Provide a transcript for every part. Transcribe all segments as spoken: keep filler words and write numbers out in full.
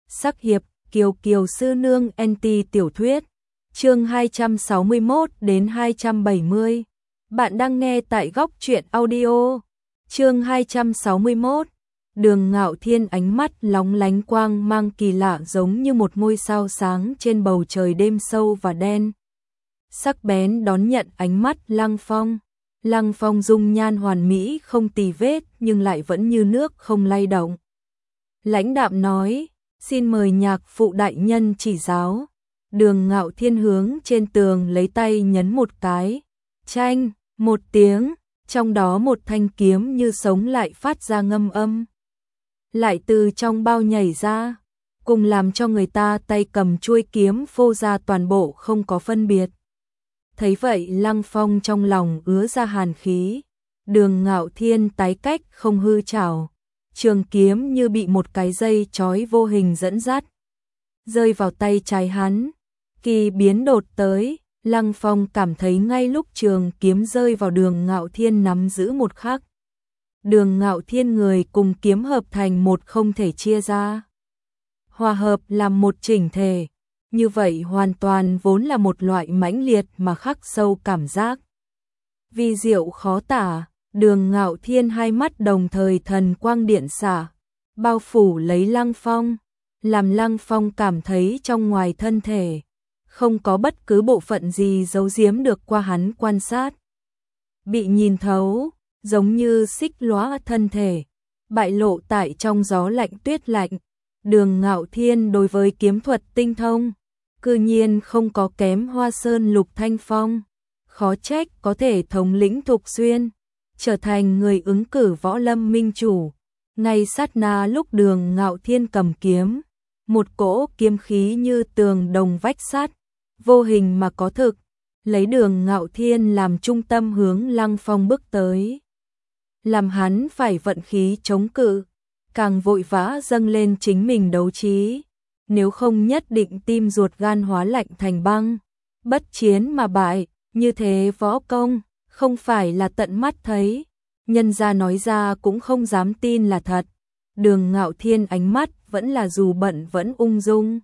Sắc hiệp, Kiều Kiều sư nương anti tiểu thuyết. Chương hai trăm sáu mươi mốt đến hai trăm bảy mươi. Bạn đang nghe tại Góc Truyện Audio. Chương hai trăm sáu mươi mốt. Đường Ngạo Thiên ánh mắt lóng lánh quang mang kỳ lạ giống như một ngôi sao sáng trên bầu trời đêm sâu và đen. Sắc bén đón nhận ánh mắt Lăng Phong. Lăng Phong dung nhan hoàn mỹ không tì vết nhưng lại vẫn như nước không lay động. Lãnh đạm nói, xin mời nhạc phụ đại nhân chỉ giáo. Đường Ngạo Thiên hướng trên tường lấy tay nhấn một cái. Chanh, một tiếng, trong đó một thanh kiếm như sống lại phát ra ngâm âm. Lại từ trong bao nhảy ra, cùng làm cho người ta tay cầm chuôi kiếm phô ra toàn bộ không có phân biệt. Thấy vậy Lăng Phong trong lòng ứa ra hàn khí. Đường Ngạo Thiên tái cách không hư trảo. Trường kiếm như bị một cái dây trói vô hình dẫn dắt. Rơi vào tay trái hắn. Kỳ biến đột tới, Lăng Phong cảm thấy ngay lúc trường kiếm rơi vào Đường Ngạo Thiên nắm giữ một khắc. Đường Ngạo Thiên người cùng kiếm hợp thành một không thể chia ra. Hòa hợp làm một chỉnh thể. Như vậy hoàn toàn vốn là một loại mãnh liệt mà khắc sâu cảm giác. Vi diệu khó tả, Đường Ngạo Thiên hai mắt đồng thời thần quang điện xả, bao phủ lấy Lăng Phong, làm Lăng Phong cảm thấy trong ngoài thân thể, không có bất cứ bộ phận gì giấu giếm được qua hắn quan sát. Bị nhìn thấu, giống như xích lóa thân thể, bại lộ tại trong gió lạnh tuyết lạnh. Đường Ngạo Thiên đối với kiếm thuật tinh thông, cư nhiên không có kém Hoa Sơn Lục Thanh Phong, khó trách có thể thống lĩnh Thục Xuyên, trở thành người ứng cử võ lâm minh chủ. Ngay sát na lúc Đường Ngạo Thiên cầm kiếm, một cỗ kiếm khí như tường đồng vách sắt, vô hình mà có thực, lấy Đường Ngạo Thiên làm trung tâm hướng Lăng Phong bước tới. Làm hắn phải vận khí chống cự, càng vội vã dâng lên chính mình đấu trí. Nếu không nhất định tim ruột gan hóa lạnh thành băng, bất chiến mà bại, như thế võ công, không phải là tận mắt thấy, nhân gia nói ra cũng không dám tin là thật. Đường Ngạo Thiên ánh mắt vẫn là dù bận vẫn ung dung.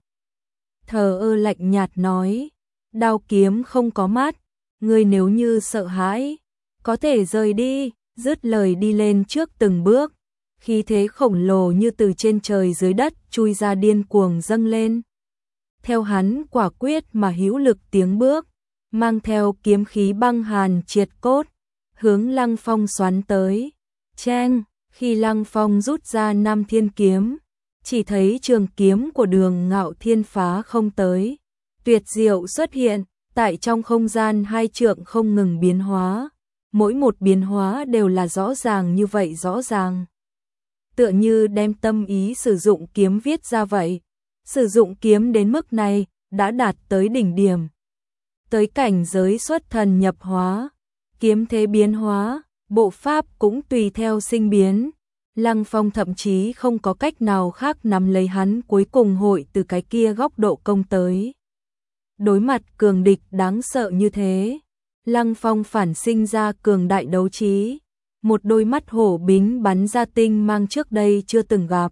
Thờ ơ lạnh nhạt nói, đao kiếm không có mắt, ngươi nếu như sợ hãi, có thể rời đi, dứt lời đi lên trước từng bước. Khí thế khổng lồ như từ trên trời dưới đất chui ra điên cuồng dâng lên. Theo hắn quả quyết mà hữu lực tiếng bước, mang theo kiếm khí băng hàn triệt cốt, hướng Lăng Phong xoắn tới. Cheng, khi Lăng Phong rút ra Nam Thiên kiếm, chỉ thấy trường kiếm của Đường Ngạo Thiên phá không tới. Tuyệt diệu xuất hiện, tại trong không gian hai trượng không ngừng biến hóa. Mỗi một biến hóa đều là rõ ràng như vậy rõ ràng. Tựa như đem tâm ý sử dụng kiếm viết ra vậy. Sử dụng kiếm đến mức này, đã đạt tới đỉnh điểm. Tới cảnh giới xuất thần nhập hóa, kiếm thế biến hóa, bộ pháp cũng tùy theo sinh biến. Lăng Phong thậm chí không có cách nào khác nắm lấy hắn cuối cùng hội từ cái kia góc độ công tới. Đối mặt cường địch đáng sợ như thế, Lăng Phong phản sinh ra cường đại đấu trí. Một đôi mắt hổ bính bắn ra tinh mang trước đây chưa từng gặp.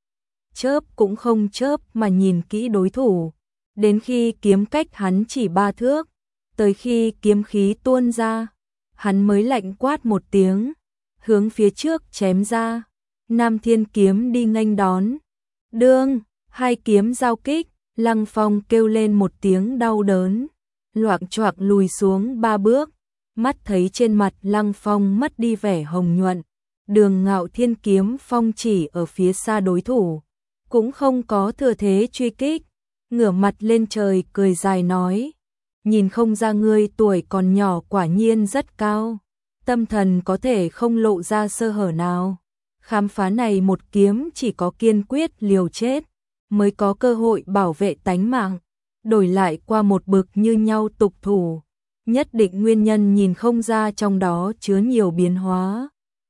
Chớp cũng không chớp mà nhìn kỹ đối thủ. Đến khi kiếm cách hắn chỉ ba thước, tới khi kiếm khí tuôn ra, hắn mới lạnh quát một tiếng, hướng phía trước chém ra. Nam Thiên kiếm đi nghênh đón. Đương, hai kiếm giao kích, Lăng Phong kêu lên một tiếng đau đớn, loạng choạng lùi xuống ba bước. Mắt thấy trên mặt Lăng Phong mất đi vẻ hồng nhuận, Đường Ngạo Thiên kiếm phong chỉ ở phía xa đối thủ, cũng không có thừa thế truy kích, ngửa mặt lên trời cười dài nói, nhìn không ra ngươi tuổi còn nhỏ quả nhiên rất cao, tâm thần có thể không lộ ra sơ hở nào, khám phá này một kiếm chỉ có kiên quyết liều chết, mới có cơ hội bảo vệ tánh mạng, đổi lại qua một bực như nhau tục thủ. Nhất định nguyên nhân nhìn không ra trong đó chứa nhiều biến hóa,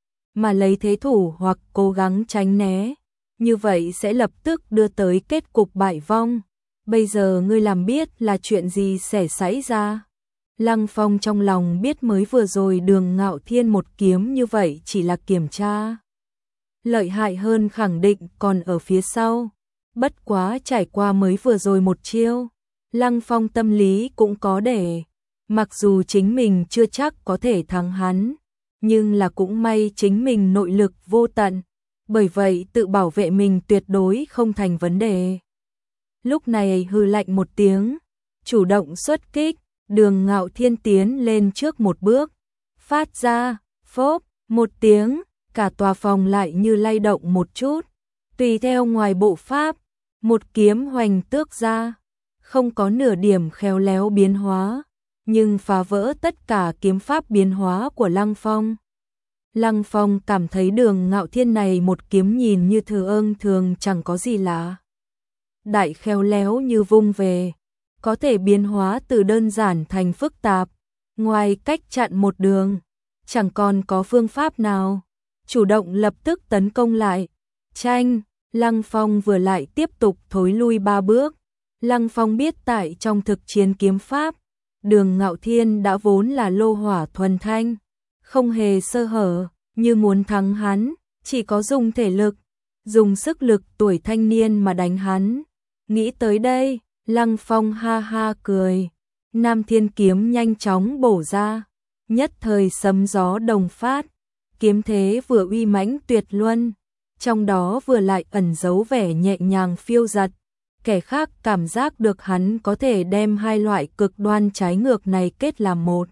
mà lấy thế thủ hoặc cố gắng tránh né, như vậy sẽ lập tức đưa tới kết cục bại vong. Bây giờ ngươi làm biết là chuyện gì sẽ xảy ra. Lăng Phong trong lòng biết mới vừa rồi Đường Ngạo Thiên một kiếm như vậy chỉ là kiểm tra. Lợi hại hơn khẳng định còn ở phía sau. Bất quá trải qua mới vừa rồi một chiêu, Lăng Phong tâm lý cũng có để, mặc dù chính mình chưa chắc có thể thắng hắn, nhưng là cũng may chính mình nội lực vô tận, bởi vậy tự bảo vệ mình tuyệt đối không thành vấn đề. Lúc này hừ lạnh một tiếng, chủ động xuất kích, Đường Ngạo Thiên tiến lên trước một bước, phát ra, phốp, một tiếng, cả tòa phòng lại như lay động một chút, tùy theo ngoài bộ pháp, một kiếm hoành tước ra, không có nửa điểm khéo léo biến hóa, nhưng phá vỡ tất cả kiếm pháp biến hóa của Lăng Phong. Lăng Phong cảm thấy Đường Ngạo Thiên này một kiếm nhìn như thừa ương thường chẳng có gì lạ. Đại khéo léo như vung về, có thể biến hóa từ đơn giản thành phức tạp, ngoài cách chặn một đường, chẳng còn có phương pháp nào. Chủ động lập tức tấn công lại, tranh, Lăng Phong vừa lại tiếp tục thối lui ba bước. Lăng Phong biết tại trong thực chiến kiếm pháp, Đường Ngạo Thiên đã vốn là lô hỏa thuần thanh, không hề sơ hở, như muốn thắng hắn, chỉ có dùng thể lực, dùng sức lực tuổi thanh niên mà đánh hắn. Nghĩ tới đây, Lăng Phong ha ha cười, Nam Thiên kiếm nhanh chóng bổ ra, nhất thời sấm gió đồng phát, kiếm thế vừa uy mãnh tuyệt luân, trong đó vừa lại ẩn giấu vẻ nhẹ nhàng phiêu dật. Kẻ khác cảm giác được hắn có thể đem hai loại cực đoan trái ngược này kết làm một.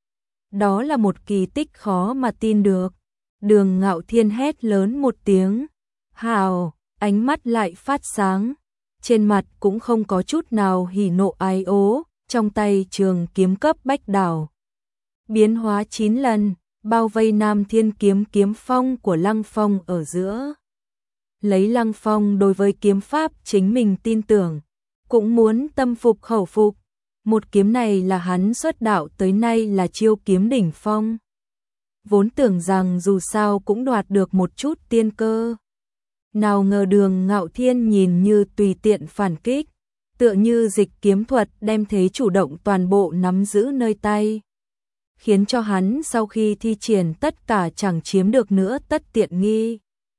Đó là một kỳ tích khó mà tin được. Đường Ngạo Thiên hét lớn một tiếng, hào, ánh mắt lại phát sáng, trên mặt cũng không có chút nào hỉ nộ ái ố, trong tay trường kiếm cấp bách đảo. Biến hóa chín lần, bao vây Nam Thiên kiếm kiếm phong của Lăng Phong ở giữa. Lấy Lăng Phong đối với kiếm pháp chính mình tin tưởng, cũng muốn tâm phục khẩu phục. Một kiếm này là hắn xuất đạo tới nay là chiêu kiếm đỉnh phong. Vốn tưởng rằng dù sao cũng đoạt được một chút tiên cơ. Nào ngờ Đường Ngạo Thiên nhìn như tùy tiện phản kích, tựa như dịch kiếm thuật đem thế chủ động toàn bộ nắm giữ nơi tay. Khiến cho hắn sau khi thi triển tất cả chẳng chiếm được nữa tất tiện nghi.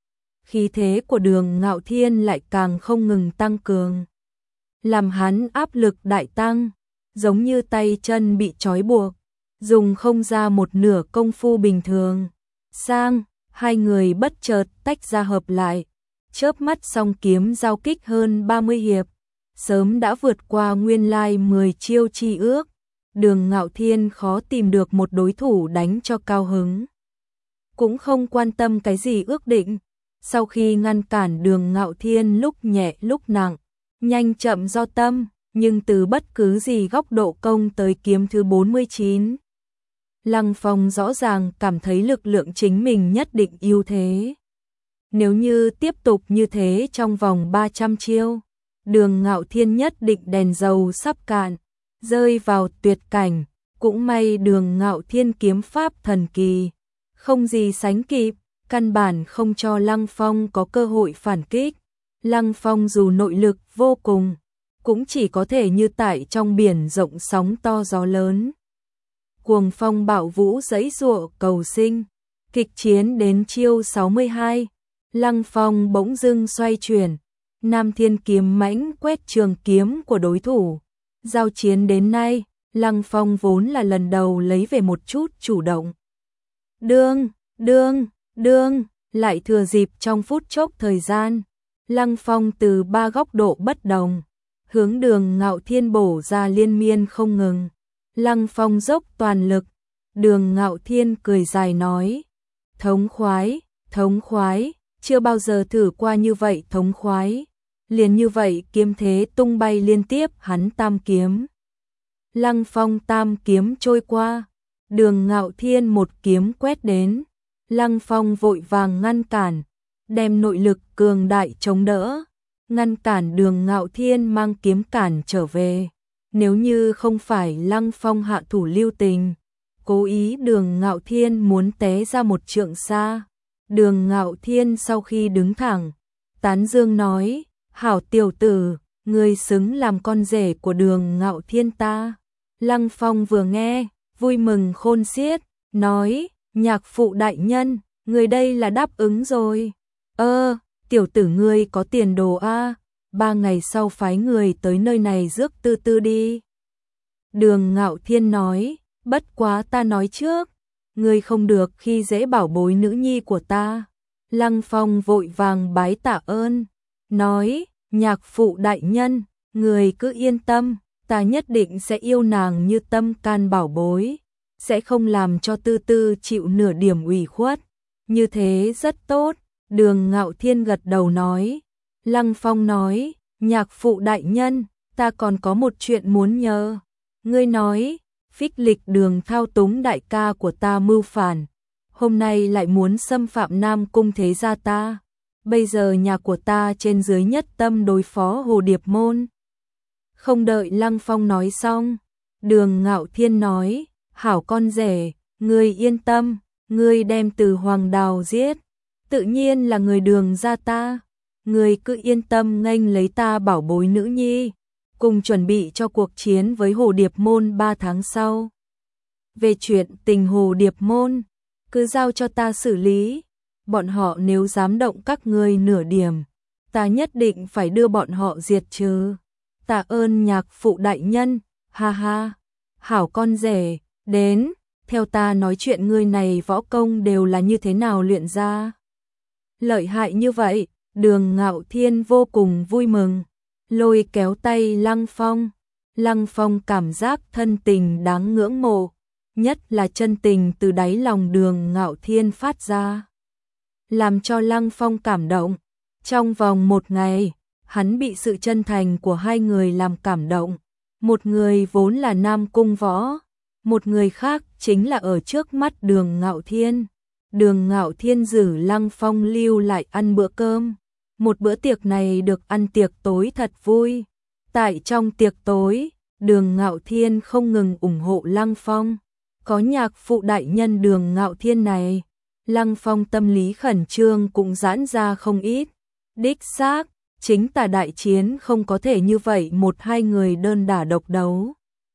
Khí thế của Đường Ngạo Thiên lại càng không ngừng tăng cường, làm hắn áp lực đại tăng, giống như tay chân bị trói buộc, dùng không ra một nửa công phu bình thường. Sang, hai người bất chợt tách ra hợp lại, chớp mắt song kiếm giao kích hơn ba mươi hiệp, sớm đã vượt qua nguyên lai mười chiêu chi ước. Đường Ngạo Thiên khó tìm được một đối thủ đánh cho cao hứng, cũng không quan tâm cái gì ước định. Sau khi ngăn cản Đường Ngạo Thiên lúc nhẹ lúc nặng, nhanh chậm do tâm, nhưng từ bất cứ gì góc độ công tới kiếm thứ bốn mươi chín. Lăng Phong rõ ràng cảm thấy lực lượng chính mình nhất định ưu thế. Nếu như tiếp tục như thế trong vòng ba trăm chiêu, Đường Ngạo Thiên nhất định đèn dầu sắp cạn, rơi vào tuyệt cảnh. Cũng may Đường Ngạo Thiên kiếm pháp thần kỳ, không gì sánh kịp, căn bản không cho Lăng Phong có cơ hội phản kích. Lăng Phong dù nội lực vô cùng, cũng chỉ có thể như tại trong biển rộng sóng to gió lớn. Cuồng phong bạo vũ giãy giụa cầu sinh, kịch chiến đến chiêu sáu mươi hai, Lăng Phong bỗng dưng xoay chuyển, Nam Thiên kiếm mãnh quét trường kiếm của đối thủ. Giao chiến đến nay, Lăng Phong vốn là lần đầu lấy về một chút chủ động. Đương, đương, đương, lại thừa dịp trong phút chốc thời gian, Lăng Phong từ ba góc độ bất đồng, hướng Đường Ngạo Thiên bổ ra liên miên không ngừng. Lăng Phong dốc toàn lực, Đường Ngạo Thiên cười dài nói, thống khoái, thống khoái, chưa bao giờ thử qua như vậy thống khoái. Liền như vậy kiếm thế tung bay liên tiếp hắn tam kiếm. Lăng Phong tam kiếm trôi qua, Đường Ngạo Thiên một kiếm quét đến, Lăng Phong vội vàng ngăn cản, đem nội lực cường đại chống đỡ, ngăn cản Đường Ngạo Thiên mang kiếm cản trở về. Nếu như không phải Lăng Phong hạ thủ lưu tình, cố ý Đường Ngạo Thiên muốn té ra một trượng xa. Đường Ngạo Thiên sau khi đứng thẳng, tán dương nói, hảo tiểu tử, ngươi xứng làm con rể của Đường Ngạo Thiên ta. Lăng Phong vừa nghe, vui mừng khôn xiết, nói, nhạc phụ đại nhân, người đây là đáp ứng rồi. Ơ, tiểu tử ngươi có tiền đồ a. ba ngày sau phái người tới nơi này rước Tư Tư đi. Đường Ngạo Thiên nói, bất quá ta nói trước, ngươi không được khi dễ bảo bối nữ nhi của ta. Lăng Phong vội vàng bái tạ ơn, nói, nhạc phụ đại nhân, người cứ yên tâm, ta nhất định sẽ yêu nàng như tâm can bảo bối, sẽ không làm cho Tư Tư chịu nửa điểm ủy khuất. Như thế rất tốt. Đường Ngạo Thiên gật đầu nói. Lăng Phong nói, nhạc phụ đại nhân, ta còn có một chuyện muốn nhờ. Ngươi nói, Phích Lịch Đường thao túng đại ca của ta mưu phản, hôm nay lại muốn xâm phạm Nam Cung thế gia ta. Bây giờ nhà của ta trên dưới nhất tâm đối phó Hồ Điệp Môn. Không đợi Lăng Phong nói xong, Đường Ngạo Thiên nói, hảo con rể, ngươi yên tâm, ngươi đem Từ Hoàng Đào giết, tự nhiên là người Đường gia ta. Ngươi cứ yên tâm nghênh lấy ta bảo bối nữ nhi, cùng chuẩn bị cho cuộc chiến với Hồ Điệp Môn ba tháng sau. Về chuyện tình Hồ Điệp Môn, cứ giao cho ta xử lý, bọn họ nếu dám động các ngươi nửa điểm, ta nhất định phải đưa bọn họ diệt trừ. Tạ ơn nhạc phụ đại nhân, ha ha, hảo con rể, đến, theo ta nói chuyện ngươi này võ công đều là như thế nào luyện ra. Lợi hại như vậy. Đường Ngạo Thiên vô cùng vui mừng, lôi kéo tay Lăng Phong. Lăng Phong cảm giác thân tình đáng ngưỡng mộ, nhất là chân tình từ đáy lòng Đường Ngạo Thiên phát ra, làm cho Lăng Phong cảm động. Trong vòng một ngày, hắn bị sự chân thành của hai người làm cảm động. Một người vốn là Nam Cung Võ, một người khác chính là ở trước mắt Đường Ngạo Thiên. Đường Ngạo Thiên giữ Lăng Phong lưu lại ăn bữa cơm. Một bữa tiệc này được ăn tiệc tối thật vui. Tại trong tiệc tối, Đường Ngạo Thiên không ngừng ủng hộ Lăng Phong. Có nhạc phụ đại nhân Đường Ngạo Thiên này, Lăng Phong tâm lý khẩn trương cũng giãn ra không ít. Đích xác, chính tà đại chiến không có thể như vậy một hai người đơn đả độc đấu,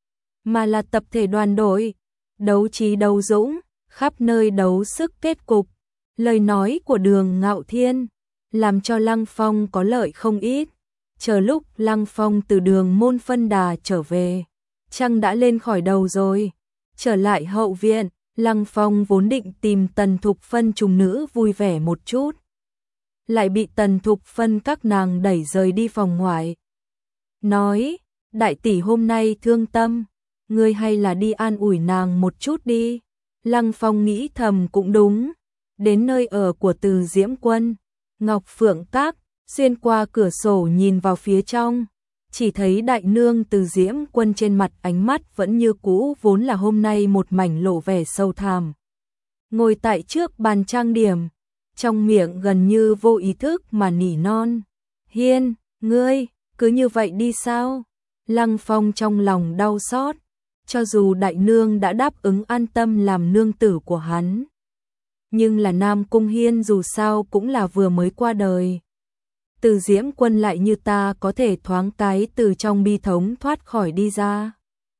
mà là tập thể đoàn đội, đấu trí đấu dũng, khắp nơi đấu sức kết cục. Lời nói của Đường Ngạo Thiên làm cho Lăng Phong có lợi không ít. Chờ lúc Lăng Phong từ Đường Môn phân đà trở về, trăng đã lên khỏi đầu rồi. Trở lại hậu viện, Lăng Phong vốn định tìm Tần Thục Phân trùng nữ vui vẻ một chút, lại bị Tần Thục Phân các nàng đẩy rời đi phòng ngoài. Nói, đại tỷ hôm nay thương tâm, ngươi hay là đi an ủi nàng một chút đi. Lăng Phong nghĩ thầm cũng đúng. Đến nơi ở của Từ Diễm Quân, Ngọc Phượng Các, xuyên qua cửa sổ nhìn vào phía trong, chỉ thấy đại nương Từ Diễm Quân trên mặt ánh mắt vẫn như cũ, vốn là hôm nay một mảnh lộ vẻ sâu thẳm. Ngồi tại trước bàn trang điểm, trong miệng gần như vô ý thức mà nỉ non, Hiên, ngươi, cứ như vậy đi sao? Lăng Phong trong lòng đau xót, cho dù đại nương đã đáp ứng an tâm làm nương tử của hắn, nhưng là Nam Cung Hiên dù sao cũng là vừa mới qua đời. Từ Diễm Quân lại như ta có thể thoáng cái từ trong bi thống thoát khỏi đi ra.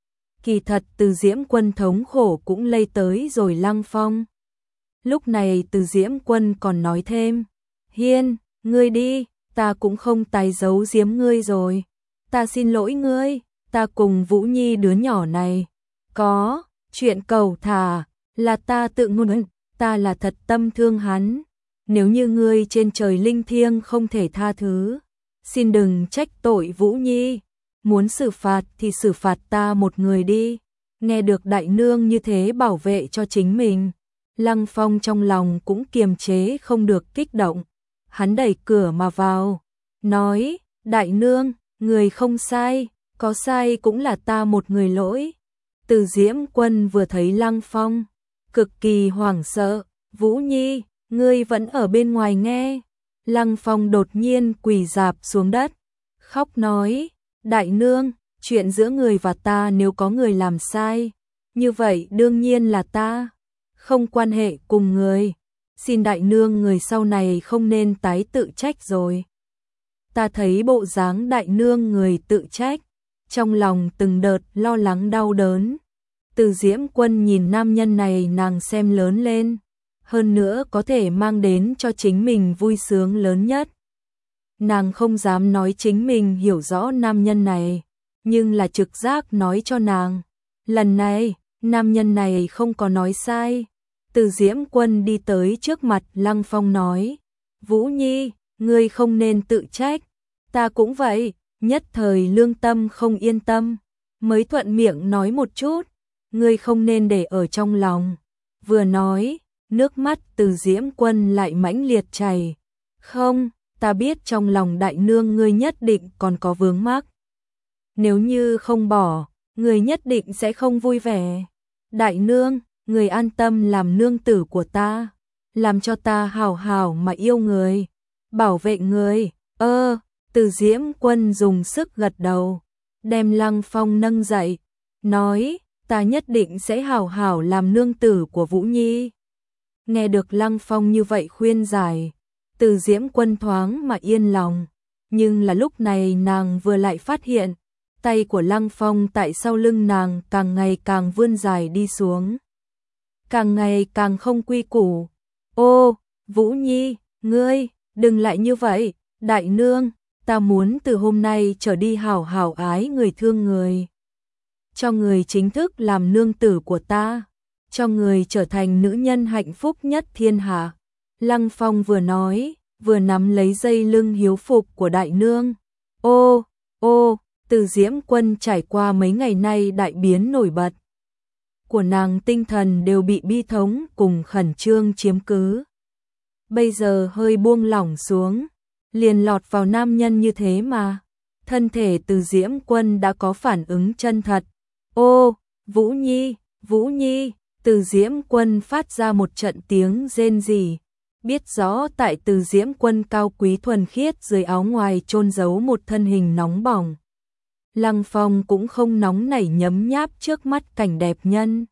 Kỳ thật Từ Diễm Quân thống khổ cũng lây tới rồi Lăng Phong. Lúc này Từ Diễm Quân còn nói thêm, Hiên, ngươi đi, ta cũng không tái giấu giếm ngươi rồi. Ta xin lỗi ngươi, ta cùng Vũ Nhi đứa nhỏ này, có chuyện cầu thả, là ta tự ngôn, ta là thật tâm thương hắn. Nếu như ngươi trên trời linh thiêng không thể tha thứ, xin đừng trách tội Vũ Nhi, muốn xử phạt thì xử phạt ta một người đi. Nghe được đại nương như thế bảo vệ cho chính mình, Lăng Phong trong lòng cũng kiềm chế không được kích động. Hắn đẩy cửa mà vào, nói, đại nương, người không sai, có sai cũng là ta một người lỗi. Từ Diễm Quân vừa thấy Lăng Phong, cực kỳ hoảng sợ, Vũ Nhi, ngươi vẫn ở bên ngoài nghe. Lăng Phong đột nhiên quỳ rạp xuống đất, khóc nói, đại nương, chuyện giữa người và ta nếu có người làm sai, như vậy đương nhiên là ta, không quan hệ cùng người. Xin đại nương người sau này không nên tái tự trách rồi. Ta thấy bộ dáng đại nương người tự trách, trong lòng từng đợt lo lắng đau đớn. Từ Diễm Quân nhìn nam nhân này nàng xem lớn lên, hơn nữa có thể mang đến cho chính mình vui sướng lớn nhất. Nàng không dám nói chính mình hiểu rõ nam nhân này, nhưng là trực giác nói cho nàng. Lần này, nam nhân này không có nói sai. Từ Diễm Quân đi tới trước mặt Lăng Phong nói, Vũ Nhi, ngươi không nên tự trách, ta cũng vậy, nhất thời lương tâm không yên tâm, mới thuận miệng nói một chút, ngươi không nên để ở trong lòng. Vừa nói, nước mắt Từ Diễm Quân lại mãnh liệt chảy. Không, ta biết trong lòng đại nương ngươi nhất định còn có vướng mắc. Nếu như không bỏ, ngươi nhất định sẽ không vui vẻ. Đại nương, người an tâm làm nương tử của ta, làm cho ta hảo hảo mà yêu người, bảo vệ người. Ơ, Từ Diễm Quân dùng sức gật đầu, đem Lăng Phong nâng dậy, nói, ta nhất định sẽ hảo hảo làm nương tử của Vũ Nhi. Nghe được Lăng Phong như vậy khuyên giải, Từ Diễm Quân thoáng mà yên lòng, nhưng là lúc này nàng vừa lại phát hiện, tay của Lăng Phong tại sau lưng nàng càng ngày càng vươn dài đi xuống, càng ngày càng không quy củ. Ô, Vũ Nhi, ngươi, đừng lại như vậy, đại nương, ta muốn từ hôm nay trở đi hảo hảo ái người thương người. Cho người chính thức làm nương tử của ta, cho người trở thành nữ nhân hạnh phúc nhất thiên hạ. Lăng Phong vừa nói, vừa nắm lấy dây lưng hiếu phục của đại nương. Ô, ô, Từ Diễm Quân trải qua mấy ngày nay đại biến nổi bật. Của nàng tinh thần đều bị bi thống cùng khẩn trương chiếm cứ. Bây giờ hơi buông lỏng xuống, liền lọt vào nam nhân như thế mà. Thân thể Từ Diễm Quân đã có phản ứng chân thật. Ô, Vũ Nhi, Vũ Nhi, Từ Diễm Quân phát ra một trận tiếng rên rỉ. Biết rõ tại Từ Diễm Quân cao quý thuần khiết dưới áo ngoài chôn giấu một thân hình nóng bỏng. Lăng Phong cũng không nóng nảy nhấm nháp trước mắt cảnh đẹp nhân.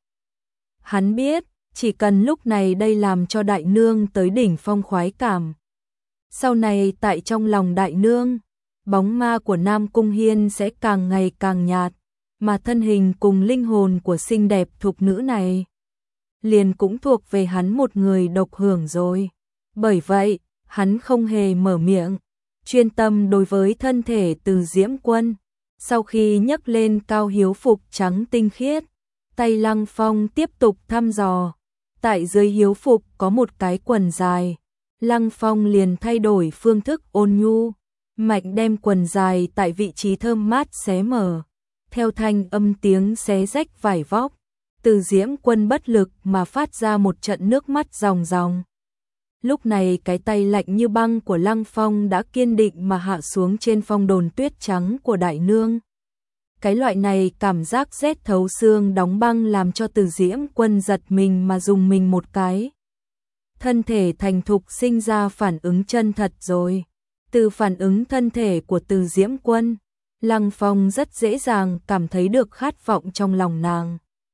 Hắn biết, chỉ cần lúc này đây làm cho đại nương tới đỉnh phong khoái cảm. Sau này tại trong lòng đại nương, bóng ma của Nam Cung Hiên sẽ càng ngày càng nhạt, mà thân hình cùng linh hồn của xinh đẹp thục nữ này liền cũng thuộc về hắn một người độc hưởng rồi. Bởi vậy, hắn không hề mở miệng, chuyên tâm đối với thân thể Từ Diễm Quân. Sau khi nhấc lên cao hiếu phục trắng tinh khiết, tay Lăng Phong tiếp tục thăm dò. Tại dưới hiếu phục có một cái quần dài, Lăng Phong liền thay đổi phương thức ôn nhu, mạnh đem quần dài tại vị trí thơm mát xé mở. Theo thanh âm tiếng xé rách vải vóc, Từ Diễm Quân bất lực mà phát ra một trận nước mắt ròng ròng. Lúc này cái tay lạnh như băng của Lăng Phong đã kiên định mà hạ xuống trên phong đồn tuyết trắng của đại nương. Cái loại này cảm giác rét thấu xương đóng băng làm cho Từ Diễm Quân giật mình mà dùng mình một cái. Thân thể thành thục sinh ra phản ứng chân thật rồi. Từ phản ứng thân thể của Từ Diễm Quân, Lăng Phong rất dễ dàng cảm thấy được khát vọng trong lòng nàng.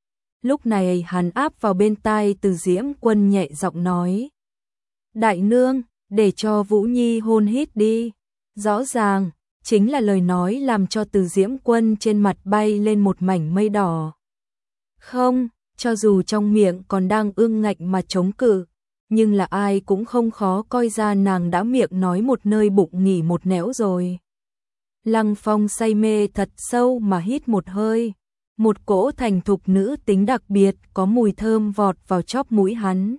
Lúc này hắn áp vào bên tai Từ Diễm Quân nhẹ giọng nói. Đại nương, để cho Vũ Nhi hôn hít đi. Rõ ràng, chính là lời nói làm cho Từ Diễm Quân trên mặt bay lên một mảnh mây đỏ. Không, cho dù trong miệng còn đang ương ngạnh mà chống cự, nhưng là ai cũng không khó coi ra nàng đã miệng nói một nơi bụng nghỉ một nẻo rồi. Lăng Phong say mê thật sâu mà hít một hơi. Một cỗ thành thục nữ tính đặc biệt có mùi thơm vọt vào chóp mũi hắn.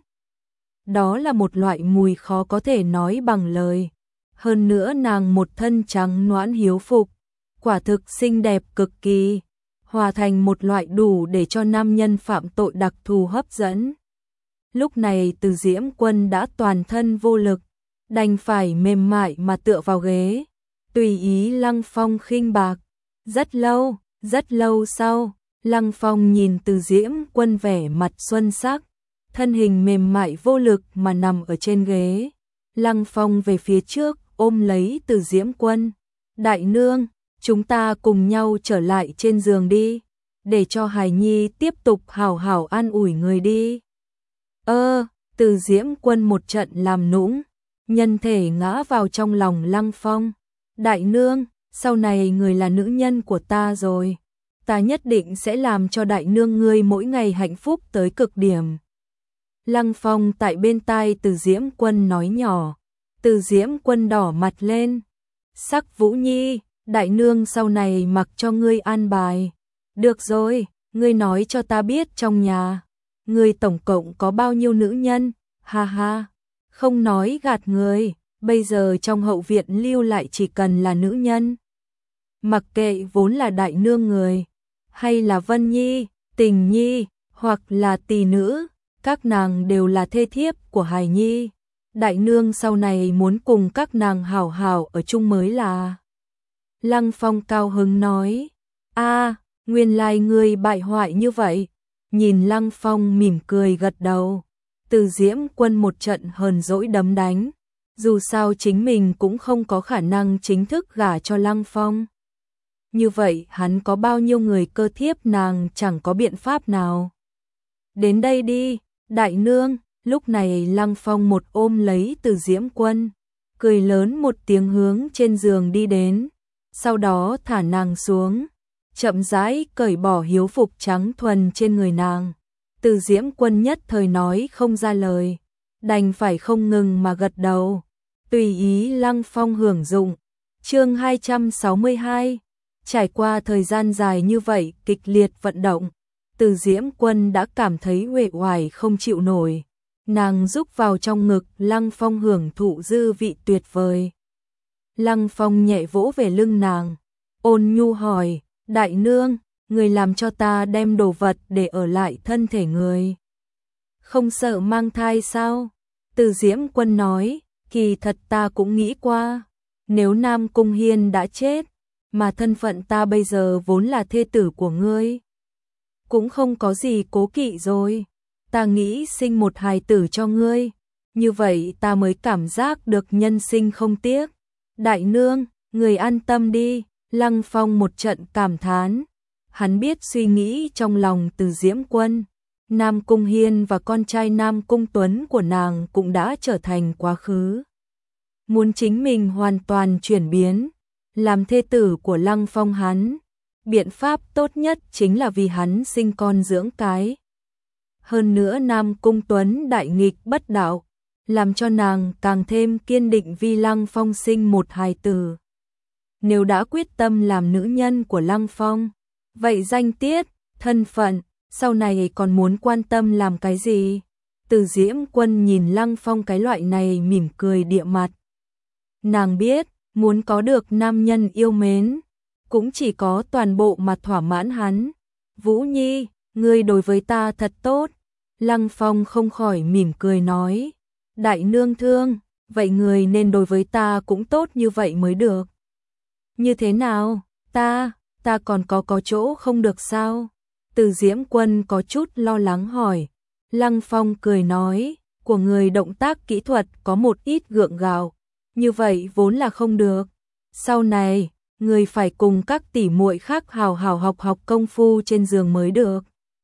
Đó là một loại mùi khó có thể nói bằng lời. Hơn nữa nàng một thân trắng nõn hiếu phục, quả thực xinh đẹp cực kỳ, hòa thành một loại đủ để cho nam nhân phạm tội đặc thù hấp dẫn. Lúc này Từ Diễm Quân đã toàn thân vô lực, đành phải mềm mại mà tựa vào ghế, tùy ý Lăng Phong khinh bạc. Rất lâu, rất lâu sau, Lăng Phong nhìn Từ Diễm Quân vẻ mặt xuân sắc, thân hình mềm mại vô lực mà nằm ở trên ghế. Lăng Phong về phía trước, ôm lấy Từ Diễm Quân. Đại nương, chúng ta cùng nhau trở lại trên giường đi, để cho hài nhi tiếp tục hảo hảo an ủi người đi. Ơ, Từ Diễm Quân một trận làm nũng, nhân thể ngã vào trong lòng Lăng Phong. Đại nương, sau này người là nữ nhân của ta rồi, ta nhất định sẽ làm cho đại nương ngươi mỗi ngày hạnh phúc tới cực điểm. Lăng Phong tại bên tai Từ Diễm Quân nói nhỏ. Từ Diễm Quân đỏ mặt lên, Sắc Vũ Nhi, đại nương sau này mặc cho ngươi an bài. Được rồi, ngươi nói cho ta biết trong nhà, ngươi tổng cộng có bao nhiêu nữ nhân, ha ha, không nói gạt người, bây giờ trong hậu viện lưu lại chỉ cần là nữ nhân. Mặc kệ vốn là đại nương người, hay là Vân Nhi, Tình Nhi, hoặc là tỳ nữ, các nàng đều là thê thiếp của Hài Nhi. Đại nương sau này muốn cùng các nàng hảo hảo ở chung mới là. Lăng Phong cao hứng nói, a, nguyên lai ngươi bại hoại như vậy. Nhìn Lăng Phong mỉm cười gật đầu, Từ Diễm Quân một trận hờn dỗi đấm đánh, dù sao chính mình cũng không có khả năng chính thức gả cho Lăng Phong. Như vậy hắn có bao nhiêu người cơ thiếp nàng chẳng có biện pháp nào. Đến đây đi, đại nương. Lúc này Lăng Phong một ôm lấy Từ Diễm Quân, cười lớn một tiếng hướng trên giường đi đến, sau đó thả nàng xuống, chậm rãi cởi bỏ hiếu phục trắng thuần trên người nàng. Từ Diễm Quân nhất thời nói không ra lời, đành phải không ngừng mà gật đầu, tùy ý Lăng Phong hưởng dụng. Chương hai trăm sáu mươi hai, trải qua thời gian dài như vậy kịch liệt vận động, Từ Diễm Quân đã cảm thấy uể oải không chịu nổi. Nàng rúc vào trong ngực Lăng Phong hưởng thụ dư vị tuyệt vời. Lăng Phong nhẹ vỗ về lưng nàng, ôn nhu hỏi, đại nương, người làm cho ta đem đồ vật để ở lại thân thể người. Không sợ mang thai sao? Từ Diễm Quân nói, kỳ thật ta cũng nghĩ qua, nếu Nam Cung Hiên đã chết, mà thân phận ta bây giờ vốn là thê tử của ngươi, cũng không có gì cố kỵ rồi. Ta nghĩ sinh một hài tử cho ngươi, như vậy ta mới cảm giác được nhân sinh không tiếc. Đại nương, người an tâm đi. Lăng Phong một trận cảm thán, hắn biết suy nghĩ trong lòng Từ Diễm Quân, Nam Cung Hiên và con trai Nam Cung Tuấn của nàng cũng đã trở thành quá khứ. Muốn chính mình hoàn toàn chuyển biến, làm thê tử của Lăng Phong hắn, biện pháp tốt nhất chính là vì hắn sinh con dưỡng cái. Hơn nữa Nam Cung Tuấn đại nghịch bất đạo, làm cho nàng càng thêm kiên định vì Lăng Phong sinh một hài tử. Nếu đã quyết tâm làm nữ nhân của Lăng Phong, vậy danh tiết, thân phận, sau này còn muốn quan tâm làm cái gì? Từ Diễm Quân nhìn Lăng Phong cái loại này mỉm cười địa mặt. Nàng biết, muốn có được nam nhân yêu mến, cũng chỉ có toàn bộ mà thỏa mãn hắn. Vũ Nhi, ngươi đối với ta thật tốt. Lăng Phong không khỏi mỉm cười nói, đại nương thương, vậy người nên đối với ta cũng tốt như vậy mới được. Như thế nào, ta, ta còn có có chỗ không được sao? Từ Diễm Quân có chút lo lắng hỏi. Lăng Phong cười nói, của người động tác kỹ thuật có một ít gượng gạo, như vậy vốn là không được. Sau này, người phải cùng các tỷ muội khác hào hào học học công phu trên giường mới được.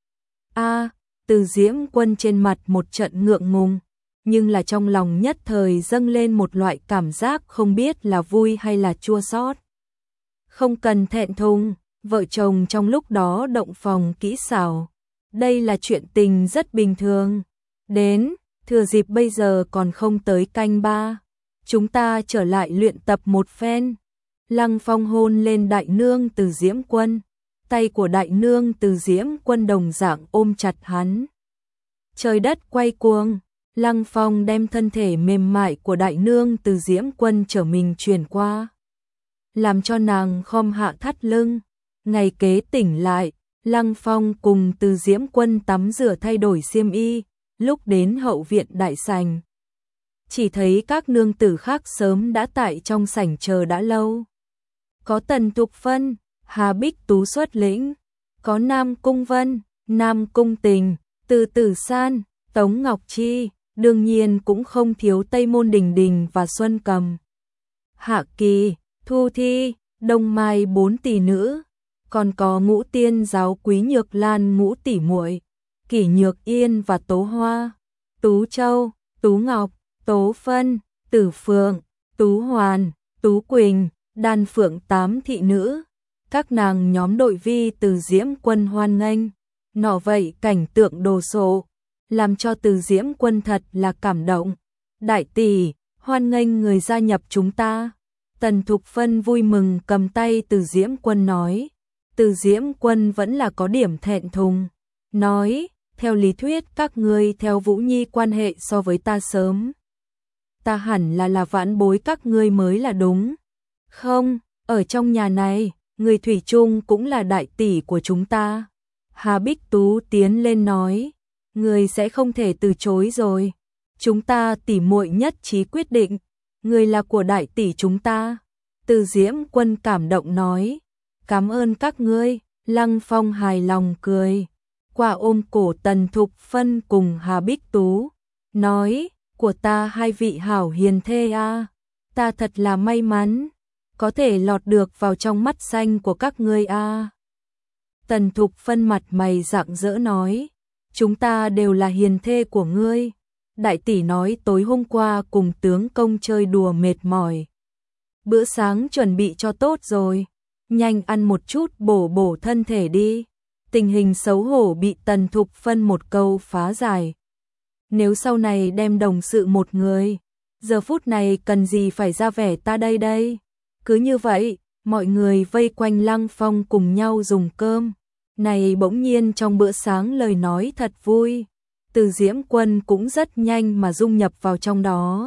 A, Từ Diễm Quân trên mặt một trận ngượng ngùng, nhưng là trong lòng nhất thời dâng lên một loại cảm giác không biết là vui hay là chua xót. Không cần thẹn thùng, vợ chồng trong lúc đó động phòng kỹ xảo, đây là chuyện tình rất bình thường. Đến, thừa dịp bây giờ còn không tới canh ba, chúng ta trở lại luyện tập một phen. Lăng Phong hôn lên đại nương Từ Diễm Quân, tay của đại nương Từ Diễm Quân đồng dạng ôm chặt hắn. Trời đất quay cuồng, Lăng Phong đem thân thể mềm mại của đại nương Từ Diễm Quân trở mình chuyển qua, làm cho nàng khom hạ thắt lưng. Ngày kế tỉnh lại, Lăng Phong cùng Từ Diễm Quân tắm rửa thay đổi xiêm y, lúc đến hậu viện đại sảnh, chỉ thấy các nương tử khác sớm đã tại trong sảnh chờ đã lâu. Có Tần Thục Phân, Hà Bích Tú xuất lĩnh, có Nam Cung Vân, Nam Cung Tình, Từ Tử San, Tống Ngọc Chi, đương nhiên cũng không thiếu Tây Môn Đình Đình và Xuân Cầm. Hạ Kỳ, Thu Thi, Đông Mai bốn tỷ nữ, còn có Ngũ Tiên giáo Quý Nhược Lan ngũ tỷ muội, Kỷ Nhược Yên và Tố Hoa, Tú Châu, Tú Ngọc, Tố Phân, Tử Phượng, Tú Hoàn, Tú Quỳnh, Đan Phượng tám thị nữ. Các nàng nhóm đội vi Từ Diễm Quân hoan nghênh, nọ vậy cảnh tượng đồ sộ, làm cho Từ Diễm Quân thật là cảm động. Đại tỷ, hoan nghênh người gia nhập chúng ta. Tần Thục Phân vui mừng cầm tay Từ Diễm Quân nói. Từ Diễm Quân vẫn là có điểm thẹn thùng. Nói, theo lý thuyết các ngươi theo Vũ Nhi quan hệ so với ta sớm. Ta hẳn là là vãn bối các ngươi mới là đúng. Không, ở trong nhà này, người thủy chung cũng là đại tỷ của chúng ta. Hà Bích Tú tiến lên nói, người sẽ không thể từ chối rồi. Chúng ta tỉ muội nhất trí quyết định, người là của đại tỷ chúng ta. Từ Diễm Quân cảm động nói, cảm ơn các ngươi. Lăng Phong hài lòng cười, qua ôm cổ Tần Thục Phân cùng Hà Bích Tú, nói, của ta hai vị hảo hiền thê a, ta thật là may mắn, có thể lọt được vào trong mắt xanh của các ngươi a. Tần Thục Phân mặt mày rạng rỡ nói, chúng ta đều là hiền thê của ngươi. Đại tỷ nói tối hôm qua cùng tướng công chơi đùa mệt mỏi. Bữa sáng chuẩn bị cho tốt rồi, nhanh ăn một chút bổ bổ thân thể đi. Tình hình xấu hổ bị Tần Thục Phân một câu phá giải. Nếu sau này đem đồng sự một người, giờ phút này cần gì phải ra vẻ ta đây đây. Cứ như vậy, mọi người vây quanh Lăng Phong cùng nhau dùng cơm. Này bỗng nhiên trong bữa sáng lời nói thật vui. Từ Diễm Quân cũng rất nhanh mà dung nhập vào trong đó.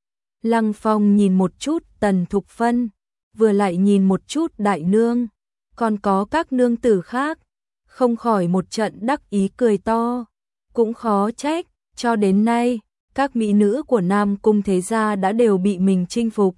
Lăng Phong nhìn một chút Tần Thục Phân, vừa lại nhìn một chút đại nương, còn có các nương tử khác, không khỏi một trận đắc ý cười to. Cũng khó trách, cho đến nay, các mỹ nữ của Nam Cung thế gia đã đều bị mình chinh phục.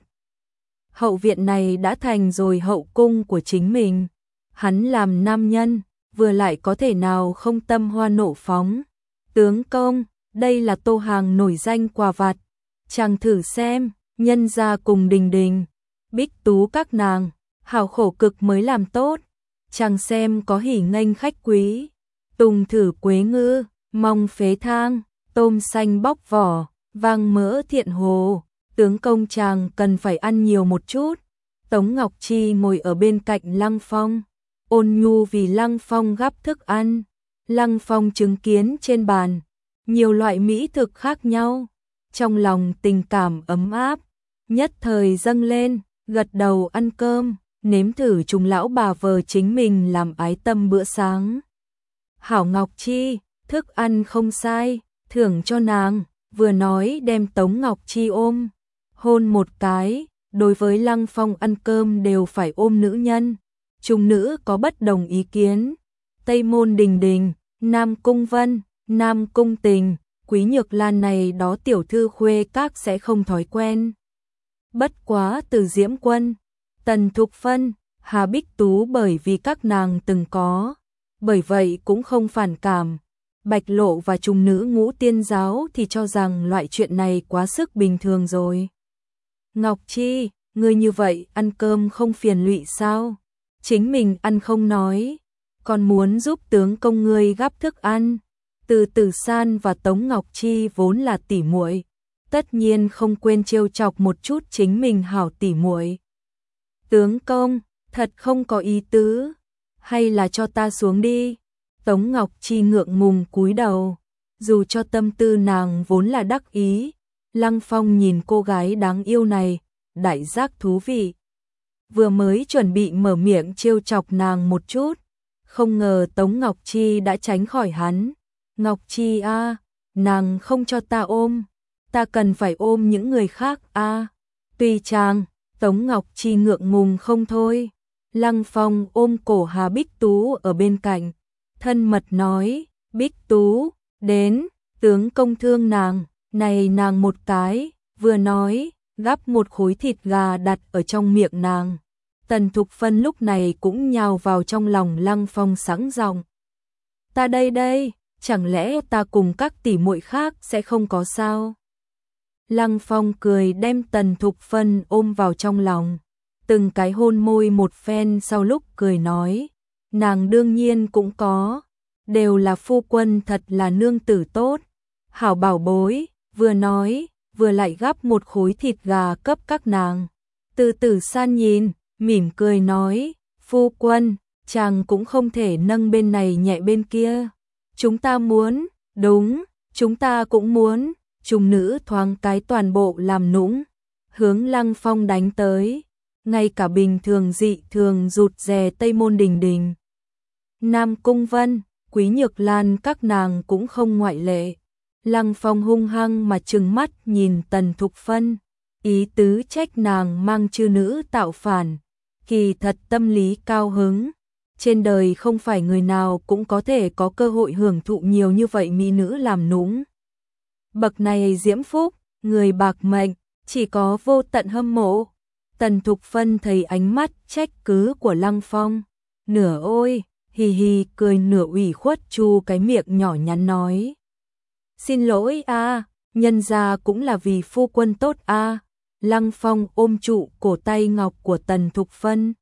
Hậu viện này đã thành rồi hậu cung của chính mình. Hắn làm nam nhân, vừa lại có thể nào không tâm hoa nộ phóng. Tướng công, đây là tô hàng nổi danh quà vặt. Chàng thử xem, nhân gia cùng Đình Đình, Bích Tú các nàng, hảo khổ cực mới làm tốt. Chàng xem có hỉ nghênh khách quý. Tùng thử quế ngư, mong phế thang, tôm xanh bóc vỏ, vang mỡ thiện hồ. Tướng công chàng cần phải ăn nhiều một chút. Tống Ngọc Chi ngồi ở bên cạnh Lăng Phong, ôn nhu vì Lăng Phong gắp thức ăn. Lăng Phong chứng kiến trên bàn nhiều loại mỹ thực khác nhau, trong lòng tình cảm ấm áp, nhất thời dâng lên, gật đầu ăn cơm, nếm thử trùng lão bà vợ chính mình làm ái tâm bữa sáng. Hảo Ngọc Chi, thức ăn không sai, thưởng cho nàng, vừa nói đem Tống Ngọc Chi ôm, hôn một cái. Đối với Lăng Phong ăn cơm đều phải ôm nữ nhân, trung nữ có bất đồng ý kiến. Tây Môn Đình Đình, Nam Cung Vân, Nam Cung Tình, Quý Nhược Lan này đó tiểu thư khuê các sẽ không thói quen. Bất quá Từ Diễm Quân, Tần Thục Phân, Hà Bích Tú bởi vì các nàng từng có, bởi vậy cũng không phản cảm. Bạch Lộ và trung nữ Ngũ Tiên Giáo thì cho rằng loại chuyện này quá sức bình thường rồi. Ngọc Chi, ngươi như vậy ăn cơm không phiền lụy sao? Chính mình ăn không nói, còn muốn giúp tướng công ngươi gắp thức ăn. Từ Tử San và Tống Ngọc Chi vốn là tỉ muội, tất nhiên không quên trêu chọc một chút chính mình hảo tỉ muội. Tướng công, thật không có ý tứ, hay là cho ta xuống đi. Tống Ngọc Chi ngượng ngùng cúi đầu, dù cho tâm tư nàng vốn là đắc ý. Lăng Phong nhìn cô gái đáng yêu này, đại giác thú vị. Vừa mới chuẩn bị mở miệng trêu chọc nàng một chút, không ngờ Tống Ngọc Chi đã tránh khỏi hắn. Ngọc Chi a, à, nàng không cho ta ôm, ta cần phải ôm những người khác a. À. Tùy chàng, Tống Ngọc Chi ngượng ngùng không thôi. Lăng Phong ôm cổ Hà Bích Tú ở bên cạnh, thân mật nói, Bích Tú, đến, tướng công thương nàng. Này nàng một cái, vừa nói, gắp một khối thịt gà đặt ở trong miệng nàng. Tần Thục Phân lúc này cũng nhào vào trong lòng Lăng Phong sẵn giọng. Ta đây đây, chẳng lẽ ta cùng các tỷ muội khác sẽ không có sao? Lăng Phong cười đem Tần Thục Phân ôm vào trong lòng, từng cái hôn môi một phen sau lúc cười nói, nàng đương nhiên cũng có, đều là phu quân thật là nương tử tốt, hảo bảo bối. Vừa nói, vừa lại gắp một khối thịt gà cấp các nàng. Từ Tử San nhìn, mỉm cười nói, phu quân, chàng cũng không thể nâng bên này nhẹ bên kia. Chúng ta muốn, đúng, chúng ta cũng muốn. Trung nữ thoáng cái toàn bộ làm nũng, hướng Lăng Phong đánh tới. ngay cả bình thường dị thường rụt rè Tây Môn Đình Đình, Nam Cung Vân, Quý Nhược Lan các nàng cũng không ngoại lệ. Lăng Phong hung hăng mà trừng mắt nhìn Tần Thục Phân, ý tứ trách nàng mang chư nữ tạo phản, kỳ thật tâm lý cao hứng. Trên đời không phải người nào cũng có thể có cơ hội hưởng thụ nhiều như vậy mỹ nữ làm nũng. Bậc này diễm phúc, người bạc mệnh, chỉ có vô tận hâm mộ. Tần Thục Phân thấy ánh mắt trách cứ của Lăng Phong, nửa ôi, hì hì cười nửa ủy khuất chu cái miệng nhỏ nhắn nói. Xin lỗi a, nhân gia cũng là vì phu quân tốt a. Lăng Phong ôm trụ cổ tay ngọc của Tần Thục Phân,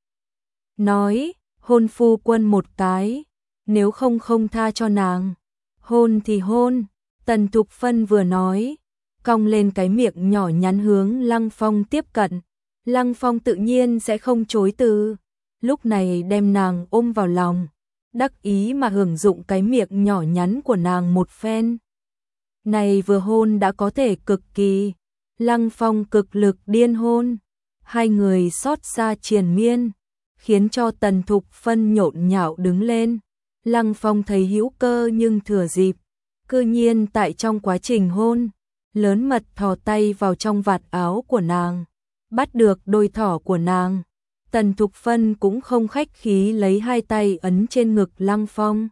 nói, hôn phu quân một cái, nếu không không tha cho nàng. Hôn thì hôn, Tần Thục Phân vừa nói, cong lên cái miệng nhỏ nhắn hướng Lăng Phong tiếp cận. Lăng Phong tự nhiên sẽ không chối từ, lúc này đem nàng ôm vào lòng, đắc ý mà hưởng dụng cái miệng nhỏ nhắn của nàng một phen. Này vừa hôn đã có thể cực kỳ, Lăng Phong cực lực điên hôn, hai người xót xa triền miên, khiến cho Tần Thục Phân nhộn nhạo đứng lên. Lăng Phong thấy hữu cơ nhưng thừa dịp, cư nhiên tại trong quá trình hôn, lớn mật thò tay vào trong vạt áo của nàng, bắt được đôi thỏ của nàng. Tần Thục Phân cũng không khách khí lấy hai tay ấn trên ngực Lăng Phong,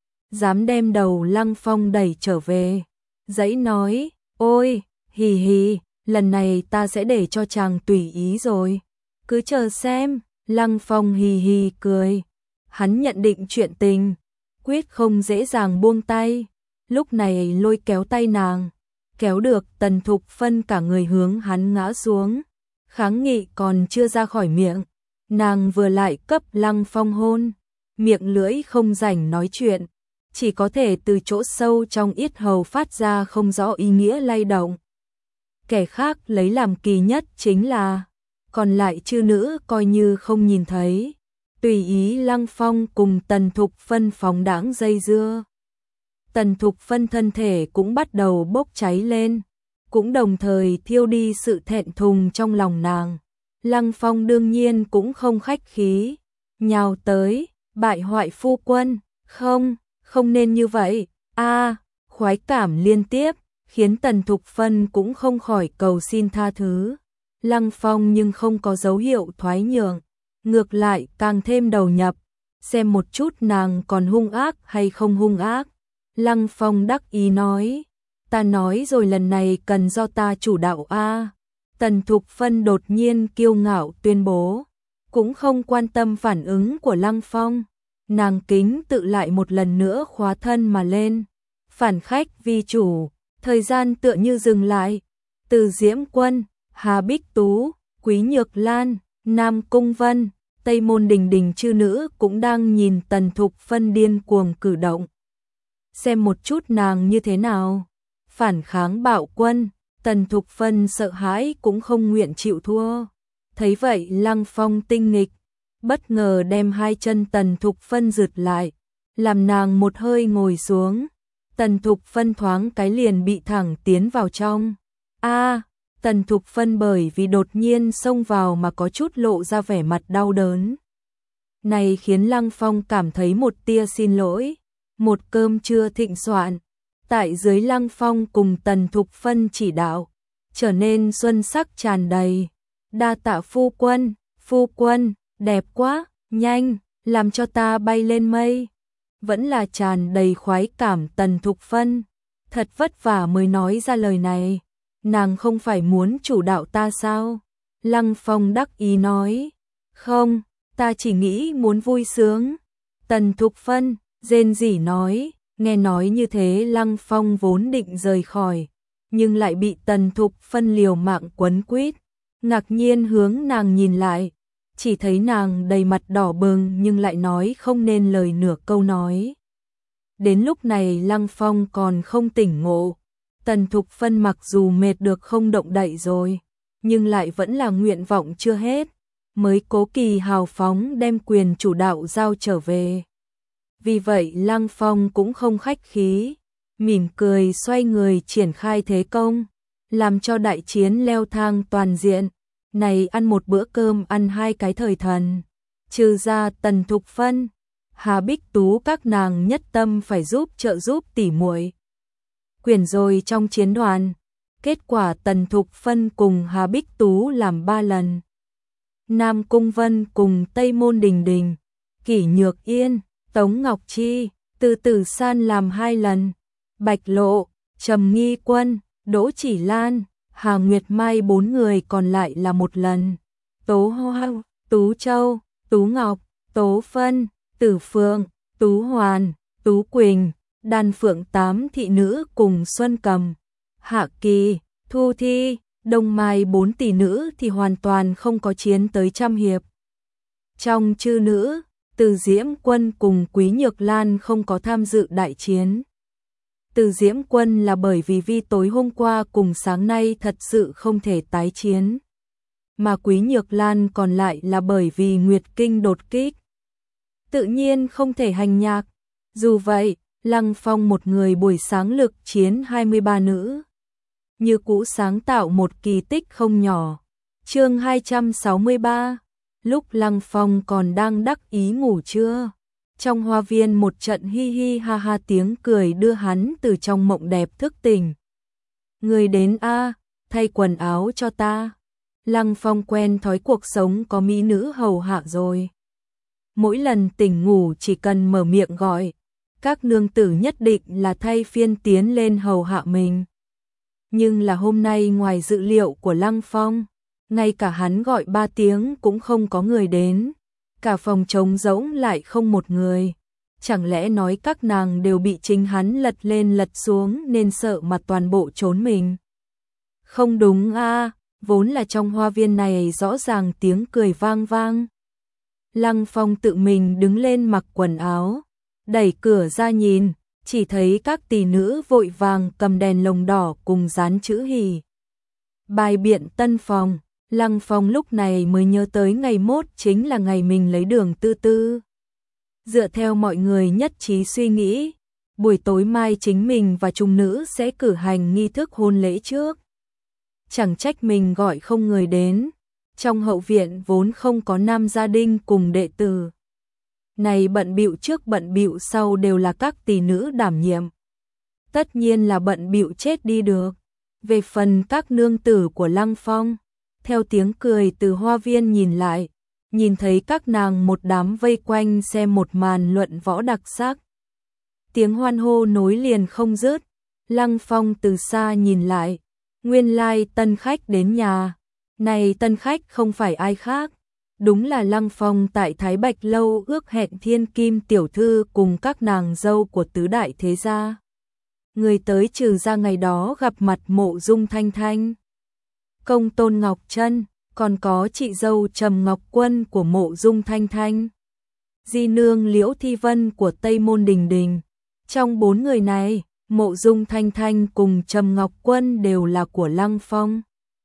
dám đem đầu Lăng Phong đẩy trở về, giãy nói, ôi, hì hì, lần này ta sẽ để cho chàng tùy ý rồi, cứ chờ xem. Lăng Phong hì hì cười, hắn nhận định chuyện tình, quyết không dễ dàng buông tay, lúc này lôi kéo tay nàng, kéo được Tần Thục Phân cả người hướng hắn ngã xuống, kháng nghị còn chưa ra khỏi miệng, nàng vừa lại cấp Lăng Phong hôn, miệng lưỡi không rảnh nói chuyện, chỉ có thể từ chỗ sâu trong yết hầu phát ra không rõ ý nghĩa lay động. Kẻ khác lấy làm kỳ nhất chính là, còn lại chư nữ coi như không nhìn thấy, tùy ý Lăng Phong cùng Tần Thục Phân phóng đãng dây dưa. Tần Thục Phân thân thể cũng bắt đầu bốc cháy lên, cũng đồng thời thiêu đi sự thẹn thùng trong lòng nàng. Lăng Phong đương nhiên cũng không khách khí, nhào tới, bại hoại phu quân, không, không nên như vậy, a, khoái cảm liên tiếp, khiến Tần Thục Phân cũng không khỏi cầu xin tha thứ. Lăng Phong nhưng không có dấu hiệu thoái nhượng, ngược lại càng thêm đầu nhập, xem một chút nàng còn hung ác hay không hung ác. Lăng Phong đắc ý nói, ta nói rồi lần này cần do ta chủ đạo a. Tần Thục Phân đột nhiên kiêu ngạo tuyên bố, cũng không quan tâm phản ứng của Lăng Phong, nàng kính tự lại một lần nữa khóa thân mà lên, phản khách vi chủ, thời gian tựa như dừng lại, từ Diễm Quân, Hà Bích Tú, Quý Nhược Lan, Nam Cung Vân, Tây Môn Đình Đình chư nữ cũng đang nhìn Tần Thục Phân điên cuồng cử động. Xem một chút nàng như thế nào. Phản kháng bạo quân, Tần Thục Phân sợ hãi cũng không nguyện chịu thua. Thấy vậy Lăng Phong tinh nghịch, bất ngờ đem hai chân Tần Thục Phân giựt lại, làm nàng một hơi ngồi xuống. Tần Thục Phân thoáng cái liền bị thẳng tiến vào trong. A, Tần Thục Phân bởi vì đột nhiên xông vào mà có chút lộ ra vẻ mặt đau đớn. Này khiến Lăng Phong cảm thấy một tia xin lỗi, một cơm trưa thịnh soạn, tại dưới Lăng Phong cùng Tần Thục Phân chỉ đạo, trở nên xuân sắc tràn đầy. Đa tạ phu quân, phu quân, đẹp quá, nhanh, làm cho ta bay lên mây. Vẫn là tràn đầy khoái cảm Tần Thục Phân, thật vất vả mới nói ra lời này. Nàng không phải muốn chủ đạo ta sao? Lăng Phong đắc ý nói, không, ta chỉ nghĩ muốn vui sướng. Tần Thục Phân rên rỉ nói, nghe nói như thế Lăng Phong vốn định rời khỏi, nhưng lại bị Tần Thục Phân liều mạng quấn quýt, ngạc nhiên hướng nàng nhìn lại, chỉ thấy nàng đầy mặt đỏ bừng nhưng lại nói không nên lời nửa câu nói. Đến lúc này Lăng Phong còn không tỉnh ngộ, Tần Thục Phân mặc dù mệt được không động đậy rồi, nhưng lại vẫn là nguyện vọng chưa hết, mới cố kỳ hào phóng đem quyền chủ đạo giao trở về. Vì vậy Lăng Phong cũng không khách khí, mỉm cười xoay người triển khai thế công, làm cho đại chiến leo thang toàn diện. này ăn một bữa cơm ăn hai cái thời thần. Trừ ra Tần Thục Phân, Hà Bích Tú các nàng nhất tâm phải giúp trợ giúp tỉ muội. Quyển rồi trong chiến đoàn, kết quả Tần Thục Phân cùng Hà Bích Tú làm ba lần. Nam Cung Vân cùng Tây Môn Đình Đình, Kỷ Nhược Yên, Tống Ngọc Chi, Từ Tử San làm hai lần. Bạch Lộ, Trầm Nghi Quân, Đỗ Chỉ Lan, Hà Nguyệt Mai bốn người còn lại là một lần. Tố Hoa, Tú Châu, Tú Ngọc, Tố Phân, Tử Phượng, Tú Hoàn, Tú Quỳnh, Đan Phượng tám thị nữ cùng Xuân Cầm, Hạ Kỳ, Thu Thi, Đông Mai bốn tỷ nữ thì hoàn toàn không có chiến tới trăm hiệp. Trong chư nữ, Từ Diễm Quân cùng Quý Nhược Lan không có tham dự đại chiến. Từ Diễm Quân là bởi vì vi tối hôm qua cùng sáng nay thật sự không thể tái chiến. Mà Quý Nhược Lan còn lại là bởi vì Nguyệt Kinh đột kích. Tự nhiên không thể hành nhạc. Dù vậy, Lăng Phong một người buổi sáng lực chiến hai mươi ba nữ. Như cũ sáng tạo một kỳ tích không nhỏ. Chương hai trăm sáu mươi ba. Lúc Lăng Phong còn đang đắc ý ngủ trưa, trong hoa viên một trận hi hi ha ha tiếng cười đưa hắn từ trong mộng đẹp thức tỉnh. Người đến a, thay quần áo cho ta. Lăng Phong quen thói cuộc sống có mỹ nữ hầu hạ rồi. Mỗi lần tỉnh ngủ chỉ cần mở miệng gọi, các nương tử nhất định là thay phiên tiến lên hầu hạ mình. Nhưng là hôm nay ngoài dự liệu của Lăng Phong, ngay cả hắn gọi ba tiếng cũng không có người đến. Cả phòng trống rỗng lại không một người. Chẳng lẽ nói các nàng đều bị chính hắn lật lên lật xuống nên sợ mà toàn bộ trốn mình? Không đúng a, vốn là trong hoa viên này rõ ràng tiếng cười vang vang. Lăng Phong tự mình đứng lên mặc quần áo, đẩy cửa ra nhìn, chỉ thấy các tỷ nữ vội vàng cầm đèn lồng đỏ cùng dán chữ hỉ. Bài biện tân phòng. Lăng Phong lúc này mới nhớ tới ngày mốt chính là ngày mình lấy Đường Tư Tư. Dựa theo mọi người nhất trí suy nghĩ, buổi tối mai chính mình và trung nữ sẽ cử hành nghi thức hôn lễ trước. Chẳng trách mình gọi không người đến, trong hậu viện vốn không có nam gia đình cùng đệ tử. Này bận bịu trước bận bịu sau đều là các tỷ nữ đảm nhiệm. Tất nhiên là bận bịu chết đi được. Về phần các nương tử của Lăng Phong, theo tiếng cười từ hoa viên nhìn lại, nhìn thấy các nàng một đám vây quanh xem một màn luận võ đặc sắc. Tiếng hoan hô nối liền không dứt. Lăng Phong từ xa nhìn lại, nguyên lai tân khách đến nhà. Này tân khách không phải ai khác, đúng là Lăng Phong tại Thái Bạch Lâu ước hẹn thiên kim tiểu thư cùng các nàng dâu của tứ đại thế gia. Người tới trừ ra ngày đó gặp mặt Mộ Dung Thanh Thanh, Công Tôn Ngọc Trân, còn có chị dâu Trầm Ngọc Quân của Mộ Dung Thanh Thanh, di nương Liễu Thi Vân của Tây Môn Đình Đình. Trong bốn người này, Mộ Dung Thanh Thanh cùng Trầm Ngọc Quân đều là của Lăng Phong,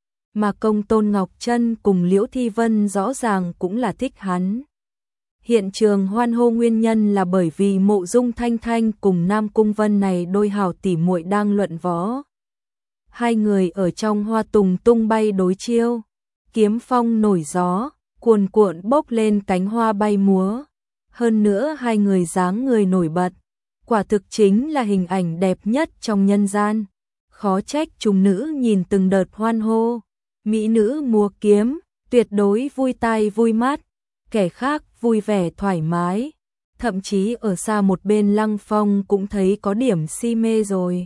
mà Công Tôn Ngọc Trân cùng Liễu Thi Vân rõ ràng cũng là thích hắn. Hiện trường hoan hô nguyên nhân là bởi vì Mộ Dung Thanh Thanh cùng Nam Cung Vân này đôi hảo tỉ muội đang luận võ. Hai người ở trong hoa tùng tung bay đối chiêu, kiếm phong nổi gió, cuồn cuộn bốc lên cánh hoa bay múa. Hơn nữa hai người dáng người nổi bật, quả thực chính là hình ảnh đẹp nhất trong nhân gian. Khó trách chúng nữ nhìn từng đợt hoan hô, mỹ nữ múa kiếm, tuyệt đối vui tai vui mắt, kẻ khác vui vẻ thoải mái. Thậm chí ở xa một bên Lăng Phong cũng thấy có điểm si mê rồi.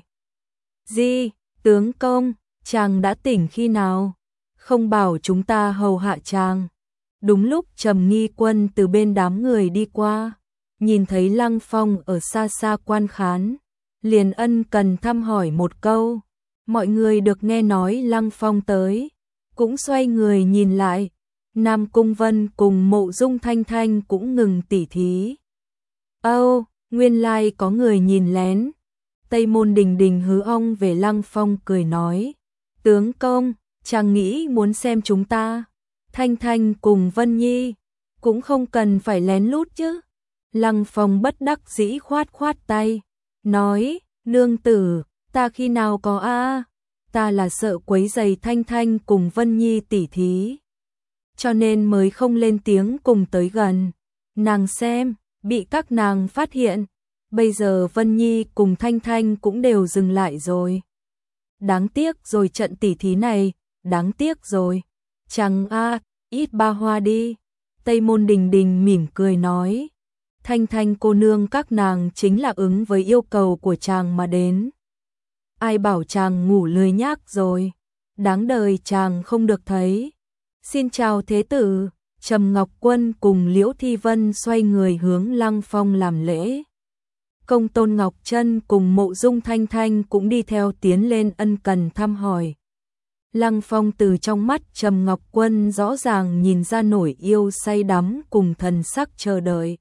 Di, tướng công, chàng đã tỉnh khi nào? Không bảo chúng ta hầu hạ chàng. Đúng lúc Trầm Nghi Quân từ bên đám người đi qua, nhìn thấy Lăng Phong ở xa xa quan khán, liền ân cần thăm hỏi một câu. Mọi người được nghe nói Lăng Phong tới, cũng xoay người nhìn lại. Nam Cung Vân cùng Mộ Dung Thanh Thanh cũng ngừng tỉ thí. Âu, oh, nguyên lai like có người nhìn lén. Tây Môn Đình Đình hứ ong về Lăng Phong cười nói, tướng công, chàng nghĩ muốn xem chúng ta. Thanh Thanh cùng Vân Nhi cũng không cần phải lén lút chứ. Lăng Phong bất đắc dĩ khoát khoát tay, nói, nương tử, ta khi nào có a, ta là sợ quấy giày Thanh Thanh cùng Vân Nhi tỉ thí. cho nên mới không lên tiếng cùng tới gần. Nàng xem, bị các nàng phát hiện, bây giờ Vân Nhi cùng Thanh Thanh cũng đều dừng lại rồi. Đáng tiếc rồi trận tỉ thí này, đáng tiếc rồi. Chàng a, ít ba hoa đi. Tây Môn Đình Đình mỉm cười nói. Thanh Thanh cô nương các nàng chính là ứng với yêu cầu của chàng mà đến. Ai bảo chàng ngủ lười nhác rồi, đáng đời chàng không được thấy. Xin chào thế tử. Trầm Ngọc Quân cùng Liễu Thi Vân xoay người hướng Lăng Phong làm lễ. Công Tôn Ngọc Trân cùng Mộ Dung Thanh Thanh cũng đi theo tiến lên ân cần thăm hỏi. Lăng Phong từ trong mắt Trầm Ngọc Quân rõ ràng nhìn ra nổi yêu say đắm cùng thần sắc chờ đợi.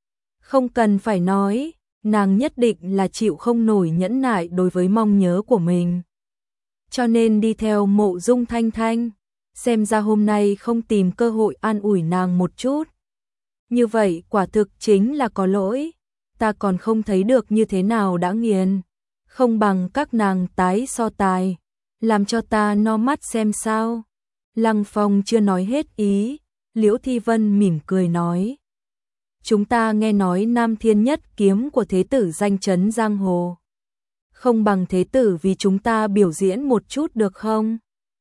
Không cần phải nói, nàng nhất định là chịu không nổi nhẫn nại đối với mong nhớ của mình. Cho nên đi theo Mộ Dung Thanh Thanh, xem ra hôm nay không tìm cơ hội an ủi nàng một chút. Như vậy quả thực chính là có lỗi, ta còn không thấy được như thế nào đã nghiền. Không bằng các nàng tái so tài, làm cho ta no mắt xem sao. Lăng Phong chưa nói hết ý, Liễu Thi Vân mỉm cười nói. Chúng ta nghe nói Nam Thiên Nhất kiếm của thế tử danh chấn giang hồ. Không bằng thế tử vì chúng ta biểu diễn một chút được không?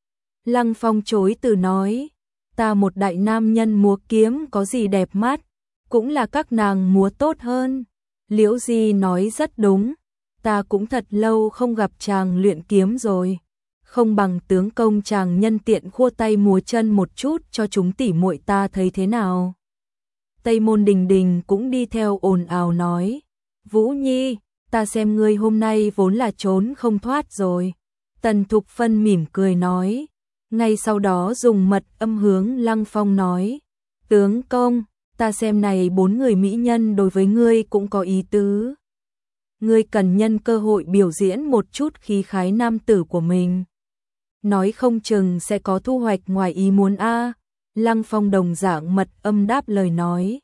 Lăng Phong chối từ nói, ta một đại nam nhân múa kiếm có gì đẹp mắt, cũng là các nàng múa tốt hơn. Liễu Di nói rất đúng, ta cũng thật lâu không gặp chàng luyện kiếm rồi. Không bằng tướng công chàng nhân tiện khua tay múa chân một chút cho chúng tỉ muội ta thấy thế nào. Tây Môn Đình Đình cũng đi theo ồn ào nói, Vũ Nhi, ta xem ngươi hôm nay vốn là trốn không thoát rồi. Tần Thục Phân mỉm cười nói, ngay sau đó dùng mật âm hướng Lăng Phong nói, tướng công, ta xem này bốn người mỹ nhân đối với ngươi cũng có ý tứ. Ngươi cần nhân cơ hội biểu diễn một chút khí khái nam tử của mình. Nói không chừng sẽ có thu hoạch ngoài ý muốn a. À. Lăng Phong đồng dạng mật âm đáp lời nói.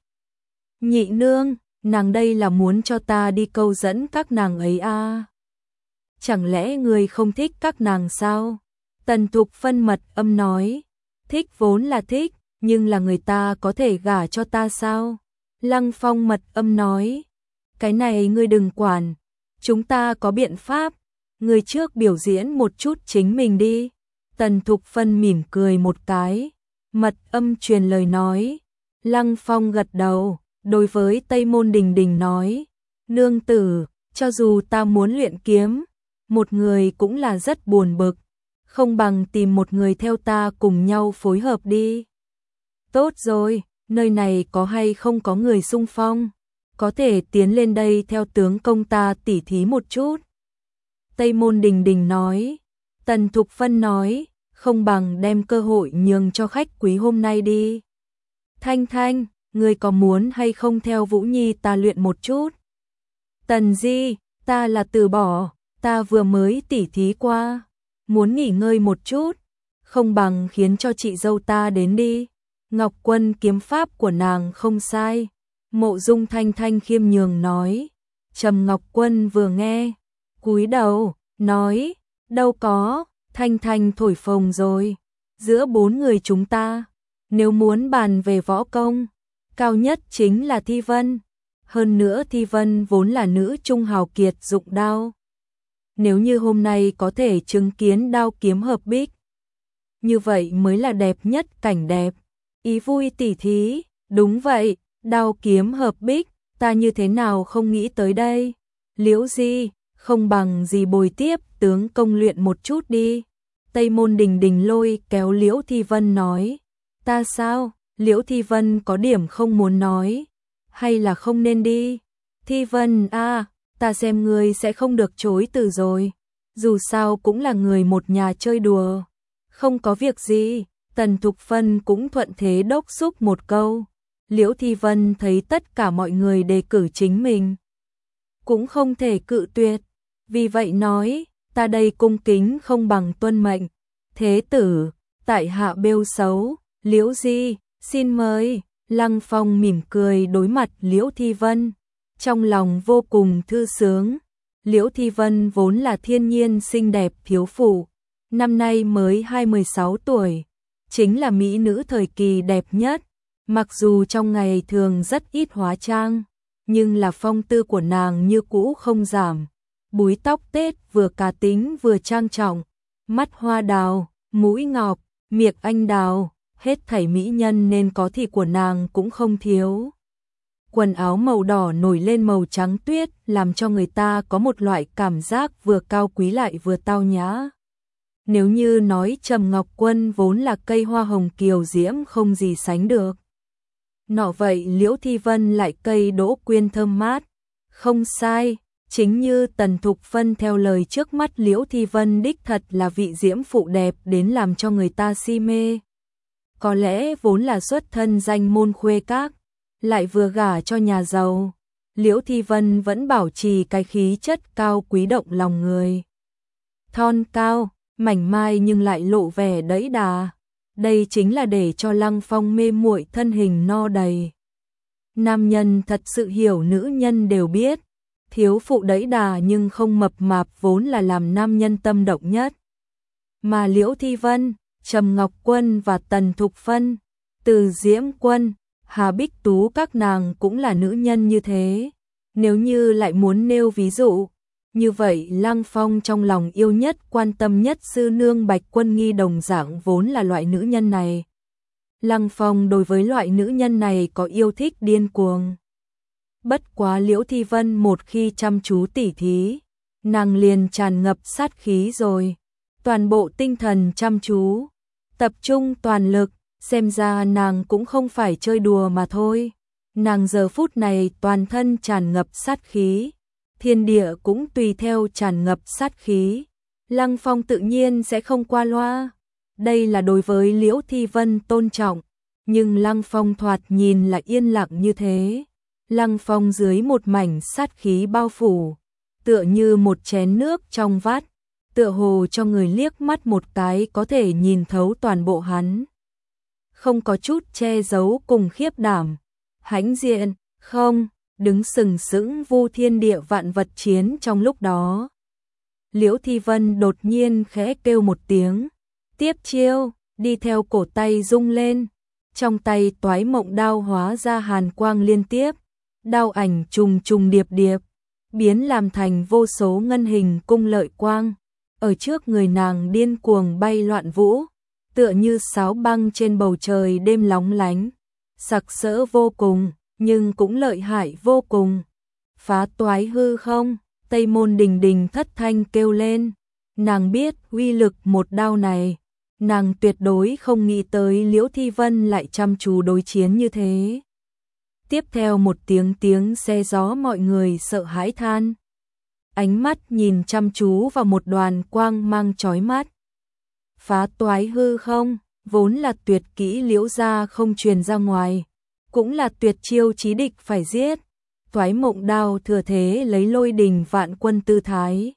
Nhị nương, nàng đây là muốn cho ta đi câu dẫn các nàng ấy a. À. Chẳng lẽ ngươi không thích các nàng sao? Tần Thục Phân mật âm nói, thích vốn là thích, nhưng là người ta có thể gả cho ta sao? Lăng Phong mật âm nói, cái này ngươi đừng quản, chúng ta có biện pháp, ngươi trước biểu diễn một chút chính mình đi. Tần Thục Phân mỉm cười một cái, mật âm truyền lời nói. Lăng Phong gật đầu, đối với Tây Môn Đình Đình nói, nương tử, cho dù ta muốn luyện kiếm, một người cũng là rất buồn bực, không bằng tìm một người theo ta cùng nhau phối hợp đi. Tốt rồi, nơi này có hay không có người xung phong, có thể tiến lên đây theo tướng công ta tỉ thí một chút. Tây Môn Đình Đình nói. Tần Thục Phân nói, không bằng đem cơ hội nhường cho khách quý hôm nay đi. Thanh Thanh, ngươi có muốn hay không theo Vũ Nhi ta luyện một chút? Tần Di, ta là từ bỏ, ta vừa mới tỉ thí qua, muốn nghỉ ngơi một chút, không bằng khiến cho chị dâu ta đến đi. Ngọc Quân kiếm pháp của nàng không sai. Mộ Dung Thanh Thanh khiêm nhường nói. Trầm Ngọc Quân vừa nghe, cúi đầu, nói, đâu có, Thanh Thanh thổi phồng rồi. Giữa bốn người chúng ta, nếu muốn bàn về võ công, cao nhất chính là Thi Vân. Hơn nữa Thi Vân vốn là nữ trung hào kiệt dụng đao. Nếu như hôm nay có thể chứng kiến đao kiếm hợp bích, như vậy mới là đẹp nhất cảnh đẹp. Ý vui tỉ thí, đúng vậy, đao kiếm hợp bích, ta như thế nào không nghĩ tới đây. Liễu Di, không bằng gì bồi tiếp tướng công luyện một chút đi. Tây Môn Đình Đình lôi kéo Liễu Thi Vân nói. Ta sao? Liễu Thi Vân có điểm không muốn nói. Hay là không nên đi? Thi Vân a, ta xem ngươi sẽ không được chối từ rồi. Dù sao cũng là người một nhà chơi đùa. Không có việc gì. Tần Thục Phân cũng thuận thế đốc xúc một câu. Liễu Thi Vân thấy tất cả mọi người đề cử chính mình, cũng không thể cự tuyệt. Vì vậy nói, ta đây cung kính không bằng tuân mệnh. Thế tử, tại hạ bêu xấu, Liễu Di, xin mời. Lăng Phong mỉm cười đối mặt Liễu Thi Vân, trong lòng vô cùng thư sướng. Liễu Thi Vân vốn là thiên nhiên xinh đẹp thiếu phụ, năm nay mới hai mươi sáu tuổi. chính là mỹ nữ thời kỳ đẹp nhất. Mặc dù trong ngày thường rất ít hóa trang, nhưng là phong tư của nàng như cũ không giảm. Búi tóc tết vừa cá tính vừa trang trọng, mắt hoa đào, mũi ngọc, miệng anh đào, hết thảy mỹ nhân nên có thì của nàng cũng không thiếu. Quần áo màu đỏ nổi lên màu trắng tuyết làm cho người ta có một loại cảm giác vừa cao quý lại vừa tao nhã. Nếu như nói Trầm Ngọc Quân vốn là cây hoa hồng kiều diễm không gì sánh được. Nọ vậy Liễu Thi Vân lại cây đỗ quyên thơm mát. Không sai, chính như Tần Thục Phân theo lời trước mắt Liễu Thi Vân đích thật là vị diễm phụ đẹp đến làm cho người ta si mê. Có lẽ vốn là xuất thân danh môn khuê các, lại vừa gả cho nhà giàu, Liễu Thi Vân vẫn bảo trì cái khí chất cao quý động lòng người. Thon cao, mảnh mai nhưng lại lộ vẻ đẫy đà. Đây chính là để cho Lăng Phong mê muội thân hình no đầy. Nam nhân thật sự hiểu nữ nhân đều biết, thiếu phụ đẫy đà nhưng không mập mạp vốn là làm nam nhân tâm động nhất. Mà Liễu Thi Vân, Trầm Ngọc Quân và Tần Thục Phân, Từ Diễm Quân, Hà Bích Tú các nàng cũng là nữ nhân như thế. Nếu như lại muốn nêu ví dụ, như vậy Lăng Phong trong lòng yêu nhất quan tâm nhất sư nương Bạch Quân Nghi đồng dạng vốn là loại nữ nhân này. Lăng Phong đối với loại nữ nhân này có yêu thích điên cuồng. Bất quá Liễu Thi Vân một khi chăm chú tỉ thí, nàng liền tràn ngập sát khí rồi. Toàn bộ tinh thần chăm chú, tập trung toàn lực, xem ra nàng cũng không phải chơi đùa mà thôi. Nàng giờ phút này toàn thân tràn ngập sát khí, thiên địa cũng tùy theo tràn ngập sát khí. Lăng Phong tự nhiên sẽ không qua loa. Đây là đối với Liễu Thi Vân tôn trọng, nhưng Lăng Phong thoạt nhìn là yên lặng như thế. Lăng Phong dưới một mảnh sát khí bao phủ, tựa như một chén nước trong vắt, tựa hồ cho người liếc mắt một cái có thể nhìn thấu toàn bộ hắn. Không có chút che giấu cùng khiếp đảm, hãnh diện, không, đứng sừng sững vu thiên địa vạn vật chiến trong lúc đó. Liễu Thi Vân đột nhiên khẽ kêu một tiếng, tiếp chiêu, đi theo cổ tay rung lên, trong tay Toái Mộng đao hóa ra hàn quang liên tiếp, đao ảnh trùng trùng điệp điệp, biến làm thành vô số ngân hình cung lợi quang, ở trước người nàng điên cuồng bay loạn vũ, tựa như sáo băng trên bầu trời đêm lóng lánh, sặc sỡ vô cùng, nhưng cũng lợi hại vô cùng. Phá toái hư không, Tây Môn Đình Đình thất thanh kêu lên, nàng biết uy lực một đao này, nàng tuyệt đối không nghĩ tới Liễu Thi Vân lại chăm chú đối chiến như thế. Tiếp theo một tiếng tiếng xe gió mọi người sợ hãi than. Ánh mắt nhìn chăm chú vào một đoàn quang mang chói mắt. Phá toái hư không, vốn là tuyệt kỹ Liễu gia không truyền ra ngoài, cũng là tuyệt chiêu chí địch phải giết. Toái Mộng đao thừa thế lấy lôi đình vạn quân tư thái,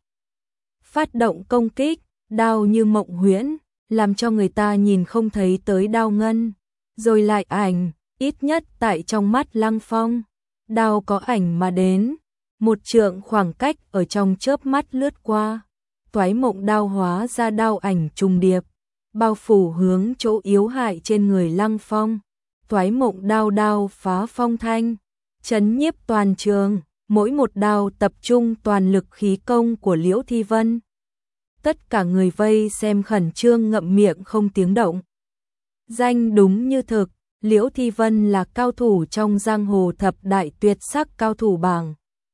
phát động công kích, đao như mộng huyễn, làm cho người ta nhìn không thấy tới đao ngân, rồi lại ảnh, ít nhất tại trong mắt Lăng Phong, đao có ảnh mà đến, một trượng khoảng cách ở trong chớp mắt lướt qua, Toái Mộng đao hóa ra đao ảnh trùng điệp, bao phủ hướng chỗ yếu hại trên người Lăng Phong. Toái Mộng đao đao phá phong thanh, chấn nhiếp toàn trường, mỗi một đao tập trung toàn lực khí công của Liễu Thi Vân. Tất cả người vây xem khẩn trương ngậm miệng không tiếng động. Danh đúng như thực, Liễu Thi Vân là cao thủ trong giang hồ thập đại tuyệt sắc cao thủ bảng.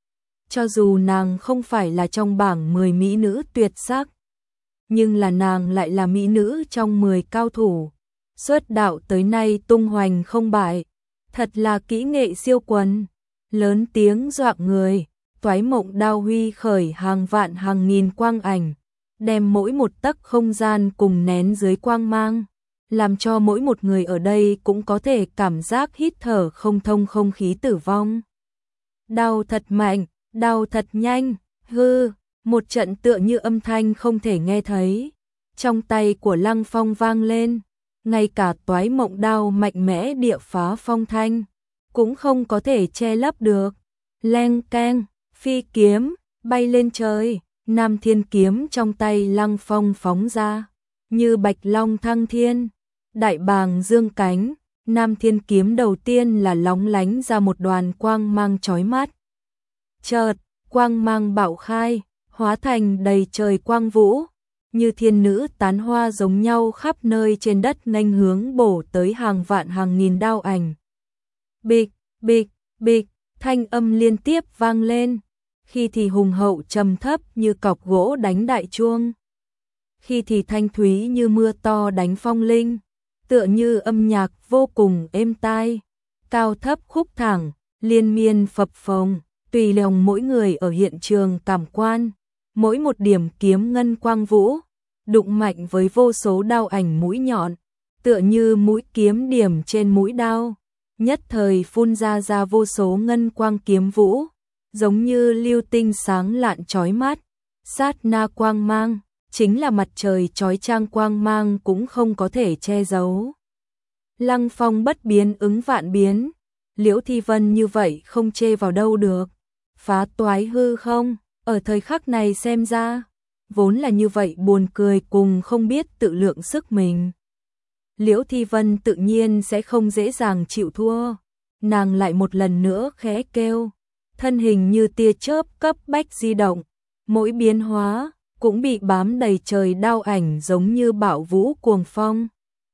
Cho dù nàng không phải là trong bảng mười mỹ nữ tuyệt sắc, nhưng là nàng lại là mỹ nữ trong mười cao thủ. Xuất đạo tới nay tung hoành không bại, thật là kỹ nghệ siêu quần, lớn tiếng dọa người. Toái Mộng đao huy khởi hàng vạn hàng nghìn quang ảnh, đem mỗi một tấc không gian cùng nén dưới quang mang, làm cho mỗi một người ở đây cũng có thể cảm giác hít thở không thông không khí tử vong. Đao thật mạnh, đao thật nhanh, hư, một trận tựa như âm thanh không thể nghe thấy, trong tay của Lăng Phong vang lên. Ngay cả Toái Mộng đao mạnh mẽ địa phá phong thanh, cũng không có thể che lấp được. Leng keng, phi kiếm, bay lên trời, Nam Thiên kiếm trong tay Lăng Phong phóng ra, như bạch long thăng thiên. đại bàng dương cánh, Nam Thiên kiếm đầu tiên là lóng lánh ra một đoàn quang mang chói mắt. Chợt, quang mang bạo khai, hóa thành đầy trời quang vũ, như thiên nữ tán hoa giống nhau khắp nơi trên đất nghênh hướng bổ tới hàng vạn hàng nghìn đao ảnh. Bịch, bịch, bịch, thanh âm liên tiếp vang lên, khi thì hùng hậu trầm thấp như cọc gỗ đánh đại chuông, khi thì thanh thúy như mưa to đánh phong linh, tựa như âm nhạc vô cùng êm tai, cao thấp khúc thẳng, liên miên phập phồng, tùy lòng mỗi người ở hiện trường cảm quan, mỗi một điểm kiếm ngân quang vũ, đụng mạnh với vô số đao ảnh mũi nhọn, tựa như mũi kiếm điểm trên mũi đao, nhất thời phun ra ra vô số ngân quang kiếm vũ, giống như lưu tinh sáng lạn chói mắt, sát na quang mang, chính là mặt trời chói chang quang mang cũng không có thể che giấu. Lăng Phong bất biến ứng vạn biến, Liễu Thi Vân như vậy không chê vào đâu được, phá toái hư không, ở thời khắc này xem ra, vốn là như vậy buồn cười cùng không biết tự lượng sức mình. Liễu Thi Vân tự nhiên sẽ không dễ dàng chịu thua, nàng lại một lần nữa khẽ kêu, thân hình như tia chớp cấp bách di động, mỗi biến hóa cũng bị bám đầy trời đao ảnh giống như bão vũ cuồng phong.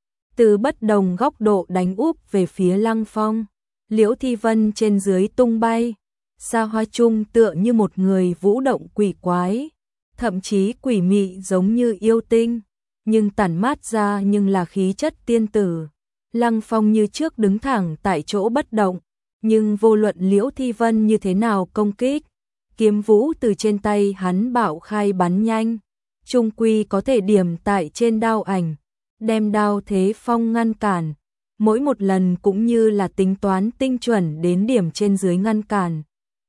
Từ bất đồng góc độ đánh úp về phía Lăng Phong, Liễu Thi Vân trên dưới tung bay, xa hoa chung tựa như một người vũ động quỷ quái, thậm chí quỷ mị giống như yêu tinh, nhưng tản mát ra nhưng là khí chất tiên tử. Lăng Phong như trước đứng thẳng tại chỗ bất động, nhưng vô luận Liễu Thi Vân như thế nào công kích, kiếm vũ từ trên tay hắn bạo khai bắn nhanh, chung quy có thể điểm tại trên đao ảnh, đem đao thế phong ngăn cản, mỗi một lần cũng như là tính toán tinh chuẩn đến điểm trên dưới ngăn cản.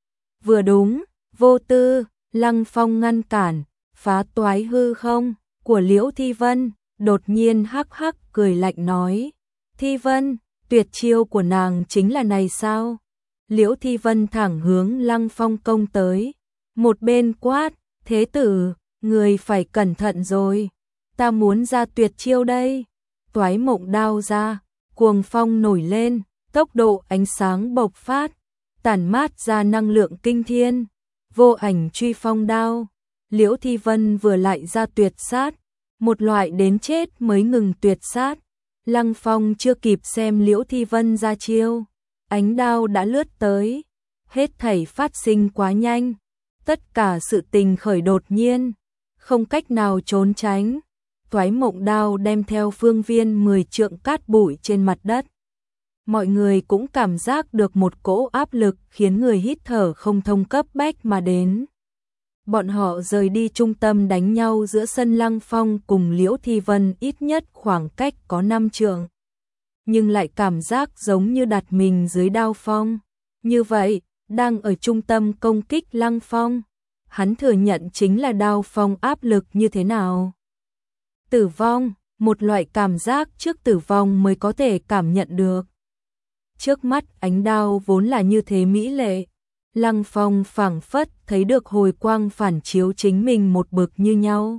Vừa đúng, vô tư, Lăng Phong ngăn cản, phá toái hư không của Liễu Thi Vân, đột nhiên hắc hắc cười lạnh nói, Thi Vân, tuyệt chiêu của nàng chính là này sao? Liễu Thi Vân thẳng hướng Lăng Phong công tới, một bên quát, thế tử, người phải cẩn thận rồi, ta muốn ra tuyệt chiêu đây. Toái mộng đao ra, cuồng phong nổi lên, tốc độ ánh sáng bộc phát, tản mát ra năng lượng kinh thiên, vô ảnh truy phong đao. Liễu Thi Vân vừa lại ra tuyệt sát, một loại đến chết mới ngừng tuyệt sát. Lăng Phong chưa kịp xem Liễu Thi Vân ra chiêu, ánh đao đã lướt tới, hết thảy phát sinh quá nhanh, tất cả sự tình khởi đột nhiên, không cách nào trốn tránh. Toái mộng đao đem theo phương viên mười trượng cát bụi trên mặt đất. Mọi người cũng cảm giác được một cỗ áp lực khiến người hít thở không thông cấp bách mà đến. Bọn họ rời đi trung tâm đánh nhau giữa sân Lăng Phong cùng Liễu Thi Vân ít nhất khoảng cách có năm trượng. Nhưng lại cảm giác giống như đặt mình dưới đao phong. Như vậy, đang ở trung tâm công kích Lăng Phong, hắn thừa nhận chính là đao phong áp lực như thế nào. Tử vong, một loại cảm giác trước tử vong mới có thể cảm nhận được. Trước mắt ánh đao vốn là như thế mỹ lệ, Lăng Phong phảng phất thấy được hồi quang phản chiếu chính mình một bực như nhau.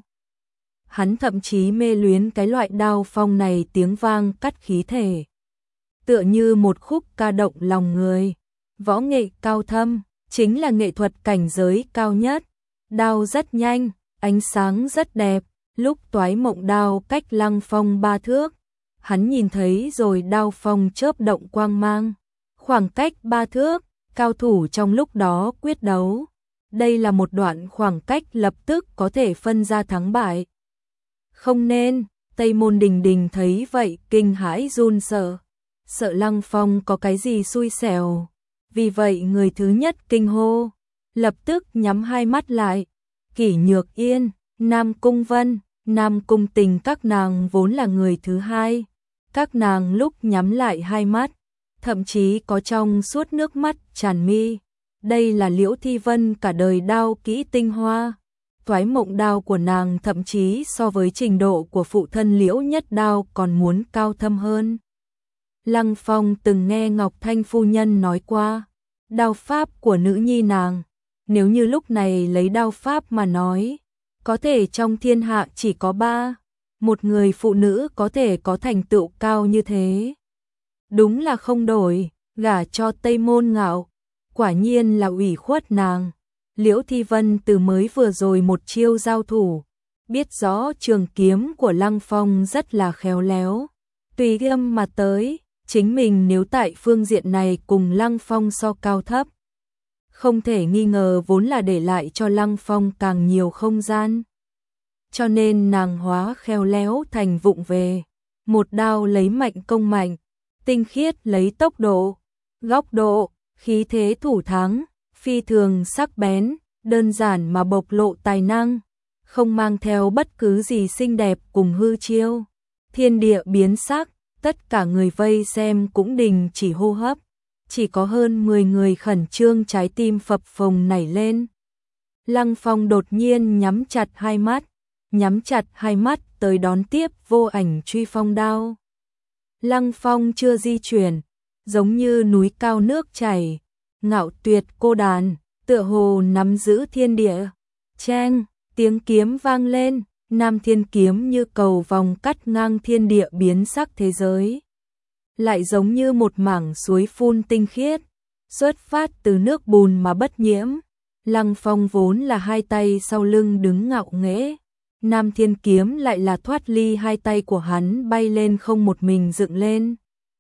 Hắn thậm chí mê luyến cái loại đao phong này tiếng vang cắt khí thể. Tựa như một khúc ca động lòng người, võ nghệ cao thâm, chính là nghệ thuật cảnh giới cao nhất. Đao rất nhanh, ánh sáng rất đẹp. Lúc toái mộng đao cách Lăng Phong ba thước, hắn nhìn thấy rồi đao phong chớp động quang mang. Khoảng cách ba thước, cao thủ trong lúc đó quyết đấu. Đây là một đoạn khoảng cách lập tức có thể phân ra thắng bại. Không nên, Tây Môn Đình Đình thấy vậy kinh hãi run sợ. Sợ Lăng Phong có cái gì xui xẻo. Vì vậy người thứ nhất kinh hô, lập tức nhắm hai mắt lại. Kỷ Nhược Yên, Nam Cung Vân, Nam Cung Tình các nàng vốn là người thứ hai. Các nàng lúc nhắm lại hai mắt, thậm chí có trong suốt nước mắt tràn mi. Đây là Liễu Thi Vân cả đời đao kỹ tinh hoa. Toái mộng đao của nàng thậm chí so với trình độ của phụ thân Liễu Nhất Đao còn muốn cao thâm hơn. Lăng Phong từng nghe Ngọc Thanh phu nhân nói qua, đao pháp của nữ nhi nàng, nếu như lúc này lấy đao pháp mà nói, có thể trong thiên hạ chỉ có ba. một người phụ nữ có thể có thành tựu cao như thế. Đúng là không đổi, gả cho Tây Môn Ngạo, quả nhiên là ủy khuất nàng. Liễu Thi Vân từ mới vừa rồi một chiêu giao thủ, biết rõ trường kiếm của Lăng Phong rất là khéo léo, tùy âm mà tới, chính mình nếu tại phương diện này cùng Lăng Phong so cao thấp, không thể nghi ngờ vốn là để lại cho Lăng Phong càng nhiều không gian. Cho nên nàng hóa khéo léo thành vụng về, một đao lấy mạnh công mạnh, tinh khiết lấy tốc độ, góc độ, khí thế thủ thắng, phi thường sắc bén, đơn giản mà bộc lộ tài năng, không mang theo bất cứ gì xinh đẹp cùng hư chiêu. Thiên địa biến sắc, tất cả người vây xem cũng đình chỉ hô hấp, chỉ có hơn mười người khẩn trương trái tim phập phồng nảy lên. Lăng Phong đột nhiên nhắm chặt hai mắt, nhắm chặt hai mắt tới đón tiếp vô ảnh truy phong đao. Lăng Phong chưa di chuyển, giống như núi cao nước chảy, ngạo tuyệt cô đàn, tựa hồ nắm giữ thiên địa. Cheng, tiếng kiếm vang lên, Nam Thiên kiếm như cầu vòng cắt ngang thiên địa biến sắc thế giới. Lại giống như một mảng suối phun tinh khiết, xuất phát từ nước bùn mà bất nhiễm. Lăng Phong vốn là hai tay sau lưng đứng ngạo nghễ, Nam Thiên kiếm lại là thoát ly hai tay của hắn bay lên không một mình dựng lên.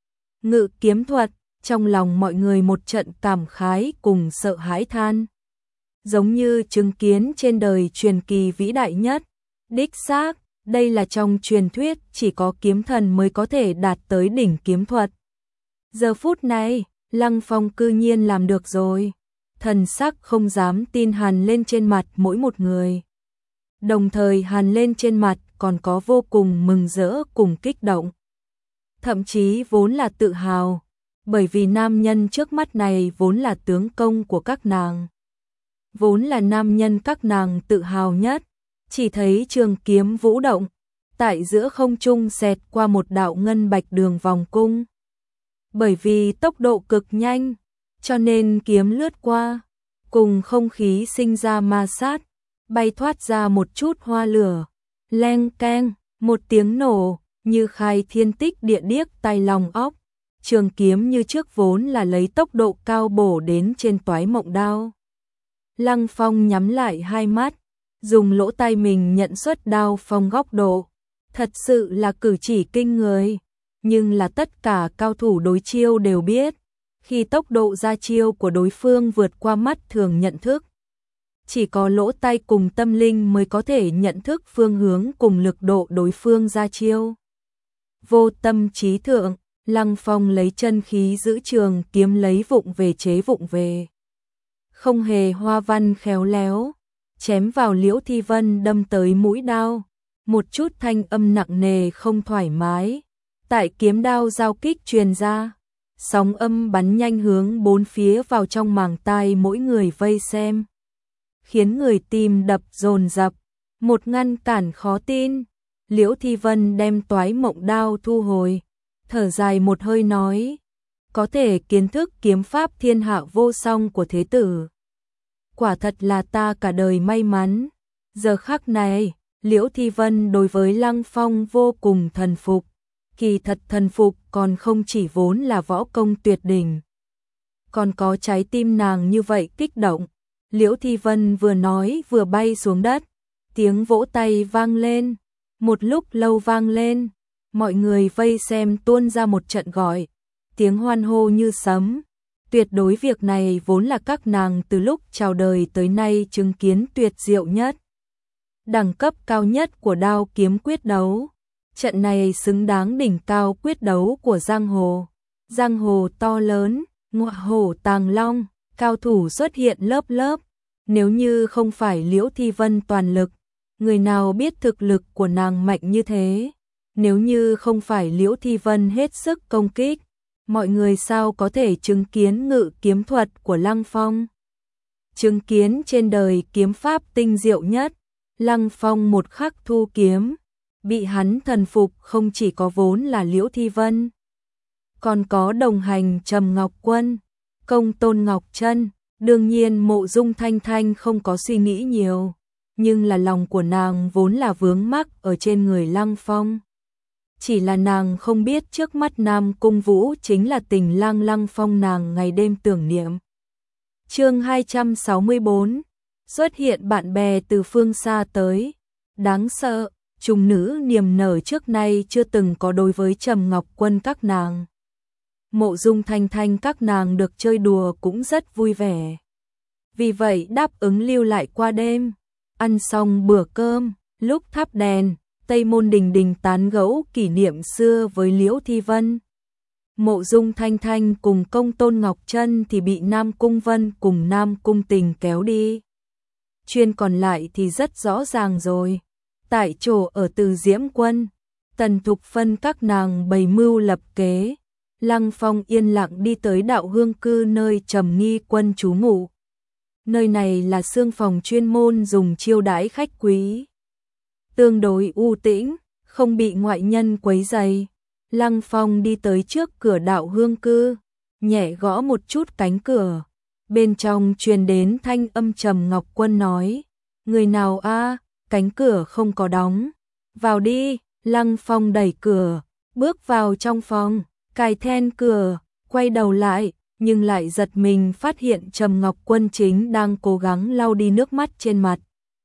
Ngự kiếm thuật, trong lòng mọi người một trận cảm khái cùng sợ hãi than. Giống như chứng kiến trên đời truyền kỳ vĩ đại nhất, đích xác, đây là trong truyền thuyết chỉ có kiếm thần mới có thể đạt tới đỉnh kiếm thuật. Giờ phút này, Lăng Phong cư nhiên làm được rồi. Thần sắc không dám tin hằn lên trên mặt mỗi một người. Đồng thời hằn lên trên mặt còn có vô cùng mừng rỡ cùng kích động. Thậm chí vốn là tự hào, bởi vì nam nhân trước mắt này vốn là tướng công của các nàng. Vốn là nam nhân các nàng tự hào nhất, chỉ thấy trường kiếm vũ động, tại giữa không trung xẹt qua một đạo ngân bạch đường vòng cung. Bởi vì tốc độ cực nhanh, cho nên kiếm lướt qua, cùng không khí sinh ra ma sát, bay thoát ra một chút hoa lửa, leng keng, một tiếng nổ, như khai thiên tích địa điếc tai lòng óc. Trường kiếm như trước vốn là lấy tốc độ cao bổ đến trên toái mộng đao. Lăng Phong nhắm lại hai mắt, dùng lỗ tai mình nhận xuất đao phong góc độ, thật sự là cử chỉ kinh người, nhưng là tất cả cao thủ đối chiêu đều biết, khi tốc độ ra chiêu của đối phương vượt qua mắt thường nhận thức, chỉ có lỗ tai cùng tâm linh mới có thể nhận thức phương hướng cùng lực độ đối phương ra chiêu. Vô tâm trí thượng, Lăng Phong lấy chân khí giữ trường kiếm lấy vụng về chế vụng về. Không hề hoa văn khéo léo, chém vào Liễu Thi Vân đâm tới mũi đao, một chút thanh âm nặng nề không thoải mái, tại kiếm đao giao kích truyền ra, sóng âm bắn nhanh hướng bốn phía vào trong màng tai mỗi người vây xem, khiến người tim đập dồn dập, một ngăn cản khó tin. Liễu Thi Vân đem toái mộng đao thu hồi, thở dài một hơi nói, có thể kiến thức kiếm pháp thiên hạ vô song của thế tử. Quả thật là ta cả đời may mắn. Giờ khắc này, Liễu Thi Vân đối với Lăng Phong vô cùng thần phục. Kỳ thật thần phục còn không chỉ vốn là võ công tuyệt đỉnh. Còn có trái tim nàng như vậy kích động. Liễu Thi Vân vừa nói vừa bay xuống đất. Tiếng vỗ tay vang lên. Một lúc lâu vang lên. Mọi người vây xem tuôn ra một trận gọi. Tiếng hoan hô như sấm. Tuyệt đối việc này vốn là các nàng từ lúc chào đời tới nay chứng kiến tuyệt diệu nhất. Đẳng cấp cao nhất của đao kiếm quyết đấu. Trận này xứng đáng đỉnh cao quyết đấu của giang hồ. Giang hồ to lớn, ngọa hổ tàng long, cao thủ xuất hiện lớp lớp. Nếu như không phải Liễu Thi Vân toàn lực, người nào biết thực lực của nàng mạnh như thế. Nếu như không phải Liễu Thi Vân hết sức công kích, mọi người sao có thể chứng kiến ngự kiếm thuật của Lăng Phong. Chứng kiến trên đời kiếm pháp tinh diệu nhất, Lăng Phong một khắc thu kiếm, bị hắn thần phục không chỉ có vốn là Liễu Thi Vân, còn có đồng hành Trầm Ngọc Quân, Công Tôn Ngọc Trân, đương nhiên Mộ Dung Thanh Thanh không có suy nghĩ nhiều, nhưng là lòng của nàng vốn là vướng mắc ở trên người Lăng Phong. Chỉ là nàng không biết trước mắt Nam Cung Vũ chính là tình lang Lăng Phong nàng ngày đêm tưởng niệm. Chương hai trăm sáu mươi bốn, xuất hiện bạn bè từ phương xa tới, đáng sợ, trùng nữ niềm nở trước nay chưa từng có đối với Trầm Ngọc Quân các nàng. Mộ Dung Thanh Thanh các nàng được chơi đùa cũng rất vui vẻ. Vì vậy đáp ứng lưu lại qua đêm, ăn xong bữa cơm, lúc thắp đèn, Tây Môn Đình Đình tán gẫu kỷ niệm xưa với Liễu Thi Vân. Mộ Dung Thanh Thanh cùng Công Tôn Ngọc Trân thì bị Nam Cung Vân cùng Nam Cung Tình kéo đi. Chuyện còn lại thì rất rõ ràng rồi. Tại chỗ ở Từ Diễm Quân, Tần Thục Phân các nàng bày mưu lập kế, Lăng Phong yên lặng đi tới Đạo Hương Cư nơi Trầm Nghi Quân trú ngụ. Nơi này là xương phòng chuyên môn dùng chiêu đãi khách quý. Tương đối u tĩnh, không bị ngoại nhân quấy rầy. Lăng Phong đi tới trước cửa Đạo Hương Cư, nhẹ gõ một chút cánh cửa. Bên trong truyền đến thanh âm Trầm Ngọc Quân nói, người nào a? Cánh cửa không có đóng. Vào đi. Lăng Phong đẩy cửa, bước vào trong phòng, cài then cửa, quay đầu lại, nhưng lại giật mình phát hiện Trầm Ngọc Quân chính đang cố gắng lau đi nước mắt trên mặt.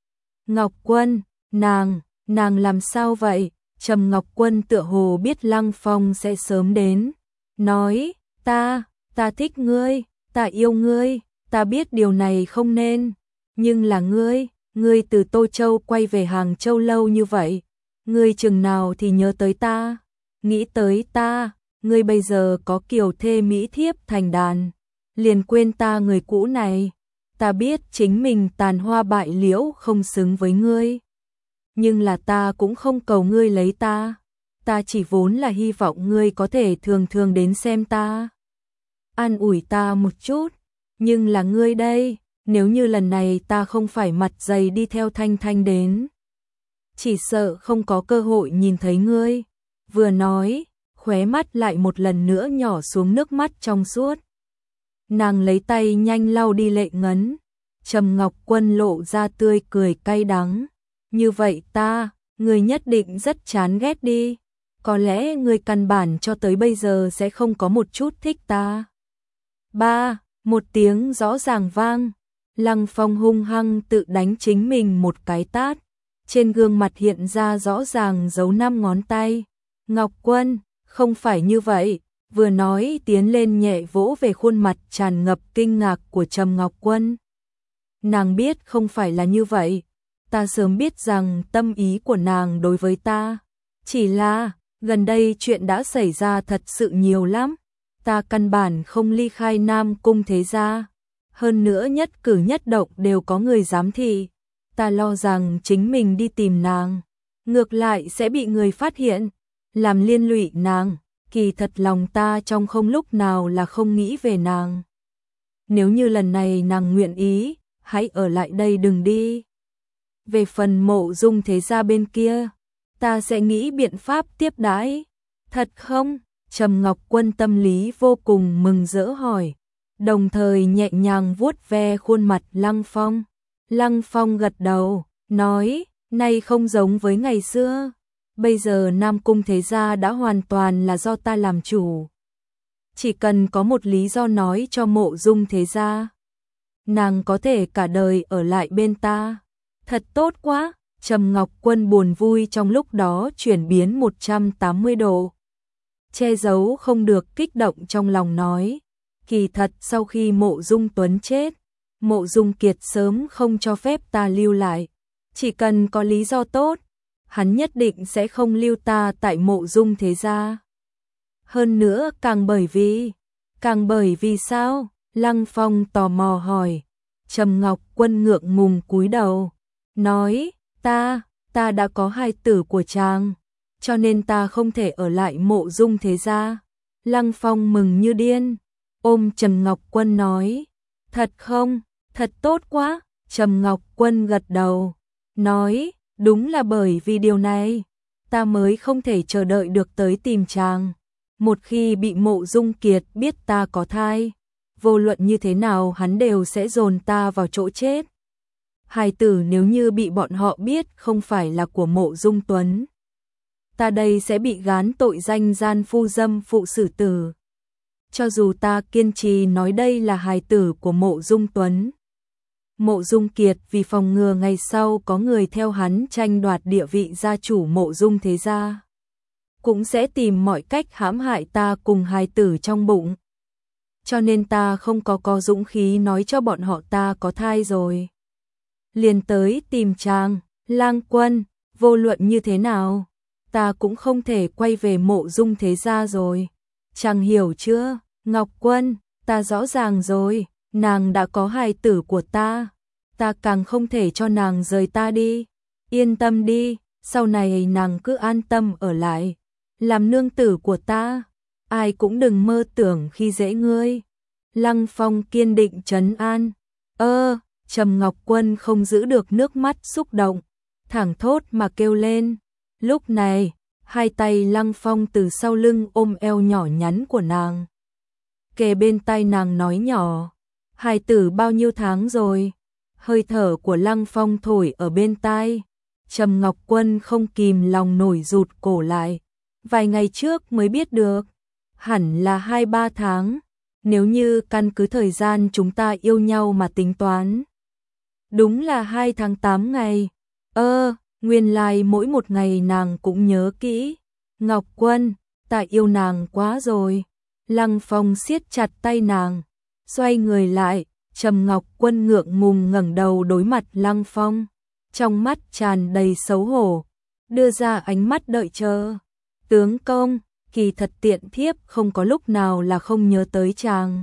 Ngọc Quân, nàng, nàng làm sao vậy? Trầm Ngọc Quân tựa hồ biết Lăng Phong sẽ sớm đến, nói, ta, ta thích ngươi, ta yêu ngươi, ta biết điều này không nên, nhưng là ngươi, ngươi từ Tô Châu quay về Hàng Châu lâu như vậy, ngươi chừng nào thì nhớ tới ta, nghĩ tới ta, ngươi bây giờ có kiều thê mỹ thiếp thành đàn, liền quên ta người cũ này, ta biết chính mình tàn hoa bại liễu không xứng với ngươi. Nhưng là ta cũng không cầu ngươi lấy ta, ta chỉ vốn là hy vọng ngươi có thể thường thường đến xem ta, an ủi ta một chút, nhưng là ngươi đây, nếu như lần này ta không phải mặt dày đi theo Thanh Thanh đến, chỉ sợ không có cơ hội nhìn thấy ngươi. Vừa nói, khóe mắt lại một lần nữa nhỏ xuống nước mắt trong suốt. Nàng lấy tay nhanh lau đi lệ ngấn, Trầm Ngọc Quân lộ ra tươi cười cay đắng. Như vậy ta, ngươi nhất định rất chán ghét đi. Có lẽ ngươi căn bản cho tới bây giờ sẽ không có một chút thích ta. Ba, một tiếng rõ ràng vang. Lăng Phong hung hăng tự đánh chính mình một cái tát. Trên gương mặt hiện ra rõ ràng dấu năm ngón tay. Ngọc Quân, không phải như vậy. Vừa nói tiến lên nhẹ vỗ về khuôn mặt tràn ngập kinh ngạc của Trầm Ngọc Quân. Nàng biết không phải là như vậy. Ta sớm biết rằng tâm ý của nàng đối với ta. Chỉ là, gần đây chuyện đã xảy ra thật sự nhiều lắm. Ta căn bản không ly khai Nam Cung thế gia. Hơn nữa nhất cử nhất động đều có người giám thị. Ta lo rằng chính mình đi tìm nàng, ngược lại sẽ bị người phát hiện, làm liên lụy nàng. Kỳ thật lòng ta trong không lúc nào là không nghĩ về nàng. Nếu như lần này nàng nguyện ý, hãy ở lại đây đừng đi. Về phần Mộ Dung thế gia bên kia, ta sẽ nghĩ biện pháp tiếp đãi. Thật không? Trầm Ngọc Quân tâm lý vô cùng mừng rỡ hỏi, đồng thời nhẹ nhàng vuốt ve khuôn mặt Lăng Phong. Lăng Phong gật đầu, nói, nay không giống với ngày xưa. Bây giờ Nam Cung thế gia đã hoàn toàn là do ta làm chủ. Chỉ cần có một lý do nói cho Mộ Dung thế gia, nàng có thể cả đời ở lại bên ta. Thật tốt quá. Trầm Ngọc Quân buồn vui trong lúc đó chuyển biến một trăm tám mươi độ. Che giấu không được kích động trong lòng nói, kỳ thật sau khi Mộ Dung Tuấn chết, Mộ Dung Kiệt sớm không cho phép ta lưu lại. Chỉ cần có lý do tốt, hắn nhất định sẽ không lưu ta tại Mộ Dung thế gia. Hơn nữa càng bởi vì, càng bởi vì sao? Lăng Phong tò mò hỏi. Trầm Ngọc Quân ngượng ngùng cúi đầu, nói, ta, ta đã có hài tử của chàng, cho nên ta không thể ở lại Mộ Dung thế gia. Lăng Phong mừng như điên, ôm Trầm Ngọc Quân nói, thật không? Thật tốt quá. Trầm Ngọc Quân gật đầu, nói, đúng là bởi vì điều này, ta mới không thể chờ đợi được tới tìm chàng. Một khi bị Mộ Dung Kiệt biết ta có thai, vô luận như thế nào hắn đều sẽ dồn ta vào chỗ chết. Hài tử nếu như bị bọn họ biết không phải là của Mộ Dung Tuấn, ta đây sẽ bị gán tội danh gian phu dâm phụ xử tử. Cho dù ta kiên trì nói đây là hài tử của Mộ Dung Tuấn, Mộ Dung Kiệt vì phòng ngừa ngày sau có người theo hắn tranh đoạt địa vị gia chủ Mộ Dung thế gia, cũng sẽ tìm mọi cách hãm hại ta cùng hài tử trong bụng. Cho nên ta không có có dũng khí nói cho bọn họ ta có thai rồi. Liền tới tìm chàng, Lang Quân, vô luận như thế nào, ta cũng không thể quay về Mộ Dung thế gia rồi. Chàng hiểu chưa? Ngọc Quân, ta rõ ràng rồi, nàng đã có hài tử của ta, ta càng không thể cho nàng rời ta đi. Yên tâm đi, sau này nàng cứ an tâm ở lại, làm nương tử của ta, ai cũng đừng mơ tưởng khi dễ ngươi. Lăng Phong kiên định trấn an. Ơ, Trầm Ngọc Quân không giữ được nước mắt xúc động, thẳng thốt mà kêu lên. Lúc này, hai tay Lăng Phong từ sau lưng ôm eo nhỏ nhắn của nàng, kề bên tai nàng nói nhỏ, hài tử bao nhiêu tháng rồi? Hơi thở của Lăng Phong thổi ở bên tai, Trầm Ngọc Quân không kìm lòng nổi rụt cổ lại. Vài ngày trước mới biết được, hẳn là hai ba tháng, nếu như căn cứ thời gian chúng ta yêu nhau mà tính toán. Đúng là hai tháng tám ngày. Ơ, nguyên lai mỗi một ngày nàng cũng nhớ kỹ. Ngọc Quân, ta yêu nàng quá rồi. Lăng Phong siết chặt tay nàng, xoay người lại, Trầm Ngọc Quân ngượng ngùng ngẩng đầu đối mặt Lăng Phong, trong mắt tràn đầy xấu hổ, đưa ra ánh mắt đợi chờ. Tướng công, kỳ thật tiện thiếp không có lúc nào là không nhớ tới chàng.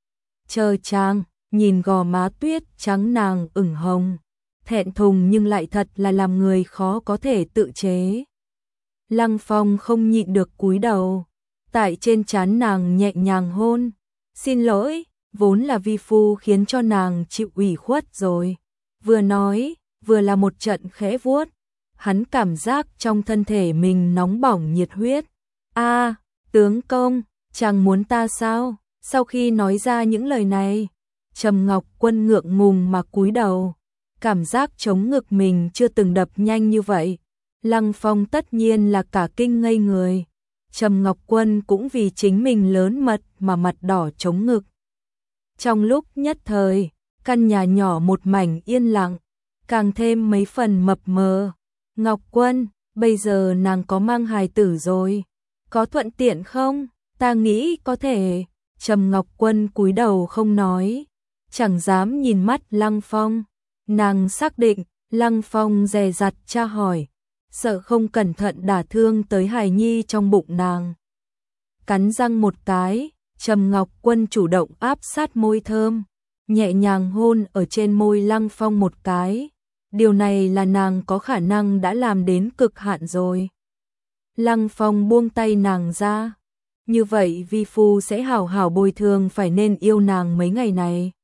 Chờ chàng, nhìn gò má tuyết trắng nàng ửng hồng, thẹn thùng nhưng lại thật là làm người khó có thể tự chế. Lăng Phong không nhịn được cúi đầu, tại trên trán nàng nhẹ nhàng hôn. Xin lỗi, vốn là vi phu khiến cho nàng chịu ủy khuất rồi. Vừa nói, vừa là một trận khẽ vuốt. Hắn cảm giác trong thân thể mình nóng bỏng nhiệt huyết. A, à, tướng công, chàng muốn ta sao? Sau khi nói ra những lời này, Trầm Ngọc Quân ngượng ngùng mà cúi đầu, cảm giác chống ngực mình chưa từng đập nhanh như vậy. Lăng Phong tất nhiên là cả kinh ngây người. Trầm Ngọc Quân cũng vì chính mình lớn mật mà mặt đỏ chống ngực. Trong lúc nhất thời, căn nhà nhỏ một mảnh yên lặng, càng thêm mấy phần mập mờ. Ngọc Quân, bây giờ nàng có mang hài tử rồi, có thuận tiện không? Ta nghĩ có thể. Trầm Ngọc Quân cúi đầu không nói, chẳng dám nhìn mắt Lăng Phong. Nàng xác định, Lăng Phong dè dặt tra hỏi, sợ không cẩn thận đả thương tới hài nhi trong bụng nàng. Cắn răng một cái, Trầm Ngọc Quân chủ động áp sát môi thơm, nhẹ nhàng hôn ở trên môi Lăng Phong một cái. Điều này là nàng có khả năng đã làm đến cực hạn rồi. Lăng Phong buông tay nàng ra. Như vậy vi phu sẽ hảo hảo bồi thường phải nên yêu nàng mấy ngày này.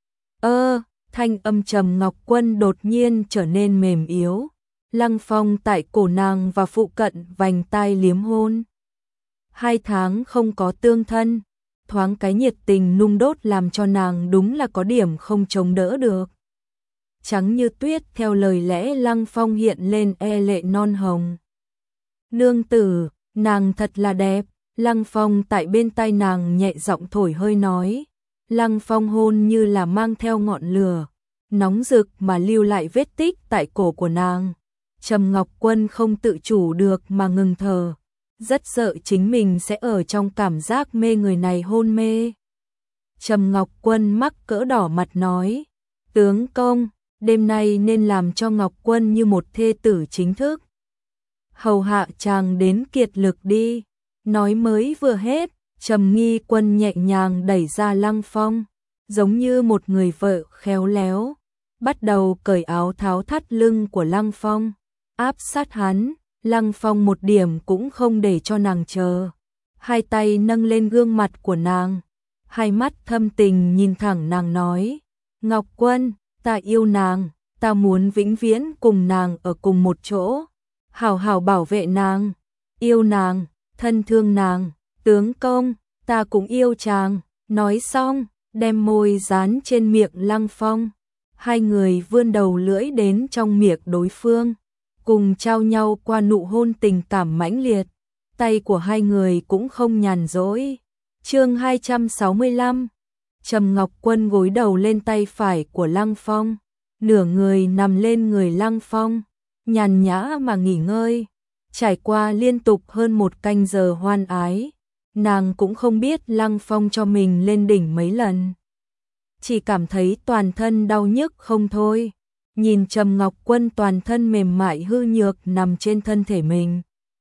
Ơ, thanh âm Trầm Ngọc Quân đột nhiên trở nên mềm yếu. Lăng Phong tại cổ nàng và phụ cận vành tai liếm hôn. Hai tháng không có tương thân, thoáng cái nhiệt tình nung đốt làm cho nàng đúng là có điểm không chống đỡ được. Trắng như tuyết theo lời lẽ Lăng Phong hiện lên e lệ non hồng. Nương tử, nàng thật là đẹp. Lăng Phong tại bên tai nàng nhẹ giọng thổi hơi nói. Lăng Phong hôn như là mang theo ngọn lửa, nóng rực mà lưu lại vết tích tại cổ của nàng. Trầm Ngọc Quân không tự chủ được mà ngừng thở, rất sợ chính mình sẽ ở trong cảm giác mê người này hôn mê. Trầm Ngọc Quân mắc cỡ đỏ mặt nói, tướng công, đêm nay nên làm cho Ngọc Quân như một thê tử chính thức. Hầu hạ chàng đến kiệt lực đi. Nói mới vừa hết, Trầm Nghi Quân nhẹ nhàng đẩy ra Lăng Phong, giống như một người vợ khéo léo, bắt đầu cởi áo tháo thắt lưng của Lăng Phong, áp sát hắn. Lăng Phong một điểm cũng không để cho nàng chờ, hai tay nâng lên gương mặt của nàng, hai mắt thâm tình nhìn thẳng nàng nói, Ngọc Quân, ta yêu nàng, ta muốn vĩnh viễn cùng nàng ở cùng một chỗ, hảo hảo bảo vệ nàng, yêu nàng, thân thương nàng. Tướng công, ta cũng yêu chàng. Nói xong, đem môi dán trên miệng Lăng Phong, Hai người vươn đầu lưỡi đến trong miệng đối phương, cùng trao nhau qua nụ hôn tình cảm mãnh liệt. Tay của hai người cũng không nhàn rỗi. Chương hai trăm sáu mươi lăm. Trầm Ngọc Quân gối đầu lên tay phải của Lăng Phong, nửa người nằm lên người Lăng Phong, nhàn nhã mà nghỉ ngơi. Trải qua liên tục hơn một canh giờ hoan ái, nàng cũng không biết Lăng Phong cho mình lên đỉnh mấy lần, chỉ cảm thấy toàn thân đau nhức không thôi. Nhìn Trầm Ngọc Quân toàn thân mềm mại hư nhược nằm trên thân thể mình,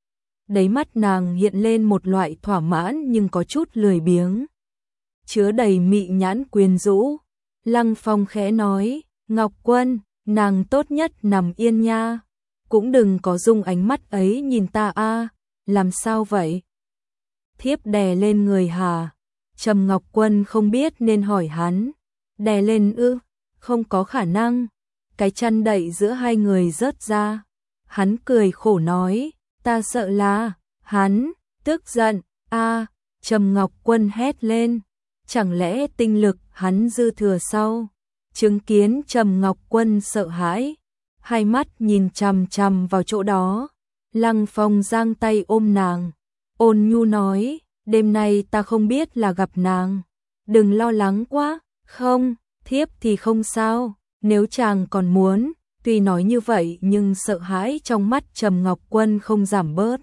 đáy mắt nàng hiện lên một loại thỏa mãn nhưng có chút lười biếng, chứa đầy mị nhãn quyến rũ. Lăng Phong khẽ nói, Ngọc Quân, nàng tốt nhất nằm yên nha, cũng đừng có dùng ánh mắt ấy nhìn ta a. Làm sao vậy? Thiếp đè lên người hà. Trầm Ngọc Quân không biết nên hỏi hắn. Đè lên ư? Không có khả năng. Cái chăn đậy giữa hai người rớt ra. Hắn cười khổ nói, ta sợ là. Hắn tức giận. A. Trầm Ngọc Quân hét lên. Chẳng lẽ tinh lực hắn dư thừa sau? Chứng kiến Trầm Ngọc Quân sợ hãi, hai mắt nhìn chằm chằm vào chỗ đó. Lăng Phong giang tay ôm nàng, ôn nhu nói, đêm nay ta không biết là gặp nàng, đừng lo lắng quá. Không, thiếp thì không sao, nếu chàng còn muốn. Tuy nói như vậy nhưng sợ hãi trong mắt Trầm Ngọc Quân không giảm bớt.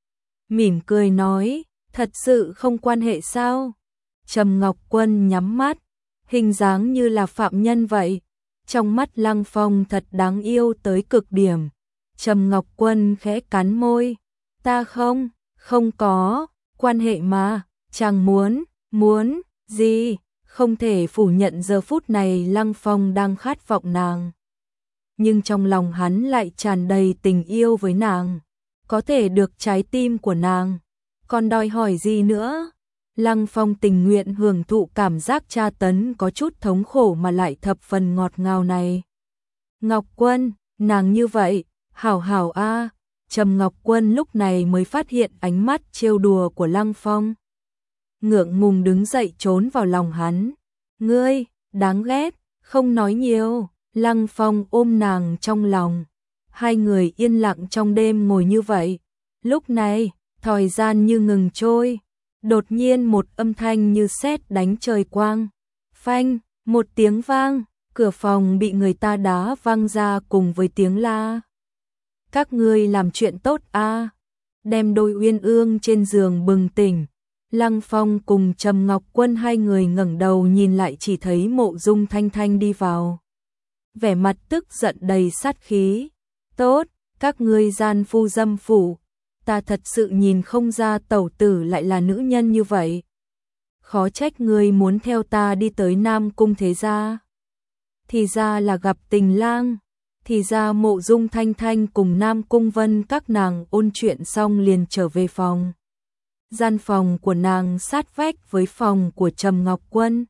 Mỉm cười nói, thật sự không quan hệ sao? Trầm Ngọc Quân nhắm mắt, hình dáng như là phạm nhân vậy. Trong mắt Lăng Phong thật đáng yêu tới cực điểm. Trầm Ngọc Quân khẽ cắn môi, ta không, không có, quan hệ mà, chàng muốn, muốn, gì, không thể phủ nhận giờ phút này Lăng Phong đang khát vọng nàng. Nhưng trong lòng hắn lại tràn đầy tình yêu với nàng, có thể được trái tim của nàng, còn đòi hỏi gì nữa. Lăng Phong tình nguyện hưởng thụ cảm giác tra tấn có chút thống khổ mà lại thập phần ngọt ngào này. Ngọc Quân, nàng như vậy, hảo hảo a. Trầm Ngọc Quân lúc này mới phát hiện ánh mắt trêu đùa của Lăng Phong. Ngượng ngùng đứng dậy trốn vào lòng hắn. Ngươi, đáng ghét, không nói nhiều. Lăng Phong ôm nàng trong lòng. Hai người yên lặng trong đêm ngồi như vậy. Lúc này, thời gian như ngừng trôi. Đột nhiên một âm thanh như sét đánh trời quang. Phanh, một tiếng vang, cửa phòng bị người ta đá văng ra cùng với tiếng la. Các ngươi làm chuyện tốt a. Đem đôi uyên ương trên giường bừng tỉnh. Lăng Phong cùng Trầm Ngọc Quân hai người ngẩng đầu nhìn lại chỉ thấy Mộ Dung Thanh Thanh đi vào. Vẻ mặt tức giận đầy sát khí. Tốt, các ngươi gian phu dâm phủ. Ta thật sự nhìn không ra tẩu tử lại là nữ nhân như vậy. Khó trách ngươi muốn theo ta đi tới Nam Cung thế gia. Thì ra là gặp tình lang. Thì ra Mộ Dung Thanh Thanh cùng Nam Cung Vân các nàng ôn chuyện xong liền trở về phòng. Gian phòng của nàng sát vách với phòng của Trầm Ngọc Quân.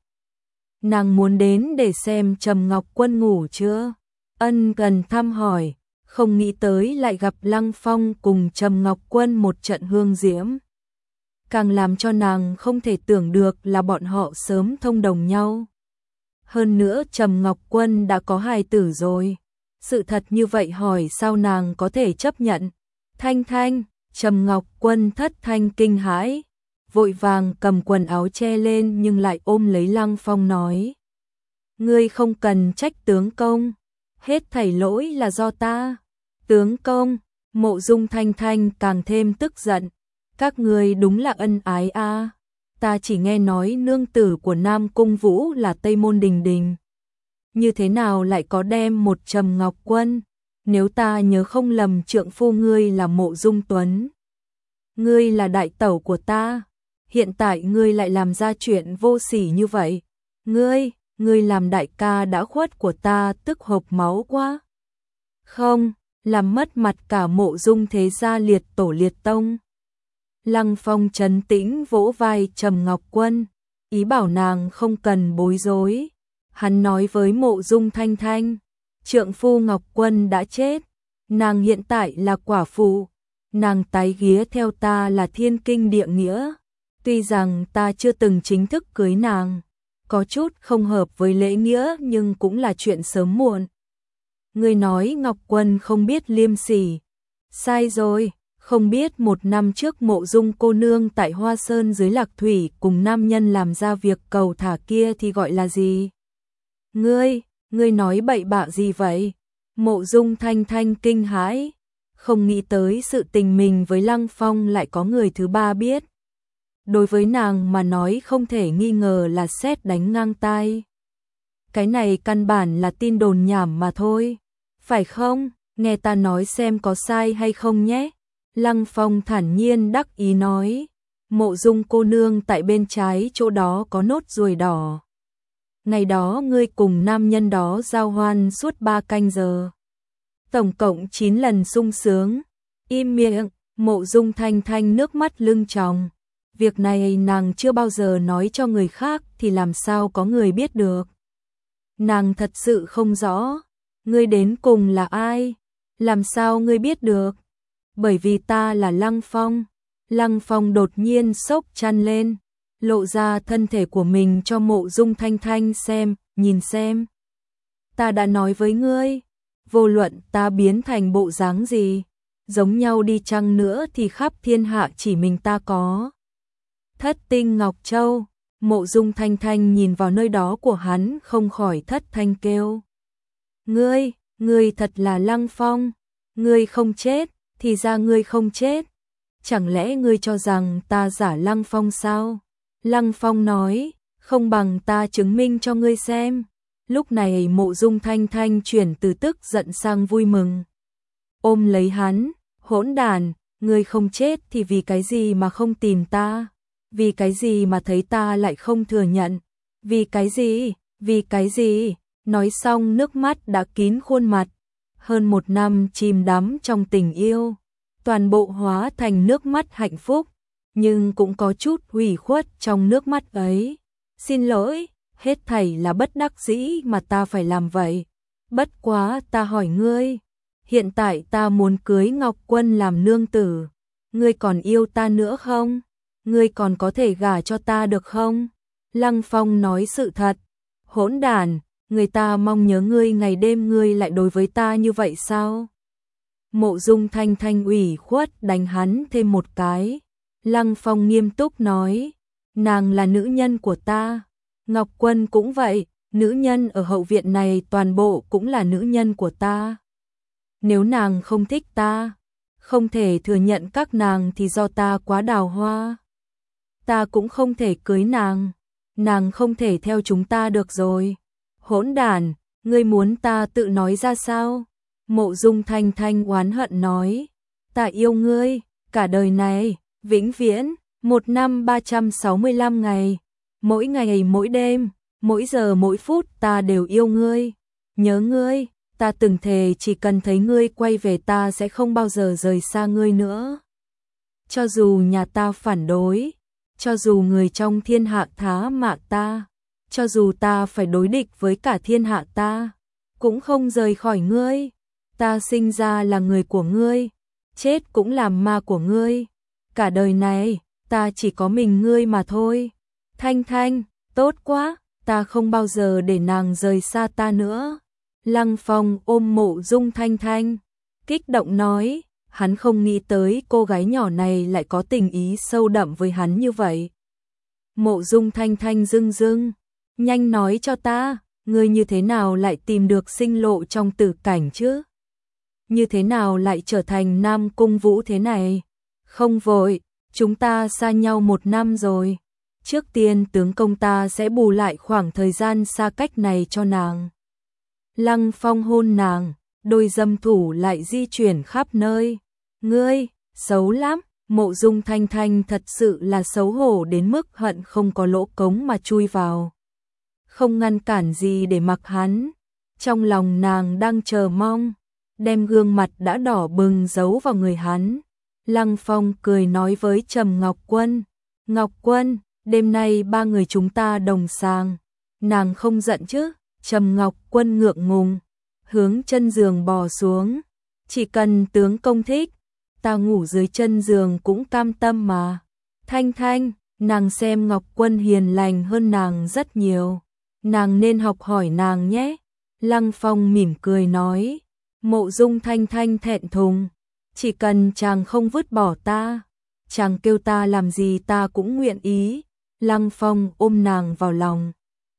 Nàng muốn đến để xem Trầm Ngọc Quân ngủ chưa. Ân cần thăm hỏi. Không nghĩ tới lại gặp Lăng Phong cùng Trầm Ngọc Quân một trận hương diễm. Càng làm cho nàng không thể tưởng được là bọn họ sớm thông đồng nhau. Hơn nữa Trầm Ngọc Quân đã có hài tử rồi. Sự thật như vậy hỏi sao nàng có thể chấp nhận. Thanh Thanh, Trầm Ngọc Quân thất thanh kinh hãi, vội vàng cầm quần áo che lên nhưng lại ôm lấy Lăng Phong nói. Ngươi không cần trách tướng công, hết thảy lỗi là do ta. Tướng công, Mộ Dung Thanh Thanh càng thêm tức giận. Các ngươi đúng là ân ái a. Ta chỉ nghe nói nương tử của Nam Cung Vũ là Tây Môn Đình Đình. Như thế nào lại có đem một Trầm Ngọc Quân? Nếu ta nhớ không lầm trượng phu ngươi là Mộ Dung Tuấn. Ngươi là đại tẩu của ta. Hiện tại ngươi lại làm ra chuyện vô sỉ như vậy. Ngươi, ngươi làm đại ca đã khuất của ta tức hộc máu quá. Không, làm mất mặt cả Mộ Dung thế gia liệt tổ liệt tông. Lăng Phong trấn tĩnh vỗ vai Trầm Ngọc Quân, ý bảo nàng không cần bối rối. Hắn nói với Mộ Dung Thanh Thanh, trượng phu Ngọc Quân đã chết, nàng hiện tại là quả phụ, nàng tái ghía theo ta là thiên kinh địa nghĩa. Tuy rằng ta chưa từng chính thức cưới nàng, có chút không hợp với lễ nghĩa nhưng cũng là chuyện sớm muộn. Ngươi nói Ngọc Quân không biết liêm sỉ. Sai rồi, không biết một năm trước Mộ Dung cô nương tại Hoa Sơn dưới Lạc Thủy cùng nam nhân làm ra việc cầu thả kia thì gọi là gì? Ngươi, ngươi nói bậy bạ gì vậy? Mộ Dung Thanh Thanh kinh hãi, không nghĩ tới sự tình mình với Lăng Phong lại có người thứ ba biết. Đối với nàng mà nói không thể nghi ngờ là sét đánh ngang tai. Cái này căn bản là tin đồn nhảm mà thôi. Phải không? Nghe ta nói xem có sai hay không nhé. Lăng Phong thản nhiên đắc ý nói. Mộ Dung cô nương tại bên trái chỗ đó có nốt ruồi đỏ. Ngày đó ngươi cùng nam nhân đó giao hoan suốt ba canh giờ. Tổng cộng chín lần sung sướng. Im miệng, Mộ Dung Thanh Thanh nước mắt lưng tròng. Việc này nàng chưa bao giờ nói cho người khác thì làm sao có người biết được. Nàng thật sự không rõ. Ngươi đến cùng là ai? Làm sao ngươi biết được? Bởi vì ta là Lăng Phong. Lăng Phong đột nhiên sốc chăn lên, lộ ra thân thể của mình cho Mộ Dung Thanh Thanh xem, nhìn xem. Ta đã nói với ngươi, vô luận ta biến thành bộ dáng gì, giống nhau đi chăng nữa thì khắp thiên hạ chỉ mình ta có. Thất tinh Ngọc Châu. Mộ Dung Thanh Thanh nhìn vào nơi đó của hắn không khỏi thất thanh kêu. Ngươi, ngươi thật là Lăng Phong. Ngươi không chết, thì ra ngươi không chết. Chẳng lẽ ngươi cho rằng ta giả Lăng Phong sao? Lăng Phong nói, không bằng ta chứng minh cho ngươi xem. Lúc này Mộ Dung Thanh Thanh chuyển từ tức giận sang vui mừng. Ôm lấy hắn, hỗn đàn, ngươi không chết thì vì cái gì mà không tìm ta? Vì cái gì mà thấy ta lại không thừa nhận? Vì cái gì? Vì cái gì? Nói xong nước mắt đã kín khuôn mặt. Hơn một năm chìm đắm trong tình yêu, toàn bộ hóa thành nước mắt hạnh phúc, nhưng cũng có chút hủy khuất trong nước mắt ấy. Xin lỗi, hết thảy là bất đắc dĩ mà ta phải làm vậy. Bất quá ta hỏi ngươi, hiện tại ta muốn cưới Ngọc Quân làm nương tử, ngươi còn yêu ta nữa không? Ngươi còn có thể gả cho ta được không? Lăng Phong nói sự thật. Hỗn đản, người ta mong nhớ ngươi ngày đêm ngươi lại đối với ta như vậy sao? Mộ Dung Thanh Thanh ủy khuất đánh hắn thêm một cái. Lăng Phong nghiêm túc nói, nàng là nữ nhân của ta. Ngọc Quân cũng vậy, nữ nhân ở hậu viện này toàn bộ cũng là nữ nhân của ta. Nếu nàng không thích ta, không thể thừa nhận các nàng thì do ta quá đào hoa. Ta cũng không thể cưới nàng, nàng không thể theo chúng ta được rồi. Hỗn đản, ngươi muốn ta tự nói ra sao? Mộ Dung Thanh Thanh oán hận nói, ta yêu ngươi, cả đời này, vĩnh viễn, một năm ba trăm sáu mươi lăm ngày, mỗi ngày mỗi đêm, mỗi giờ mỗi phút ta đều yêu ngươi, nhớ ngươi, ta từng thề chỉ cần thấy ngươi quay về ta sẽ không bao giờ rời xa ngươi nữa. Cho dù nhà ta phản đối, cho dù người trong thiên hạ thá mạng ta, cho dù ta phải đối địch với cả thiên hạ ta, cũng không rời khỏi ngươi. Ta sinh ra là người của ngươi, chết cũng là ma của ngươi. Cả đời này, ta chỉ có mình ngươi mà thôi. Thanh Thanh, tốt quá, ta không bao giờ để nàng rời xa ta nữa. Lăng Phong ôm Mộ Dung Thanh Thanh, kích động nói, hắn không nghĩ tới cô gái nhỏ này lại có tình ý sâu đậm với hắn như vậy. Mộ Dung Thanh Thanh rưng rưng, nhanh nói cho ta, ngươi như thế nào lại tìm được sinh lộ trong tử cảnh chứ? Như thế nào lại trở thành Nam Cung Vũ thế này? Không vội, chúng ta xa nhau một năm rồi. Trước tiên tướng công ta sẽ bù lại khoảng thời gian xa cách này cho nàng. Lăng Phong hôn nàng, đôi dâm thủ lại di chuyển khắp nơi. Ngươi, xấu lắm, Mộ Dung Thanh Thanh thật sự là xấu hổ đến mức hận không có lỗ cống mà chui vào. Không ngăn cản gì để mặc hắn. Trong lòng nàng đang chờ mong, đem gương mặt đã đỏ bừng giấu vào người hắn. Lăng Phong cười nói với Trầm Ngọc Quân, Ngọc Quân, đêm nay ba người chúng ta đồng sàng, nàng không giận chứ? Trầm Ngọc Quân ngượng ngùng, hướng chân giường bò xuống, chỉ cần tướng công thích, ta ngủ dưới chân giường cũng cam tâm mà. Thanh Thanh, Nàng xem Ngọc Quân hiền lành hơn nàng rất nhiều, nàng nên học hỏi nàng nhé. Lăng Phong mỉm cười nói. Mộ Dung Thanh Thanh thẹn thùng, chỉ cần chàng không vứt bỏ ta, chàng kêu ta làm gì ta cũng nguyện ý. Lăng Phong ôm nàng vào lòng,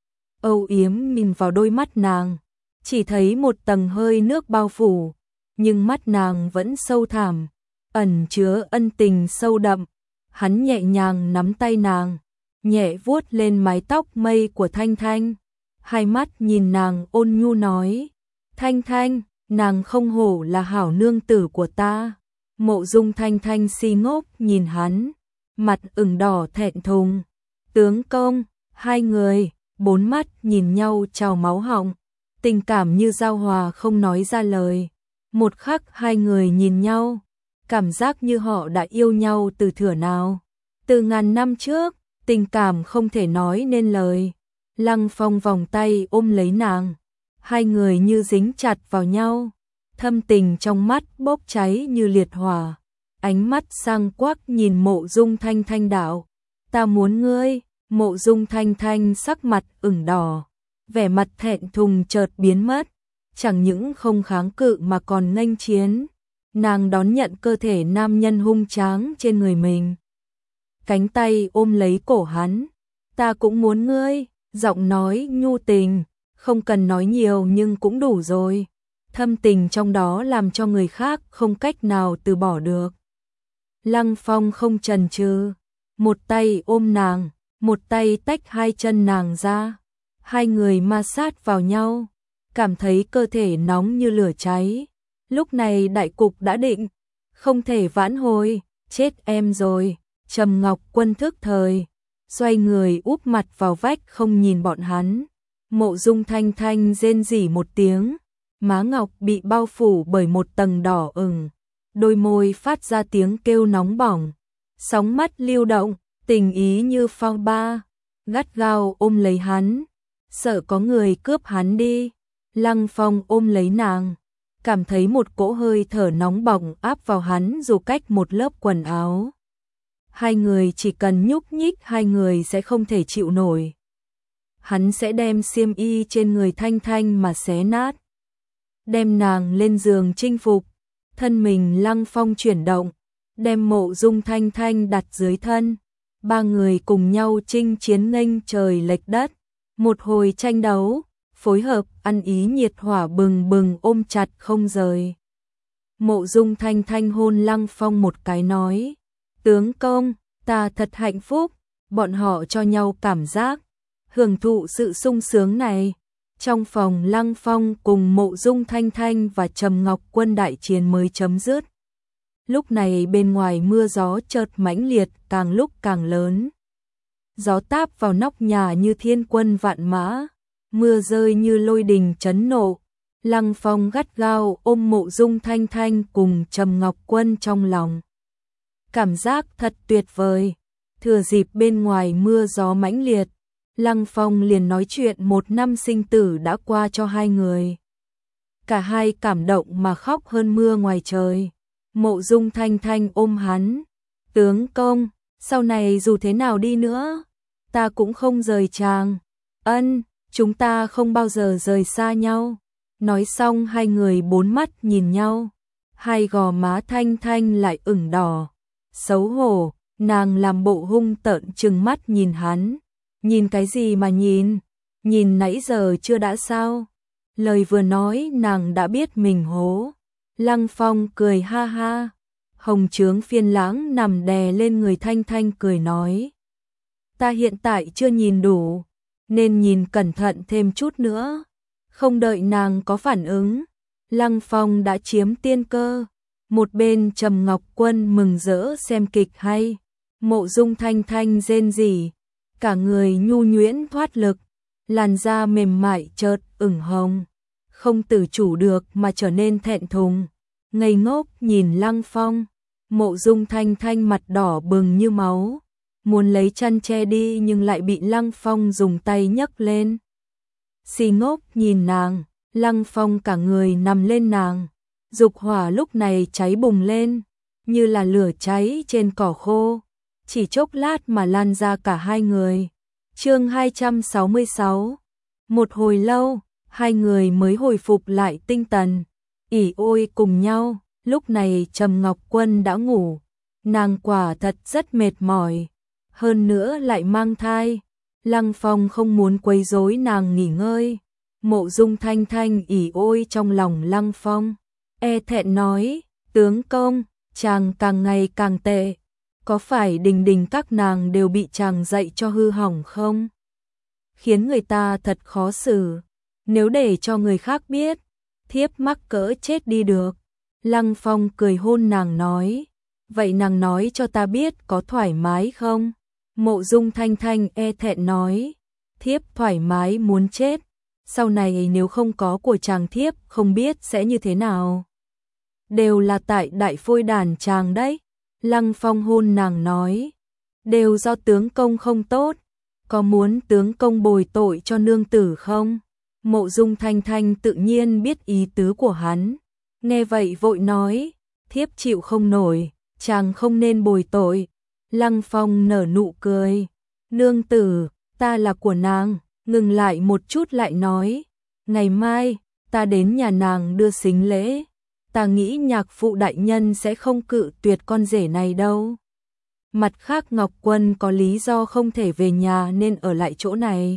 âu yếm nhìn vào đôi mắt nàng, chỉ thấy một tầng hơi nước bao phủ, nhưng mắt nàng vẫn sâu thẳm, ẩn chứa ân tình sâu đậm. Hắn nhẹ nhàng nắm tay nàng, nhẹ vuốt lên mái tóc mây của Thanh Thanh, hai mắt nhìn nàng ôn nhu nói. Thanh Thanh, nàng không hổ là hảo nương tử của ta. Mộ Dung Thanh Thanh si ngốc nhìn hắn, mặt ửng đỏ thẹn thùng. Tướng công, hai người, bốn mắt nhìn nhau trào máu họng, tình cảm như giao hòa không nói ra lời. Một khắc hai người nhìn nhau, cảm giác như họ đã yêu nhau từ thuở nào. Từ ngàn năm trước, tình cảm không thể nói nên lời. Lăng Phong vòng tay ôm lấy nàng, hai người như dính chặt vào nhau, thâm tình trong mắt bốc cháy như liệt hỏa. Ánh mắt sang quắc nhìn Mộ Dung Thanh Thanh đạo, ta muốn ngươi. Mộ Dung Thanh Thanh sắc mặt ửng đỏ, vẻ mặt thẹn thùng chợt biến mất, chẳng những không kháng cự mà còn nghênh chiến. Nàng đón nhận cơ thể nam nhân hung tráng trên người mình, cánh tay ôm lấy cổ hắn. Ta cũng muốn ngươi, giọng nói nhu tình, không cần nói nhiều nhưng cũng đủ rồi. Thâm tình trong đó làm cho người khác không cách nào từ bỏ được. Lăng Phong không chần chừ, một tay ôm nàng, một tay tách hai chân nàng ra. Hai người ma sát vào nhau, cảm thấy cơ thể nóng như lửa cháy. Lúc này đại cục đã định, không thể vãn hồi. Chết em rồi. Trầm Ngọc Quân thức thời, xoay người úp mặt vào vách không nhìn bọn hắn. Mộ Dung Thanh Thanh rên rỉ một tiếng, má ngọc bị bao phủ bởi một tầng đỏ ửng, đôi môi phát ra tiếng kêu nóng bỏng, sóng mắt lưu động, tình ý như phao ba, gắt gao ôm lấy hắn, sợ có người cướp hắn đi. Lăng Phong ôm lấy nàng, cảm thấy một cỗ hơi thở nóng bỏng áp vào hắn dù cách một lớp quần áo. Hai người chỉ cần nhúc nhích hai người sẽ không thể chịu nổi. Hắn sẽ đem xiêm y trên người Thanh Thanh mà xé nát, đem nàng lên giường chinh phục. Thân mình Lăng Phong chuyển động, đem Mộ Dung Thanh Thanh đặt dưới thân. Ba người cùng nhau chinh chiến nghênh trời lệch đất, một hồi tranh đấu, phối hợp ăn ý nhiệt hỏa bừng bừng ôm chặt không rời. Mộ Dung Thanh Thanh hôn Lăng Phong một cái nói, tướng công, ta thật hạnh phúc. Bọn họ cho nhau cảm giác, hưởng thụ sự sung sướng này. Trong phòng Lăng Phong cùng Mộ Dung Thanh Thanh và Trầm Ngọc Quân đại chiến mới chấm dứt. Lúc này bên ngoài mưa gió chợt mãnh liệt, càng lúc càng lớn. Gió táp vào nóc nhà như thiên quân vạn mã, mưa rơi như lôi đình chấn nộ. Lăng Phong gắt gao ôm Mộ Dung Thanh Thanh cùng Trầm Ngọc Quân trong lòng. Cảm giác thật tuyệt vời. Thừa dịp bên ngoài mưa gió mãnh liệt, Lăng Phong liền nói chuyện một năm sinh tử đã qua cho hai người. Cả hai cảm động mà khóc hơn mưa ngoài trời. Mộ Dung Thanh Thanh ôm hắn, tướng công, sau này dù thế nào đi nữa, ta cũng không rời chàng. Ân, chúng ta không bao giờ rời xa nhau. Nói xong hai người bốn mắt nhìn nhau, hai gò má Thanh Thanh lại ửng đỏ. Xấu hổ, nàng làm bộ hung tợn trừng mắt nhìn hắn. Nhìn cái gì mà nhìn? Nhìn nãy giờ chưa đã sao? Lời vừa nói nàng đã biết mình hố. Lăng Phong cười ha ha. Hồng trướng phiên lãng nằm đè lên người Thanh Thanh cười nói, ta hiện tại chưa nhìn đủ, nên nhìn cẩn thận thêm chút nữa. Không đợi nàng có phản ứng, Lăng Phong đã chiếm tiên cơ. Một bên Trầm Ngọc Quân mừng rỡ xem kịch hay. Mộ Dung Thanh Thanh rên rỉ, cả người nhu nhuyễn thoát lực, làn da mềm mại chợt ửng hồng, không tự chủ được mà trở nên thẹn thùng, ngây ngốc nhìn Lăng Phong. Mộ Dung Thanh Thanh mặt đỏ bừng như máu, muốn lấy chăn che đi nhưng lại bị Lăng Phong dùng tay nhấc lên. Si ngốc nhìn nàng, Lăng Phong cả người nằm lên nàng, dục hỏa lúc này cháy bùng lên, như là lửa cháy trên cỏ khô. chỉ chốc lát mà lan ra cả hai người. Chương hai trăm sáu mươi sáu. Một hồi lâu, hai người mới hồi phục lại tinh thần, ỉ ôi cùng nhau. Lúc này Trầm Ngọc Quân đã ngủ, nàng quả thật rất mệt mỏi, hơn nữa lại mang thai. Lăng Phong không muốn quấy rối nàng nghỉ ngơi. Mộ Dung Thanh Thanh ỉ ôi trong lòng Lăng Phong, e thẹn nói, tướng công, chàng càng ngày càng tệ, có phải Đình Đình các nàng đều bị chàng dạy cho hư hỏng không? Khiến người ta thật khó xử, nếu để cho người khác biết, thiếp mắc cỡ chết đi được. Lăng Phong cười hôn nàng nói, vậy nàng nói cho ta biết có thoải mái không? Mộ Dung Thanh Thanh e thẹn nói, thiếp thoải mái muốn chết, sau này nếu không có của chàng thiếp không biết sẽ như thế nào. Đều là tại đại phôi đàn chàng đấy. Lăng Phong hôn nàng nói, đều do tướng công không tốt, có muốn tướng công bồi tội cho nương tử không? Mộ Dung Thanh Thanh tự nhiên biết ý tứ của hắn, nghe vậy vội nói, thiếp chịu không nổi, chàng không nên bồi tội. Lăng Phong nở nụ cười, nương tử, ta là của nàng. Ngừng lại một chút lại nói, ngày mai ta đến nhà nàng đưa sính lễ, ta nghĩ nhạc phụ đại nhân sẽ không cự tuyệt con rể này đâu. Mặt khác Ngọc Quân có lý do không thể về nhà nên ở lại chỗ này.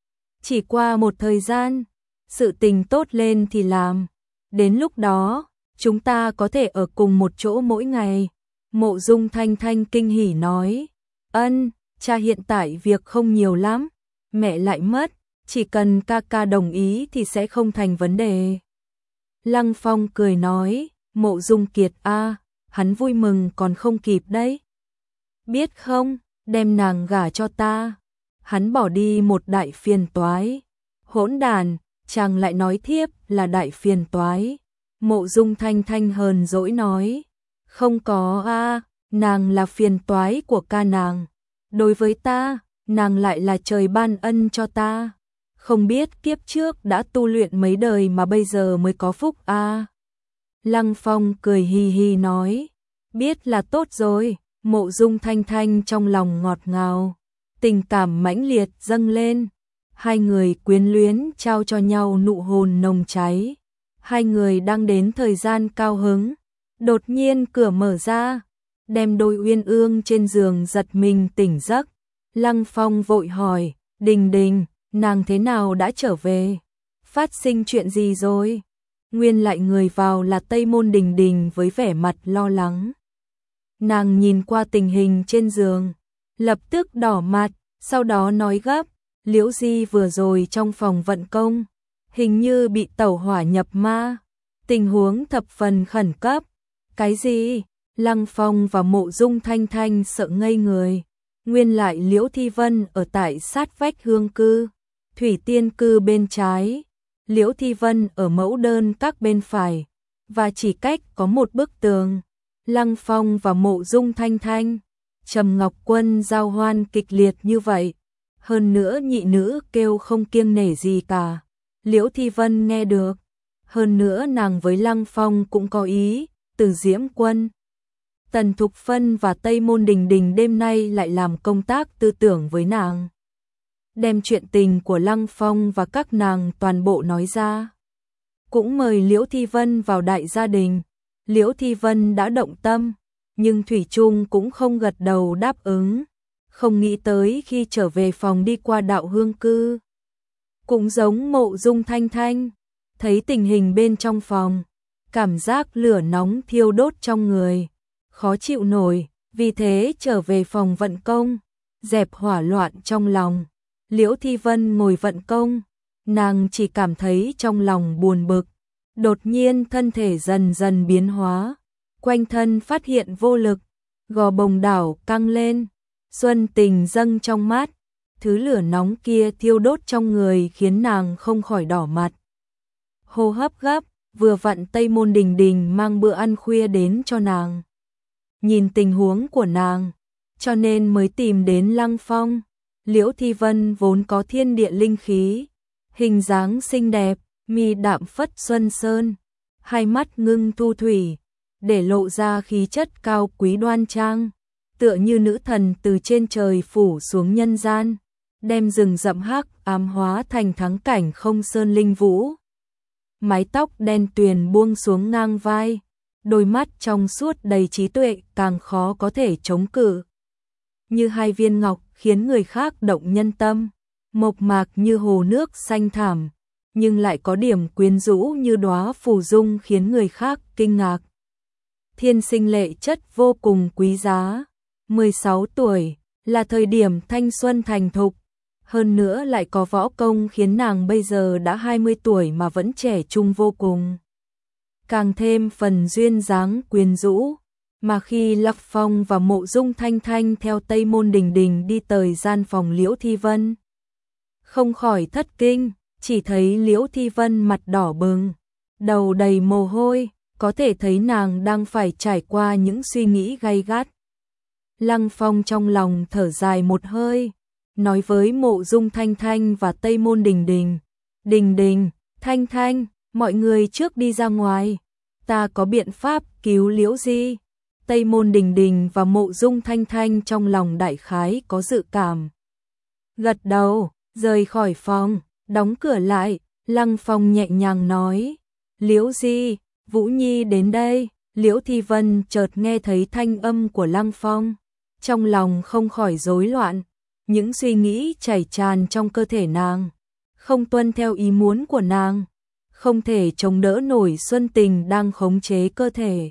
Chỉ qua một thời gian, sự tình tốt lên thì làm, đến lúc đó chúng ta có thể ở cùng một chỗ mỗi ngày. Mộ Dung Thanh Thanh kinh hỉ nói, ân, cha hiện tại việc không nhiều lắm, mẹ lại mất, chỉ cần ca ca đồng ý thì sẽ không thành vấn đề. Lăng Phong cười nói, Mộ Dung Kiệt a, hắn vui mừng còn không kịp đấy. Biết không, đem nàng gả cho ta, hắn bỏ đi một đại phiền toái. Hỗn đàn, chàng lại nói thiếp là đại phiền toái. Mộ Dung Thanh Thanh hờn dỗi nói, không có a, nàng là phiền toái của ca nàng. Đối với ta, nàng lại là trời ban ân cho ta. Không biết kiếp trước đã tu luyện mấy đời mà bây giờ mới có phúc a. Lăng Phong cười hì hì nói, biết là tốt rồi. Mộ Dung Thanh Thanh trong lòng ngọt ngào, tình cảm mãnh liệt dâng lên. Hai người quyến luyến trao cho nhau nụ hôn nồng cháy. Hai người đang đến thời gian cao hứng, đột nhiên cửa mở ra, đem đôi uyên ương trên giường giật mình tỉnh giấc. Lăng Phong vội hỏi, Đình Đình, nàng thế nào đã trở về? Phát sinh chuyện gì rồi? Nguyên lại người vào là Tây Môn Đình Đình với vẻ mặt lo lắng. Nàng nhìn qua tình hình trên giường, lập tức đỏ mặt, sau đó nói gấp, Liễu Di vừa rồi trong phòng vận công, hình như bị tẩu hỏa nhập ma, tình huống thập phần khẩn cấp. Cái gì? Lăng Phong và Mộ Dung Thanh Thanh sợ ngây người. Nguyên lại Liễu Thi Vân ở tại sát vách hương cư, Thủy Tiên cư bên trái, Liễu Thi Vân ở mẫu đơn các bên phải, và chỉ cách có một bức tường. Lăng Phong và Mộ Dung Thanh Thanh, Trầm Ngọc Quân giao hoan kịch liệt như vậy, hơn nữa nhị nữ kêu không kiêng nể gì cả. Liễu Thi Vân nghe được, hơn nữa nàng với Lăng Phong cũng có ý. Từ Diễm Quân, Tần Thục Phân và Tây Môn Đình Đình đêm nay lại làm công tác tư tưởng với nàng, đem chuyện tình của Lăng Phong và các nàng toàn bộ nói ra. Cũng mời Liễu Thi Vân vào đại gia đình. Liễu Thi Vân đã động tâm, nhưng thủy chung cũng không gật đầu đáp ứng. Không nghĩ tới khi trở về phòng đi qua đạo hương cư, cũng giống Mộ Dung Thanh Thanh, thấy tình hình bên trong phòng, cảm giác lửa nóng thiêu đốt trong người, khó chịu nổi, vì thế trở về phòng vận công, dẹp hỏa loạn trong lòng. Liễu Thi Vân ngồi vận công, nàng chỉ cảm thấy trong lòng buồn bực, đột nhiên thân thể dần dần biến hóa, quanh thân phát hiện vô lực, gò bồng đảo căng lên, xuân tình dâng trong mắt, thứ lửa nóng kia thiêu đốt trong người khiến nàng không khỏi đỏ mặt. Hô hấp gấp, vừa vặn Tây Môn Đình Đình mang bữa ăn khuya đến cho nàng. Nhìn tình huống của nàng, cho nên mới tìm đến Lăng Phong. Liễu Thi Vân vốn có thiên địa linh khí, hình dáng xinh đẹp, mi đạm phất xuân sơn, hai mắt ngưng thu thủy, để lộ ra khí chất cao quý đoan trang. tựa như nữ thần từ trên trời phủ xuống nhân gian, đem rừng rậm hắc ám hóa thành thắng cảnh không sơn linh vũ. Mái tóc đen tuyền buông xuống ngang vai, đôi mắt trong suốt đầy trí tuệ càng khó có thể chống cự. Như hai viên ngọc khiến người khác động nhân tâm, mộc mạc như hồ nước xanh thẳm, nhưng lại có điểm quyến rũ như đóa phù dung khiến người khác kinh ngạc. Thiên sinh lệ chất vô cùng quý giá, mười sáu tuổi là thời điểm thanh xuân thành thục, hơn nữa lại có võ công khiến nàng bây giờ đã hai mươi tuổi mà vẫn trẻ trung vô cùng. Càng thêm phần duyên dáng quyến rũ, mà khi Lăng Phong và Mộ Dung Thanh Thanh theo Tây Môn Đình Đình đi tới gian phòng Liễu Thi Vân, không khỏi thất kinh, chỉ thấy Liễu Thi Vân mặt đỏ bừng, đầu đầy mồ hôi, có thể thấy nàng đang phải trải qua những suy nghĩ gay gắt. Lăng Phong trong lòng thở dài một hơi, nói với Mộ Dung Thanh Thanh và Tây Môn Đình Đình, Đình Đình, Thanh Thanh, mọi người trước đi ra ngoài, ta có biện pháp cứu Liễu Di. Tây Môn Đình Đình và Mộ Dung Thanh Thanh trong lòng đại khái có dự cảm. Gật đầu, rời khỏi phòng, đóng cửa lại, Lăng Phong nhẹ nhàng nói, Liễu Di, Vũ Nhi đến đây. Liễu Thi Vân chợt nghe thấy thanh âm của Lăng Phong, trong lòng không khỏi rối loạn, những suy nghĩ chảy tràn trong cơ thể nàng, không tuân theo ý muốn của nàng, không thể chống đỡ nổi xuân tình đang khống chế cơ thể.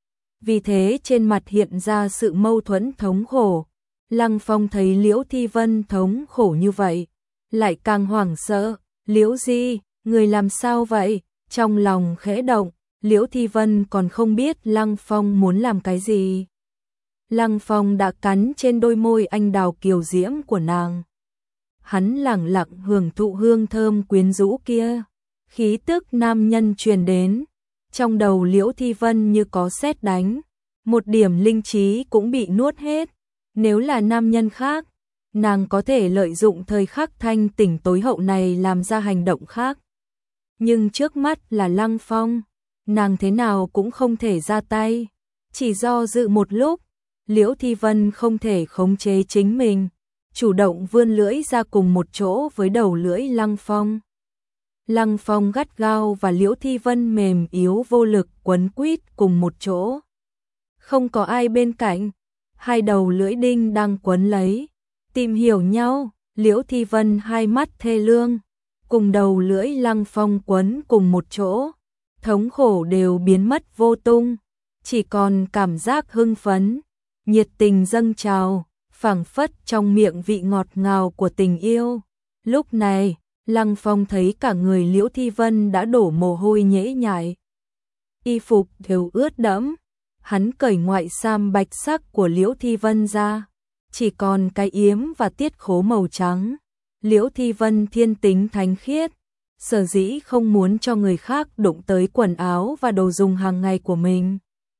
Vì thế trên mặt hiện ra sự mâu thuẫn thống khổ. Lăng Phong thấy Liễu Thi Vân thống khổ như vậy, lại càng hoảng sợ. Liễu Di, người làm sao vậy? Trong lòng khẽ động, Liễu Thi Vân còn không biết Lăng Phong muốn làm cái gì. Lăng Phong đã cắn trên đôi môi anh đào kiều diễm của nàng. Hắn lẳng lặng hưởng thụ hương thơm quyến rũ kia, khí tức nam nhân truyền đến. Trong đầu Liễu Thi Vân như có sét đánh, một điểm linh trí cũng bị nuốt hết. Nếu là nam nhân khác, nàng có thể lợi dụng thời khắc thanh tỉnh tối hậu này làm ra hành động khác. Nhưng trước mắt là Lăng Phong, nàng thế nào cũng không thể ra tay. Chỉ do dự một lúc, Liễu Thi Vân không thể khống chế chính mình, chủ động vươn lưỡi ra cùng một chỗ với đầu lưỡi Lăng Phong. Lăng Phong gắt gao và Liễu Thi Vân mềm yếu vô lực quấn quýt cùng một chỗ. Không có ai bên cạnh, hai đầu lưỡi đinh đang quấn lấy, tìm hiểu nhau. Liễu Thi Vân hai mắt thê lương, cùng đầu lưỡi Lăng Phong quấn cùng một chỗ, thống khổ đều biến mất vô tung, chỉ còn cảm giác hưng phấn, nhiệt tình dâng trào, phảng phất trong miệng vị ngọt ngào của tình yêu. Lúc này, Lăng Phong thấy cả người Liễu Thi Vân đã đổ mồ hôi nhễ nhại, y phục đều ướt đẫm. Hắn cởi ngoại sam bạch sắc của Liễu Thi Vân ra, chỉ còn cái yếm và tiết khố màu trắng. Liễu Thi Vân thiên tính thánh khiết, sở dĩ không muốn cho người khác đụng tới quần áo và đồ dùng hàng ngày của mình.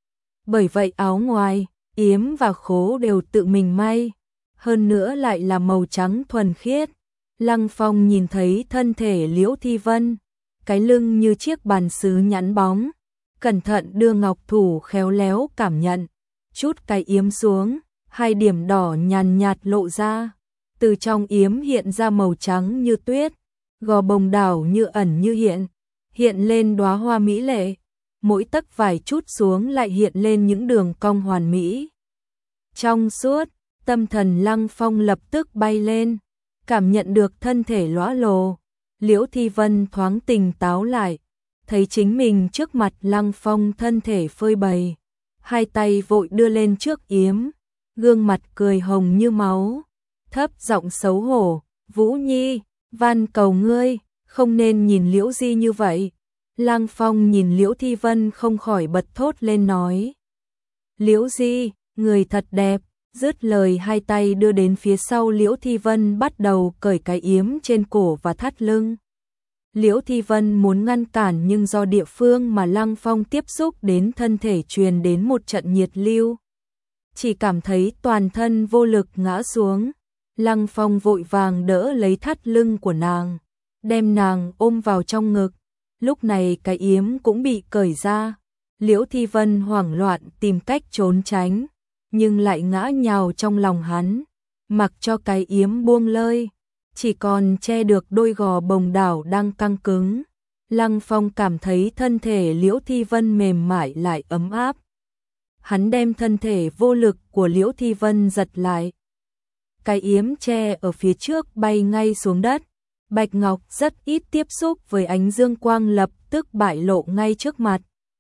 Bởi vậy áo ngoài, yếm và khố đều tự mình may, hơn nữa lại là màu trắng thuần khiết. Lăng Phong nhìn thấy thân thể Liễu Thi Vân, cái lưng như chiếc bàn sứ nhẵn bóng, cẩn thận đưa ngọc thủ khéo léo cảm nhận, chút cái yếm xuống, hai điểm đỏ nhàn nhạt lộ ra, từ trong yếm hiện ra màu trắng như tuyết, gò bồng đảo như ẩn như hiện, hiện lên đóa hoa mỹ lệ, mỗi tấc vải chút xuống lại hiện lên những đường cong hoàn mỹ. Trong suốt, tâm thần Lăng Phong lập tức bay lên, cảm nhận được thân thể lõa lồ. Liễu Thi Vân thoáng tỉnh táo lại, thấy chính mình trước mặt Lăng Phong thân thể phơi bày, hai tay vội đưa lên trước yếm, gương mặt cười hồng như máu, thấp giọng xấu hổ, Vũ Nhi, van cầu ngươi, không nên nhìn Liễu Di như vậy. Lăng Phong nhìn Liễu Thi Vân không khỏi bật thốt lên nói, Liễu Di, người thật đẹp. Dứt lời hai tay đưa đến phía sau Liễu Thi Vân bắt đầu cởi cái yếm trên cổ và thắt lưng. Liễu Thi Vân muốn ngăn cản nhưng do địa phương mà Lăng Phong tiếp xúc đến thân thể truyền đến một trận nhiệt lưu, chỉ cảm thấy toàn thân vô lực ngã xuống. Lăng Phong vội vàng đỡ lấy thắt lưng của nàng, đem nàng ôm vào trong ngực. Lúc này cái yếm cũng bị cởi ra. Liễu Thi Vân hoảng loạn tìm cách trốn tránh, nhưng lại ngã nhào trong lòng hắn, mặc cho cái yếm buông lơi, chỉ còn che được đôi gò bồng đảo đang căng cứng. Lăng Phong cảm thấy thân thể Liễu Thi Vân mềm mại lại ấm áp. Hắn đem thân thể vô lực của Liễu Thi Vân giật lại. Cái yếm che ở phía trước bay ngay xuống đất. Bạch ngọc rất ít tiếp xúc với ánh dương quang lập tức bại lộ ngay trước mặt.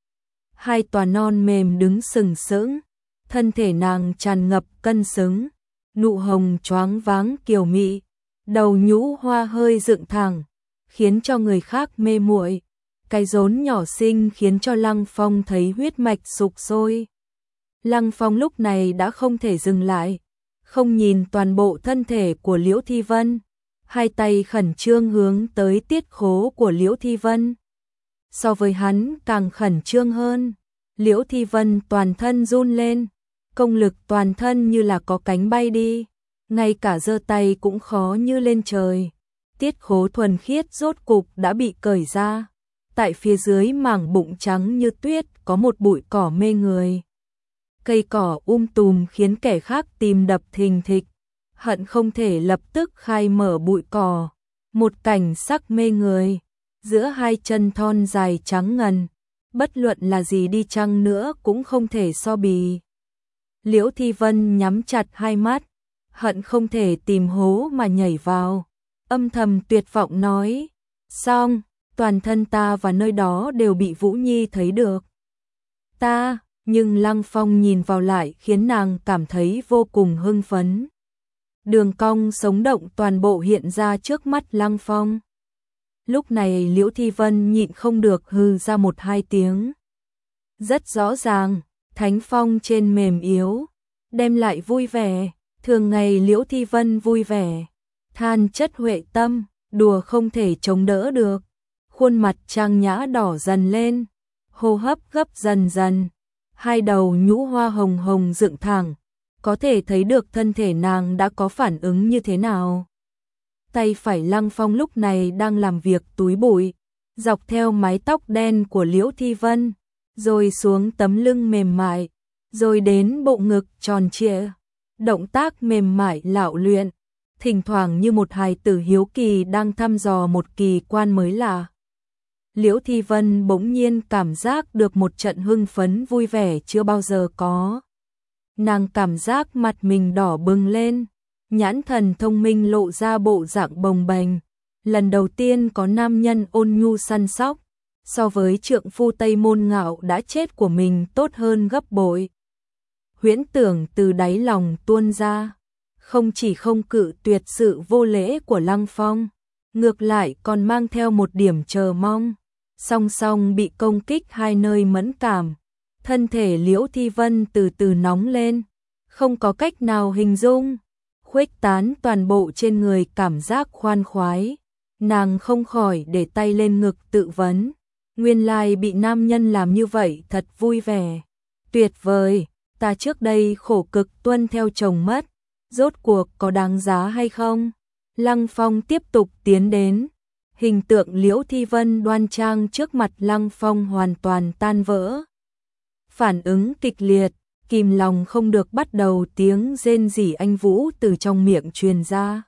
Hai tòa non mềm đứng sừng sững, thân thể nàng tràn ngập cân xứng, nụ hồng choáng váng kiều mị, đầu nhũ hoa hơi dựng thẳng, khiến cho người khác mê muội. Cái rốn nhỏ xinh khiến cho Lăng Phong thấy huyết mạch sục sôi. Lăng Phong lúc này đã không thể dừng lại, không nhìn toàn bộ thân thể của Liễu Thi Vân, hai tay khẩn trương hướng tới tiết khố của Liễu Thi Vân. So với hắn càng khẩn trương hơn, Liễu Thi Vân toàn thân run lên, công lực toàn thân như là có cánh bay đi, ngay cả giơ tay cũng khó như lên trời. Tiết khố thuần khiết rốt cục đã bị cởi ra, tại phía dưới mảng bụng trắng như tuyết có một bụi cỏ mê người. Cây cỏ um tùm khiến kẻ khác tim đập thình thịch, hận không thể lập tức khai mở bụi cỏ. Một cảnh sắc mê người, giữa hai chân thon dài trắng ngần, bất luận là gì đi chăng nữa cũng không thể so bì. Liễu Thi Vân nhắm chặt hai mắt, hận không thể tìm hố mà nhảy vào, âm thầm tuyệt vọng nói, xong, toàn thân ta và nơi đó đều bị Vũ Nhi thấy được. Ta, nhưng Lăng Phong nhìn vào lại khiến nàng cảm thấy vô cùng hưng phấn. Đường cong sống động toàn bộ hiện ra trước mắt Lăng Phong. Lúc này Liễu Thi Vân nhịn không được hừ ra một hai tiếng. Rất rõ ràng, thánh phong trên mềm yếu, đem lại vui vẻ, thường ngày Liễu Thi Vân vui vẻ, than chất huệ tâm, đùa không thể chống đỡ được. Khuôn mặt trang nhã đỏ dần lên, hô hấp gấp dần dần, hai đầu nhũ hoa hồng hồng dựng thẳng, có thể thấy được thân thể nàng đã có phản ứng như thế nào. Tay phải Lăng Phong lúc này đang làm việc túi bụi, dọc theo mái tóc đen của Liễu Thi Vân, rồi xuống tấm lưng mềm mại, rồi đến bộ ngực tròn trịa. Động tác mềm mại lão luyện, thỉnh thoảng như một hài tử hiếu kỳ đang thăm dò một kỳ quan mới lạ. Liễu Thi Vân bỗng nhiên cảm giác được một trận hưng phấn vui vẻ chưa bao giờ có. Nàng cảm giác mặt mình đỏ bừng lên, nhãn thần thông minh lộ ra bộ dạng bồng bềnh. Lần đầu tiên có nam nhân ôn nhu săn sóc, so với trượng phu Tây Môn Ngạo đã chết của mình tốt hơn gấp bội. Huyễn tưởng từ đáy lòng tuôn ra, không chỉ không cự tuyệt sự vô lễ của Lăng Phong, ngược lại còn mang theo một điểm chờ mong. Song song bị công kích hai nơi mẫn cảm, thân thể Liễu Thi Vân từ từ nóng lên, không có cách nào hình dung, khuếch tán toàn bộ trên người cảm giác khoan khoái. Nàng không khỏi để tay lên ngực tự vấn, nguyên lai bị nam nhân làm như vậy thật vui vẻ, tuyệt vời, ta trước đây khổ cực tuân theo chồng mất, rốt cuộc có đáng giá hay không? Lăng Phong tiếp tục tiến đến, hình tượng Liễu Thi Vân đoan trang trước mặt Lăng Phong hoàn toàn tan vỡ. Phản ứng kịch liệt, kìm lòng không được bắt đầu tiếng rên rỉ anh Vũ từ trong miệng truyền ra.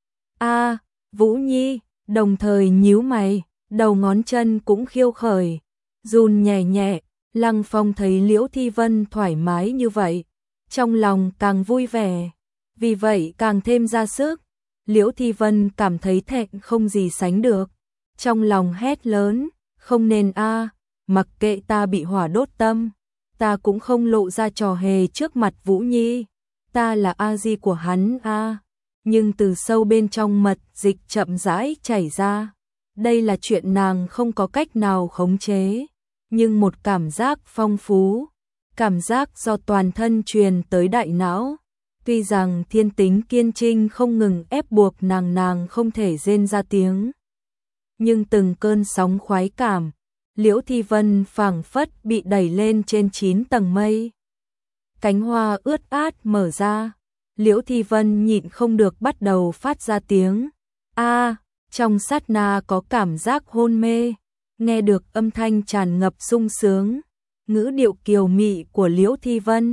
A, Vũ Nhi, đồng thời nhíu mày, đầu ngón chân cũng khiêu khởi, run nhẹ nhẹ. Lăng Phong thấy Liễu Thi Vân thoải mái như vậy, trong lòng càng vui vẻ, vì vậy càng thêm ra sức. Liễu Thi Vân cảm thấy thẹn không gì sánh được, trong lòng hét lớn, không nên a, mặc kệ ta bị hỏa đốt tâm, ta cũng không lộ ra trò hề trước mặt Vũ Nhi, ta là a di của hắn a. Nhưng từ sâu bên trong mật dịch chậm rãi chảy ra, đây là chuyện nàng không có cách nào khống chế, nhưng một cảm giác phong phú, cảm giác do toàn thân truyền tới đại não. Tuy rằng thiên tính kiên trinh không ngừng ép buộc nàng nàng không thể rên ra tiếng, nhưng từng cơn sóng khoái cảm, Liễu Thi Vân phảng phất bị đẩy lên trên chín tầng mây. Cánh hoa ướt át mở ra, Liễu Thi Vân nhịn không được bắt đầu phát ra tiếng a, trong sát na có cảm giác hôn mê, nghe được âm thanh tràn ngập sung sướng, ngữ điệu kiều mị của Liễu Thi Vân,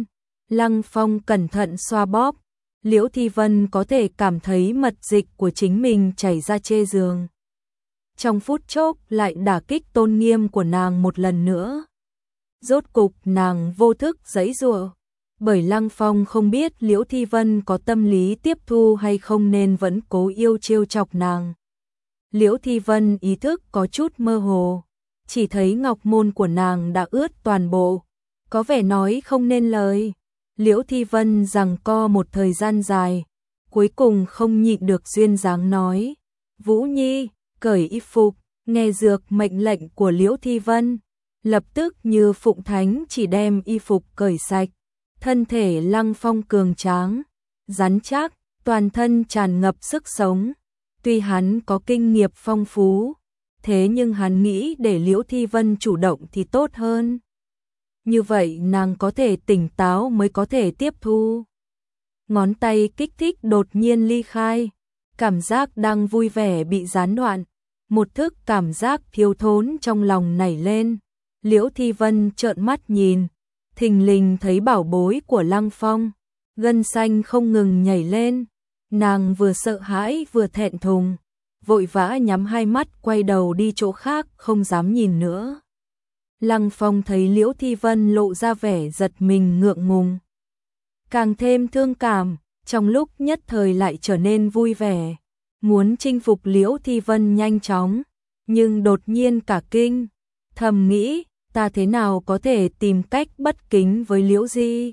Lăng Phong cẩn thận xoa bóp, Liễu Thi Vân có thể cảm thấy mật dịch của chính mình chảy ra chê giường. Trong phút chốc lại đả kích tôn nghiêm của nàng một lần nữa. Rốt cục nàng vô thức giãy giụa, bởi Lăng Phong không biết Liễu Thi Vân có tâm lý tiếp thu hay không nên vẫn cố yêu trêu chọc nàng. Liễu Thi Vân ý thức có chút mơ hồ, chỉ thấy ngọc môn của nàng đã ướt toàn bộ, có vẻ nói không nên lời. Liễu Thi Vân giằng co một thời gian dài, cuối cùng không nhịn được duyên dáng nói: "Vũ Nhi, cởi y phục." Nghe dược mệnh lệnh của Liễu Thi Vân, lập tức như phụng thánh chỉ đem y phục cởi sạch. Thân thể Lăng Phong cường tráng, rắn chắc, toàn thân tràn ngập sức sống. Tuy hắn có kinh nghiệm phong phú, thế nhưng hắn nghĩ để Liễu Thi Vân chủ động thì tốt hơn. Như vậy nàng có thể tỉnh táo mới có thể tiếp thu. Ngón tay kích thích đột nhiên ly khai, cảm giác đang vui vẻ bị gián đoạn, một thức cảm giác thiếu thốn trong lòng nảy lên. Liễu Thi Vân trợn mắt nhìn, thình lình thấy bảo bối của Lăng Phong, gân xanh không ngừng nhảy lên. Nàng vừa sợ hãi vừa thẹn thùng, vội vã nhắm hai mắt quay đầu đi chỗ khác không dám nhìn nữa. Lăng Phong thấy Liễu Thi Vân lộ ra vẻ giật mình ngượng ngùng, càng thêm thương cảm, trong lúc nhất thời lại trở nên vui vẻ, muốn chinh phục Liễu Thi Vân nhanh chóng, nhưng đột nhiên cả kinh, thầm nghĩ, ta thế nào có thể tìm cách bất kính với Liễu Di.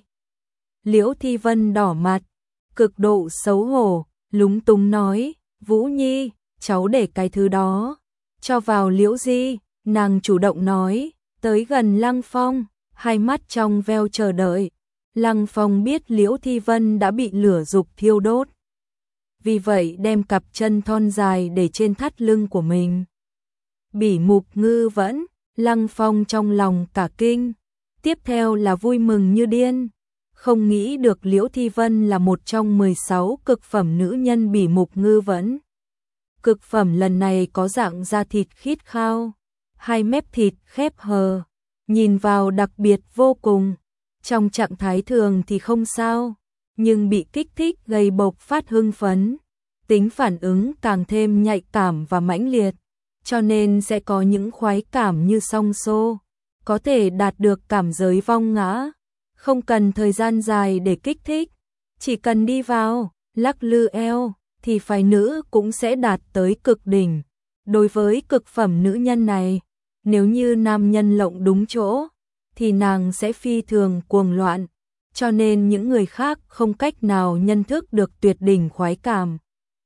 Liễu Thi Vân đỏ mặt, cực độ xấu hổ, lúng túng nói: "Vũ Nhi, cháu để cái thứ đó cho vào Liễu Di." Nàng chủ động nói, tới gần Lăng Phong, hai mắt trong veo chờ đợi. Lăng Phong biết Liễu Thi Vân đã bị lửa dục thiêu đốt, vì vậy đem cặp chân thon dài để trên thắt lưng của mình. Bỉ mục ngư vẫn, Lăng Phong trong lòng cả kinh, tiếp theo là vui mừng như điên. Không nghĩ được Liễu Thi Vân là một trong mười sáu cực phẩm nữ nhân bỉ mục ngư vẫn. Cực phẩm lần này có dạng da thịt khít khao, hai mép thịt khép hờ, nhìn vào đặc biệt vô cùng. Trong trạng thái thường thì không sao, nhưng bị kích thích gây bộc phát hưng phấn, tính phản ứng càng thêm nhạy cảm và mãnh liệt, cho nên sẽ có những khoái cảm như song xô, có thể đạt được cảm giới vong ngã. Không cần thời gian dài để kích thích, chỉ cần đi vào, lắc lư eo, thì phái nữ cũng sẽ đạt tới cực đỉnh. Đối với cực phẩm nữ nhân này, nếu như nam nhân lộng đúng chỗ, thì nàng sẽ phi thường cuồng loạn, cho nên những người khác không cách nào nhận thức được tuyệt đỉnh khoái cảm.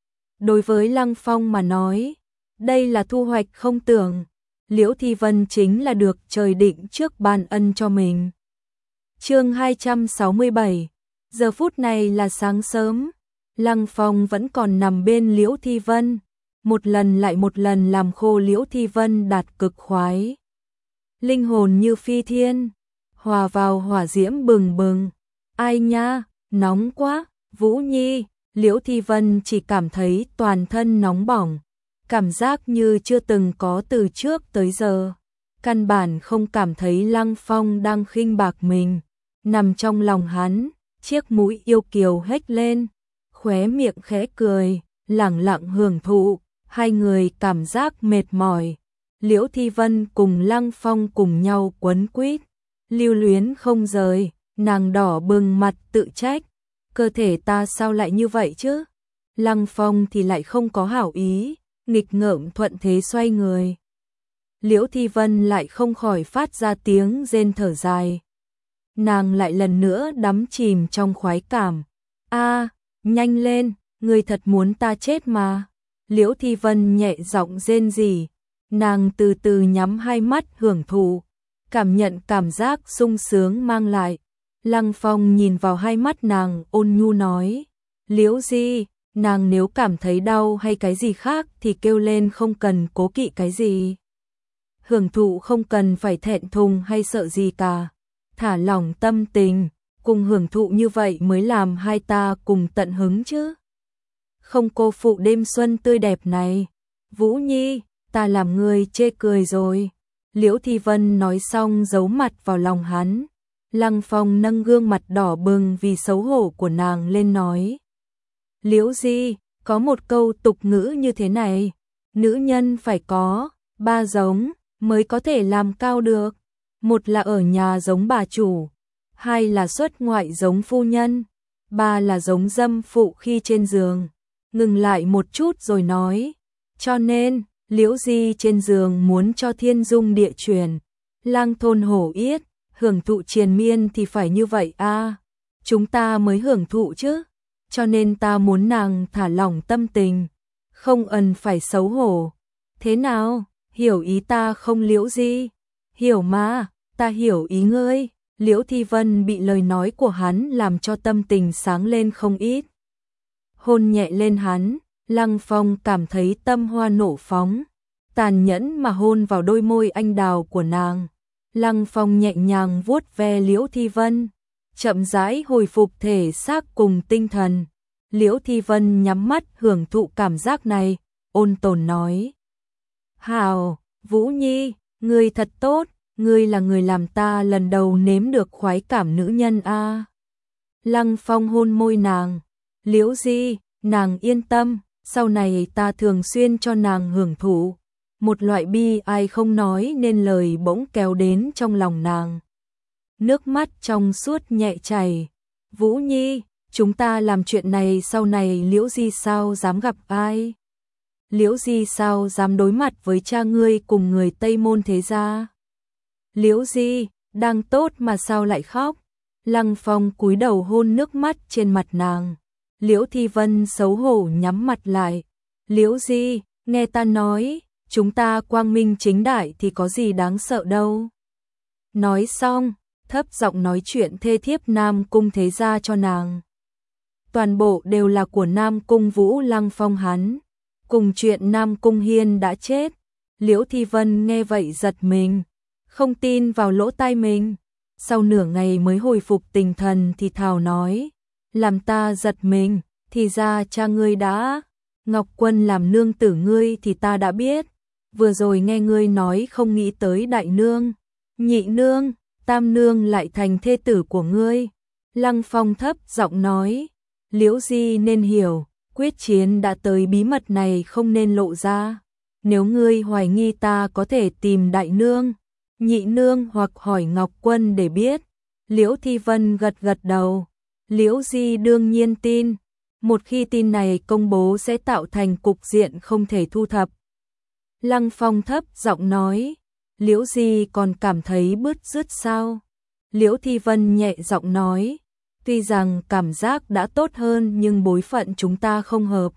Đối với Lăng Phong mà nói, đây là thu hoạch không tưởng, Liễu Thi Vân chính là được trời định trước ban ân cho mình. Chương hai trăm sáu mươi bảy, giờ phút này là sáng sớm, Lăng Phong vẫn còn nằm bên Liễu Thi Vân, một lần lại một lần làm khô Liễu Thi Vân đạt cực khoái. Linh hồn như phi thiên, hòa vào hỏa diễm bừng bừng. Ai nha, nóng quá, Vũ Nhi. Liễu Thi Vân chỉ cảm thấy toàn thân nóng bỏng, cảm giác như chưa từng có từ trước tới giờ. Căn bản không cảm thấy Lăng Phong đang khinh bạc mình. Nằm trong lòng hắn, chiếc mũi yêu kiều hếch lên, khóe miệng khẽ cười, lẳng lặng hưởng thụ, hai người cảm giác mệt mỏi. Liễu Thi Vân cùng Lăng Phong cùng nhau quấn quýt, lưu luyến không rời, nàng đỏ bừng mặt tự trách, cơ thể ta sao lại như vậy chứ? Lăng Phong thì lại không có hảo ý, nghịch ngợm thuận thế xoay người. Liễu Thi Vân lại không khỏi phát ra tiếng rên thở dài. Nàng lại lần nữa đắm chìm trong khoái cảm. A, nhanh lên, ngươi thật muốn ta chết mà. Liễu Thi Vân nhẹ giọng rên rỉ, nàng từ từ nhắm hai mắt hưởng thụ, cảm nhận cảm giác sung sướng mang lại. Lăng Phong nhìn vào hai mắt nàng ôn nhu nói, Liễu Di, nàng nếu cảm thấy đau hay cái gì khác thì kêu lên, không cần cố kỵ cái gì. Hưởng thụ không cần phải thẹn thùng hay sợ gì cả. Thả lỏng tâm tình, cùng hưởng thụ như vậy mới làm hai ta cùng tận hứng chứ. Không cô phụ đêm xuân tươi đẹp này. Vũ Nhi, ta làm người chê cười rồi. Liễu Thi Vân nói xong giấu mặt vào lòng hắn. Lăng Phong nâng gương mặt đỏ bừng vì xấu hổ của nàng lên nói. Liễu Di, có một câu tục ngữ như thế này, nữ nhân phải có ba giống mới có thể làm cao được. Một là ở nhà giống bà chủ, hai là xuất ngoại giống phu nhân, ba là giống dâm phụ khi trên giường. Ngừng lại một chút rồi nói, cho nên, Liễu Di trên giường muốn cho thiên dung địa truyền, lang thôn hổ yết, hưởng thụ triền miên thì phải như vậy a, chúng ta mới hưởng thụ chứ, cho nên ta muốn nàng thả lỏng tâm tình, không ẩn phải xấu hổ. Thế nào, hiểu ý ta không Liễu Di? Hiểu mà, ta hiểu ý ngươi. Liễu Thi Vân bị lời nói của hắn làm cho tâm tình sáng lên không ít. Hôn nhẹ lên hắn, Lăng Phong cảm thấy tâm hoa nổ phóng, tàn nhẫn mà hôn vào đôi môi anh đào của nàng. Lăng Phong nhẹ nhàng vuốt ve Liễu Thi Vân, chậm rãi hồi phục thể xác cùng tinh thần. Liễu Thi Vân nhắm mắt hưởng thụ cảm giác này, ôn tồn nói. Hào, Vũ Nhi, ngươi thật tốt, ngươi là người làm ta lần đầu nếm được khoái cảm nữ nhân a. Lăng Phong hôn môi nàng. Liễu Di, nàng yên tâm, sau này ta thường xuyên cho nàng hưởng thụ. Một loại bi ai không nói nên lời bỗng kéo đến trong lòng nàng. Nước mắt trong suốt nhẹ chảy. Vũ Nhi, chúng ta làm chuyện này sau này Liễu Di sao dám gặp ai? Liễu Di sao dám đối mặt với cha ngươi cùng người Tây Môn thế gia? Liễu Di, đang tốt mà sao lại khóc? Lăng Phong cúi đầu hôn nước mắt trên mặt nàng. Liễu Thi Vân xấu hổ nhắm mặt lại. Liễu Di, nghe ta nói, chúng ta quang minh chính đại thì có gì đáng sợ đâu. Nói xong, thấp giọng nói chuyện thê thiếp Nam Cung thế gia cho nàng. Toàn bộ đều là của Nam Cung Vũ Lăng Phong hắn. Cùng chuyện Nam Cung Hiên đã chết. Liễu Thi Vân nghe vậy giật mình, không tin vào lỗ tai mình. Sau nửa ngày mới hồi phục tinh thần thì thào nói, làm ta giật mình, thì ra cha ngươi đã, Ngọc Quân làm nương tử ngươi thì ta đã biết, vừa rồi nghe ngươi nói không nghĩ tới đại nương, nhị nương, tam nương lại thành thê tử của ngươi. Lăng Phong thấp giọng nói, Liễu Di nên hiểu, quyết chiến đã tới bí mật này không nên lộ ra, nếu ngươi hoài nghi ta có thể tìm đại nương, nhị nương hoặc hỏi Ngọc Quân để biết. Liễu Thi Vân gật gật đầu. Liễu Di đương nhiên tin. Một khi tin này công bố sẽ tạo thành cục diện không thể thu thập. Lăng Phong thấp giọng nói. Liễu Di còn cảm thấy bứt rứt sao? Liễu Thi Vân nhẹ giọng nói. Tuy rằng cảm giác đã tốt hơn nhưng bối phận chúng ta không hợp.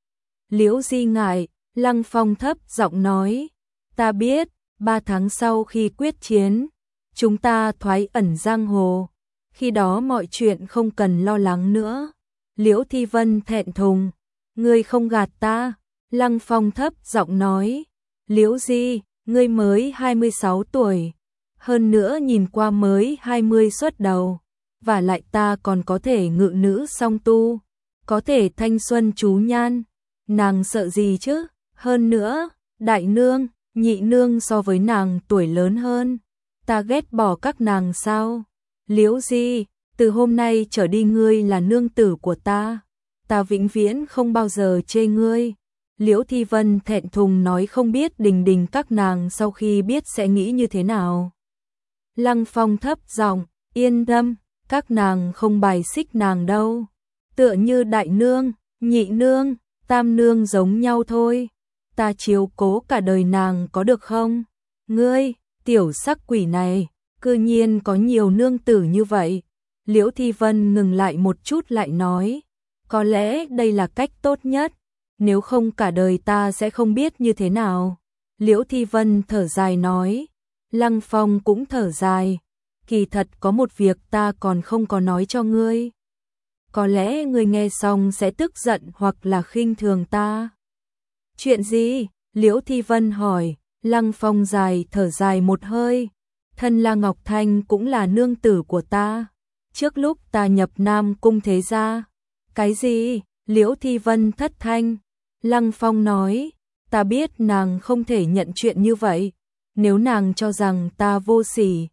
Liễu Di ngại. Lăng Phong thấp giọng nói. Ta biết. Ba tháng sau khi quyết chiến, chúng ta thoái ẩn giang hồ, khi đó mọi chuyện không cần lo lắng nữa. Liễu Thi Vân thẹn thùng, ngươi không gạt ta. Lăng Phong thấp giọng nói, Liễu Di, ngươi mới hai mươi sáu tuổi, hơn nữa nhìn qua mới hai mươi xuất đầu, và lại ta còn có thể ngự nữ song tu, có thể thanh xuân chú nhan, nàng sợ gì chứ? Hơn nữa, đại nương, nhị nương so với nàng tuổi lớn hơn, ta ghét bỏ các nàng sao? Liễu Di, từ hôm nay trở đi ngươi là nương tử của ta, ta vĩnh viễn không bao giờ chê ngươi. Liễu Thi Vân thẹn thùng nói không biết Đình Đình các nàng sau khi biết sẽ nghĩ như thế nào. Lăng Phong thấp giọng, yên tâm, các nàng không bài xích nàng đâu, tựa như đại nương, nhị nương, tam nương giống nhau thôi. Ta chiếu cố cả đời nàng có được không? Ngươi, tiểu sắc quỷ này, cư nhiên có nhiều nương tử như vậy. Liễu Thi Vân ngừng lại một chút lại nói, có lẽ đây là cách tốt nhất, nếu không cả đời ta sẽ không biết như thế nào. Liễu Thi Vân thở dài nói, Lăng Phong cũng thở dài, kỳ thật có một việc ta còn không có nói cho ngươi. Có lẽ ngươi nghe xong sẽ tức giận hoặc là khinh thường ta. Chuyện gì? Liễu Thi Vân hỏi. Lăng Phong dài thở dài một hơi. Thân là Ngọc Thanh cũng là nương tử của ta. Trước lúc ta nhập Nam Cung thế gia. Cái gì? Liễu Thi Vân thất thanh. Lăng Phong nói, ta biết nàng không thể nhận chuyện như vậy. Nếu nàng cho rằng ta vô sỉ,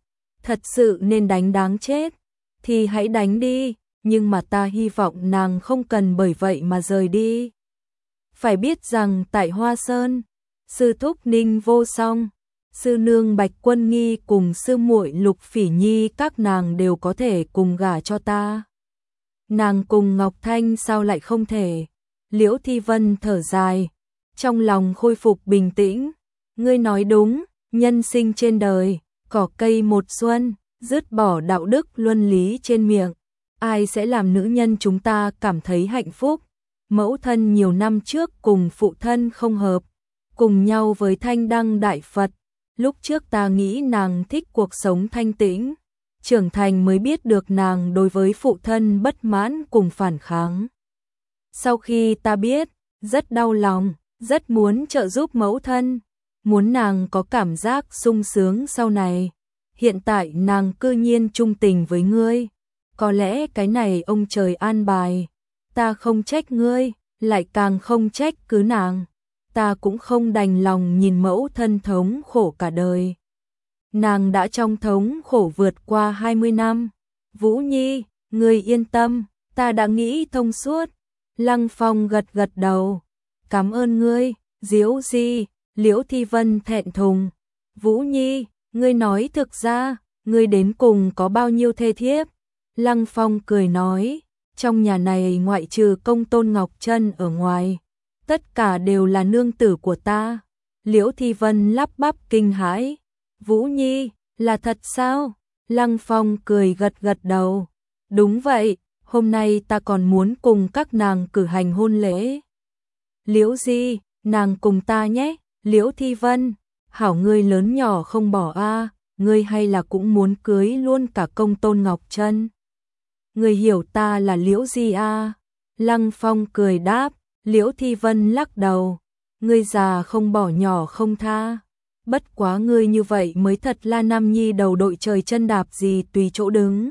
thật sự nên đánh đáng chết, thì hãy đánh đi, nhưng mà ta hy vọng nàng không cần bởi vậy mà rời đi. Phải biết rằng tại Hoa Sơn, sư thúc Ninh Vô Song, sư nương Bạch Quân Nghi cùng sư muội Lục Phỉ Nhi các nàng đều có thể cùng gả cho ta. Nàng cùng Ngọc Thanh sao lại không thể? Liễu Thi Vân thở dài, trong lòng khôi phục bình tĩnh. Ngươi nói đúng, nhân sinh trên đời, cỏ cây một xuân, dứt bỏ đạo đức luân lý trên miệng. Ai sẽ làm nữ nhân chúng ta cảm thấy hạnh phúc? Mẫu thân nhiều năm trước cùng phụ thân không hợp, cùng nhau với Thanh Đăng Đại Phật. Lúc trước ta nghĩ nàng thích cuộc sống thanh tĩnh, trưởng thành mới biết được nàng đối với phụ thân bất mãn cùng phản kháng. Sau khi ta biết, rất đau lòng, rất muốn trợ giúp mẫu thân, muốn nàng có cảm giác sung sướng sau này. Hiện tại nàng cư nhiên trung tình với ngươi, có lẽ cái này ông trời an bài. Ta không trách ngươi, lại càng không trách cứ nàng. Ta cũng không đành lòng nhìn mẫu thân thống khổ cả đời. Nàng đã trong thống khổ vượt qua hai mươi năm. Vũ Nhi, ngươi yên tâm, ta đã nghĩ thông suốt. Lăng Phong gật gật đầu. Cảm ơn ngươi, Diếu Di. Liễu Thi Vân thẹn thùng. Vũ Nhi, ngươi nói thực ra, ngươi đến cùng có bao nhiêu thê thiếp? Lăng Phong cười nói, trong nhà này ngoại trừ Công Tôn Ngọc Trân ở ngoài, tất cả đều là nương tử của ta. Liễu Thi Vân lắp bắp kinh hãi. Vũ Nhi, là thật sao? Lăng Phong cười gật gật đầu. Đúng vậy, hôm nay ta còn muốn cùng các nàng cử hành hôn lễ. Liễu Di, nàng cùng ta nhé. Liễu Thi Vân, hảo ngươi lớn nhỏ không bỏ a, ngươi hay là cũng muốn cưới luôn cả Công Tôn Ngọc Trân. Ngươi hiểu ta là Liễu Di a? Lăng Phong cười đáp. Liễu Thi Vân lắc đầu. Ngươi già không bỏ nhỏ không tha. Bất quá ngươi như vậy mới thật là nam nhi đầu đội trời chân đạp gì tùy chỗ đứng.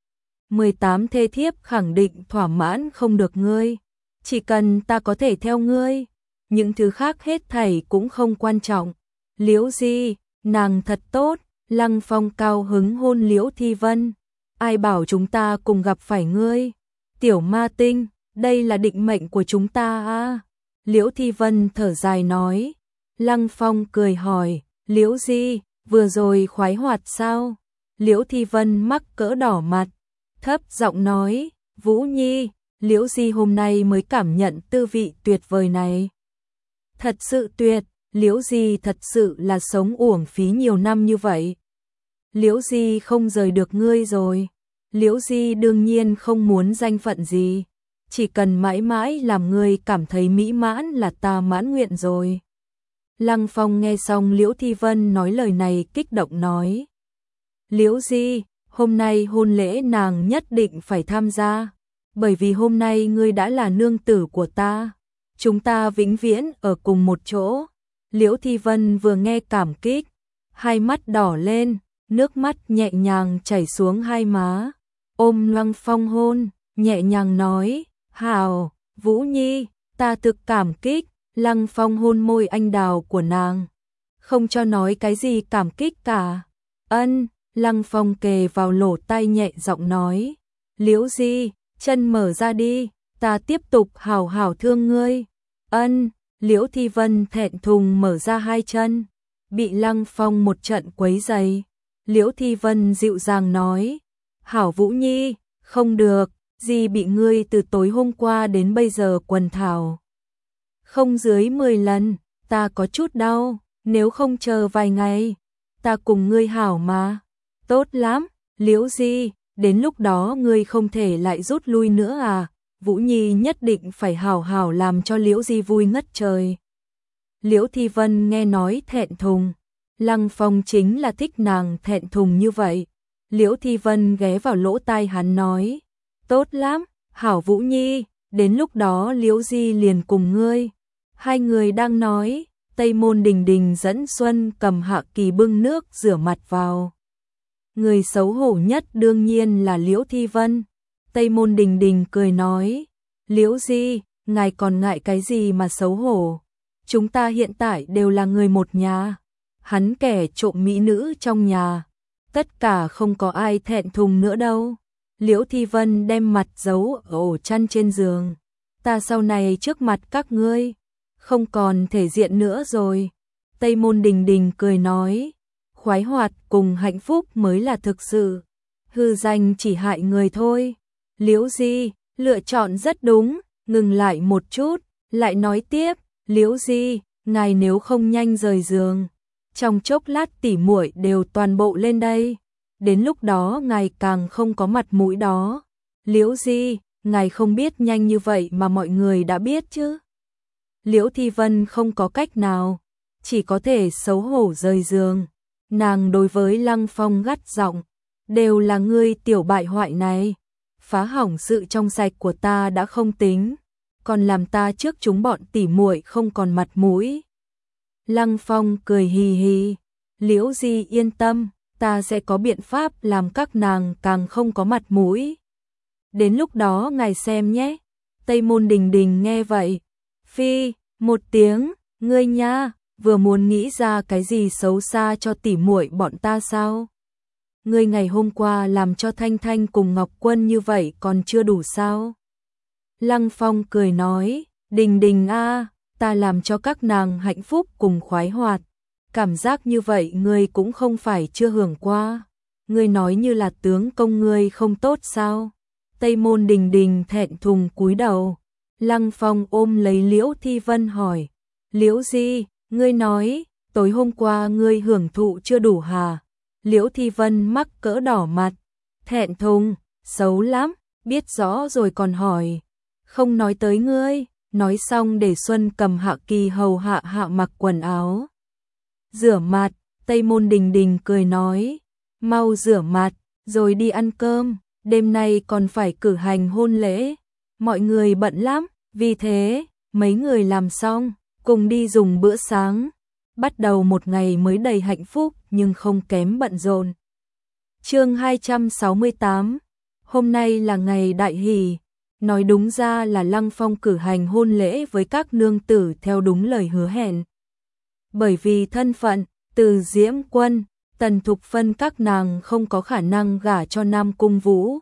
mười tám thê thiếp khẳng định thỏa mãn không được ngươi. Chỉ cần ta có thể theo ngươi, những thứ khác hết thảy cũng không quan trọng. Liễu Di, nàng thật tốt. Lăng Phong cao hứng hôn Liễu Thi Vân. Ai bảo chúng ta cùng gặp phải ngươi? Tiểu ma tinh, đây là định mệnh của chúng ta à? Liễu Thi Vân thở dài nói. Lăng Phong cười hỏi, Liễu Di, vừa rồi khoái hoạt sao? Liễu Thi Vân mắc cỡ đỏ mặt, thấp giọng nói, Vũ Nhi, Liễu Di hôm nay mới cảm nhận tư vị tuyệt vời này. Thật sự tuyệt, Liễu Di thật sự là sống uổng phí nhiều năm như vậy. Liễu Di không rời được ngươi rồi. Liễu Di đương nhiên không muốn danh phận gì, chỉ cần mãi mãi làm ngươi cảm thấy mỹ mãn là ta mãn nguyện rồi. Lăng Phong nghe xong Liễu Thi Vân nói lời này kích động nói. Liễu Di, hôm nay hôn lễ nàng nhất định phải tham gia, bởi vì hôm nay ngươi đã là nương tử của ta. Chúng ta vĩnh viễn ở cùng một chỗ. Liễu Thi Vân vừa nghe cảm kích, hai mắt đỏ lên, nước mắt nhẹ nhàng chảy xuống hai má. Ôm Lăng Phong hôn, nhẹ nhàng nói, hào, Vũ Nhi, ta thực cảm kích. Lăng Phong hôn môi anh đào của nàng, không cho nói cái gì cảm kích cả. Ân, Lăng Phong kề vào lỗ tai nhẹ giọng nói, Liễu Di, chân mở ra đi, ta tiếp tục hào hào thương ngươi. Ân, Liễu Thi Vân thẹn thùng mở ra hai chân, bị Lăng Phong một trận quấy rầy. Liễu Thi Vân dịu dàng nói, hảo Vũ Nhi, không được, Di bị ngươi từ tối hôm qua đến bây giờ quần thảo không dưới mười lần, ta có chút đau, nếu không chờ vài ngày, ta cùng ngươi hảo mà. Tốt lắm, Liễu Di, đến lúc đó ngươi không thể lại rút lui nữa à? Vũ Nhi nhất định phải hảo hảo làm cho Liễu Di vui ngất trời. Liễu Thi Vân nghe nói thẹn thùng, Lăng Phong chính là thích nàng thẹn thùng như vậy. Liễu Thi Vân ghé vào lỗ tai hắn nói, tốt lắm, hảo Vũ Nhi, đến lúc đó Liễu Di liền cùng ngươi. Hai người đang nói, Tây Môn Đình Đình dẫn Xuân cầm Hạ Kỳ bưng nước rửa mặt vào. Người xấu hổ nhất đương nhiên là Liễu Thi Vân. Tây Môn Đình Đình cười nói, Liễu Di, ngài còn ngại cái gì mà xấu hổ? Chúng ta hiện tại đều là người một nhà. Hắn kẻ trộm mỹ nữ trong nhà, tất cả không có ai thẹn thùng nữa đâu. Liễu Thi Vân đem mặt giấu ở ổ chăn trên giường. Ta sau này trước mặt các ngươi, không còn thể diện nữa rồi. Tây Môn Đình Đình cười nói, khoái hoạt cùng hạnh phúc mới là thực sự. Hư danh chỉ hại người thôi. Liễu Di, lựa chọn rất đúng, ngừng lại một chút, lại nói tiếp, Liễu Di, ngài nếu không nhanh rời giường, trong chốc lát tỉ muội đều toàn bộ lên đây. Đến lúc đó ngài càng không có mặt mũi đó. Liễu Di, ngài không biết nhanh như vậy mà mọi người đã biết chứ. Liễu Thi Vân không có cách nào, chỉ có thể xấu hổ rời giường. Nàng đối với Lăng Phong gắt giọng, đều là ngươi tiểu bại hoại này, phá hỏng sự trong sạch của ta đã không tính, còn làm ta trước chúng bọn tỉ muội không còn mặt mũi. Lăng Phong cười hì hì, Liễu Di yên tâm, ta sẽ có biện pháp làm các nàng càng không có mặt mũi. Đến lúc đó ngài xem nhé. Tây Môn Đình Đình nghe vậy, phi một tiếng, ngươi nha, vừa muốn nghĩ ra cái gì xấu xa cho tỉ muội bọn ta sao? Ngươi ngày hôm qua làm cho Thanh Thanh cùng Ngọc Quân như vậy còn chưa đủ sao? Lăng Phong cười nói, Đình Đình a, ta làm cho các nàng hạnh phúc cùng khoái hoạt. Cảm giác như vậy ngươi cũng không phải chưa hưởng qua. Ngươi nói như là tướng công ngươi không tốt sao? Tây Môn Đình Đình thẹn thùng cúi đầu. Lăng Phong ôm lấy Liễu Thi Vân hỏi, Liễu Di, ngươi nói, tối hôm qua ngươi hưởng thụ chưa đủ hả? Liễu Thi Vân mắc cỡ đỏ mặt, thẹn thùng, xấu lắm, biết rõ rồi còn hỏi. Không nói tới ngươi, nói xong để Xuân cầm Hạ Kỳ hầu hạ hạ mặc quần áo. Rửa mặt, Tây Môn Đình Đình cười nói, mau rửa mặt, rồi đi ăn cơm, đêm nay còn phải cử hành hôn lễ. Mọi người bận lắm, vì thế, mấy người làm xong, cùng đi dùng bữa sáng. Bắt đầu một ngày mới đầy hạnh phúc nhưng không kém bận rộn. Chương hai trăm sáu mươi tám. Hôm nay là ngày đại hỷ, nói đúng ra là Lăng Phong cử hành hôn lễ với các nương tử theo đúng lời hứa hẹn. Bởi vì thân phận, Từ Diễm Quân, Tần Thục Phân các nàng không có khả năng gả cho Nam Cung Vũ.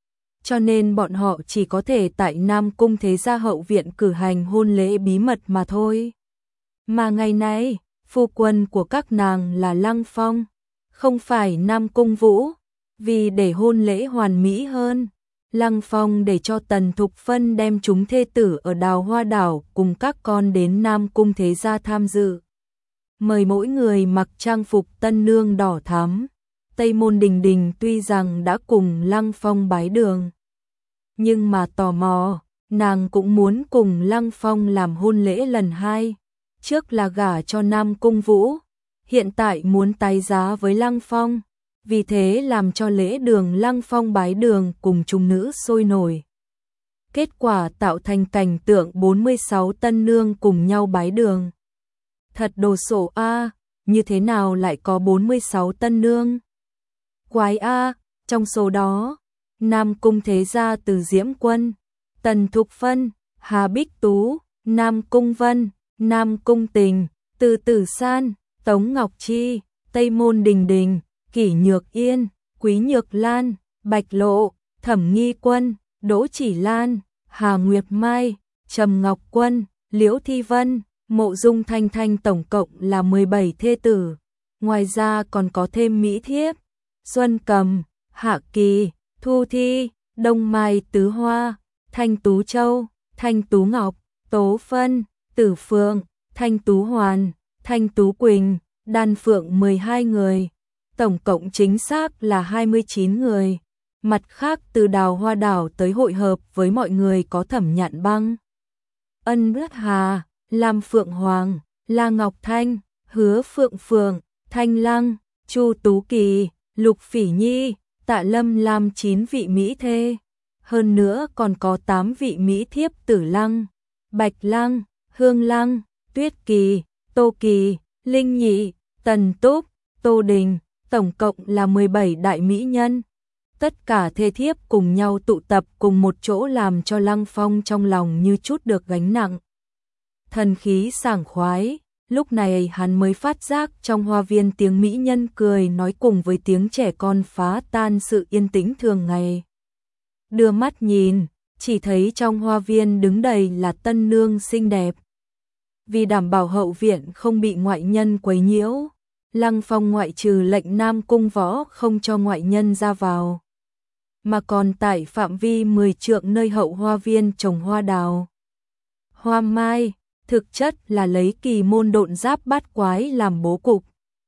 Cho nên bọn họ chỉ có thể tại Nam Cung Thế Gia hậu viện cử hành hôn lễ bí mật mà thôi. Mà ngày nay, phu quân của các nàng là Lăng Phong, không phải Nam Cung Vũ. Vì để hôn lễ hoàn mỹ hơn, Lăng Phong để cho Tần Thục Phân đem chúng thê tử ở Đào Hoa Đảo cùng các con đến Nam Cung Thế Gia tham dự. Mời mỗi người mặc trang phục tân nương đỏ thắm. Tây Môn Đình Đình tuy rằng đã cùng Lăng Phong bái đường, nhưng mà tò mò, nàng cũng muốn cùng Lăng Phong làm hôn lễ lần hai. Trước là gả cho Nam Cung Vũ, hiện tại muốn tái giá với Lăng Phong, vì thế làm cho lễ đường Lăng Phong bái đường cùng chúng nữ sôi nổi. Kết quả tạo thành cảnh tượng bốn mươi sáu tân nương cùng nhau bái đường. Thật đồ sộ a, như thế nào lại có bốn mươi sáu tân nương? Quái a, trong số đó, Nam Cung Thế Gia Từ Diễm Quân, Tần Thục Phân, Hà Bích Tú, Nam Cung Vân, Nam Cung Tình, Từ Tử San, Tống Ngọc Chi, Tây Môn Đình Đình, Kỷ Nhược Yên, Quý Nhược Lan, Bạch Lộ, Thẩm Nghi Quân, Đỗ Chỉ Lan, Hà Nguyệt Mai, Trầm Ngọc Quân, Liễu Thi Vân, Mộ Dung Thanh Thanh, tổng cộng là mười bảy thê tử. Ngoài ra còn có thêm Mỹ Thiếp, Xuân Cầm, Hạ Kỳ, Thu Thi, Đông Mai Tứ Hoa, Thanh Tú Châu, Thanh Tú Ngọc, Tố Phân, Tử Phượng, Thanh Tú Hoàn, Thanh Tú Quỳnh, Đan Phượng mười hai người. Tổng cộng chính xác là hai mươi chín người. Mặt khác từ Đào Hoa Đảo tới hội hợp với mọi người có Thẩm Nhạn Băng, Ân Ước Hà, Lam Phượng Hoàng, La Ngọc Thanh, Hứa Phượng Phượng, Thanh Lăng, Chu Tú Kỳ, Lục Phỉ Nhi, Tạ Lâm Lam chín vị mỹ thê. Hơn nữa còn có tám vị mỹ thiếp Tử Lăng, Bạch Lăng, Hương Lăng, Tuyết Kỳ, Tô Kỳ, Linh Nhị, Tần Túc, Tô Đình, tổng cộng là mười bảy đại mỹ nhân. Tất cả thê thiếp cùng nhau tụ tập cùng một chỗ làm cho Lăng Phong trong lòng như chút được gánh nặng. Thần khí sảng khoái, Lúc này hắn mới phát giác trong hoa viên tiếng mỹ nhân cười nói cùng với tiếng trẻ con phá tan sự yên tĩnh thường ngày. Đưa mắt nhìn, chỉ thấy trong hoa viên đứng đầy là tân nương xinh đẹp. Vì đảm bảo hậu viện không bị ngoại nhân quấy nhiễu, Lăng Phong ngoại trừ lệnh Nam Cung Võ không cho ngoại nhân ra vào, mà còn tại phạm vi mười trượng nơi hậu hoa viên trồng hoa đào, hoa mai, thực chất là lấy kỳ môn độn giáp bát quái làm bố cục.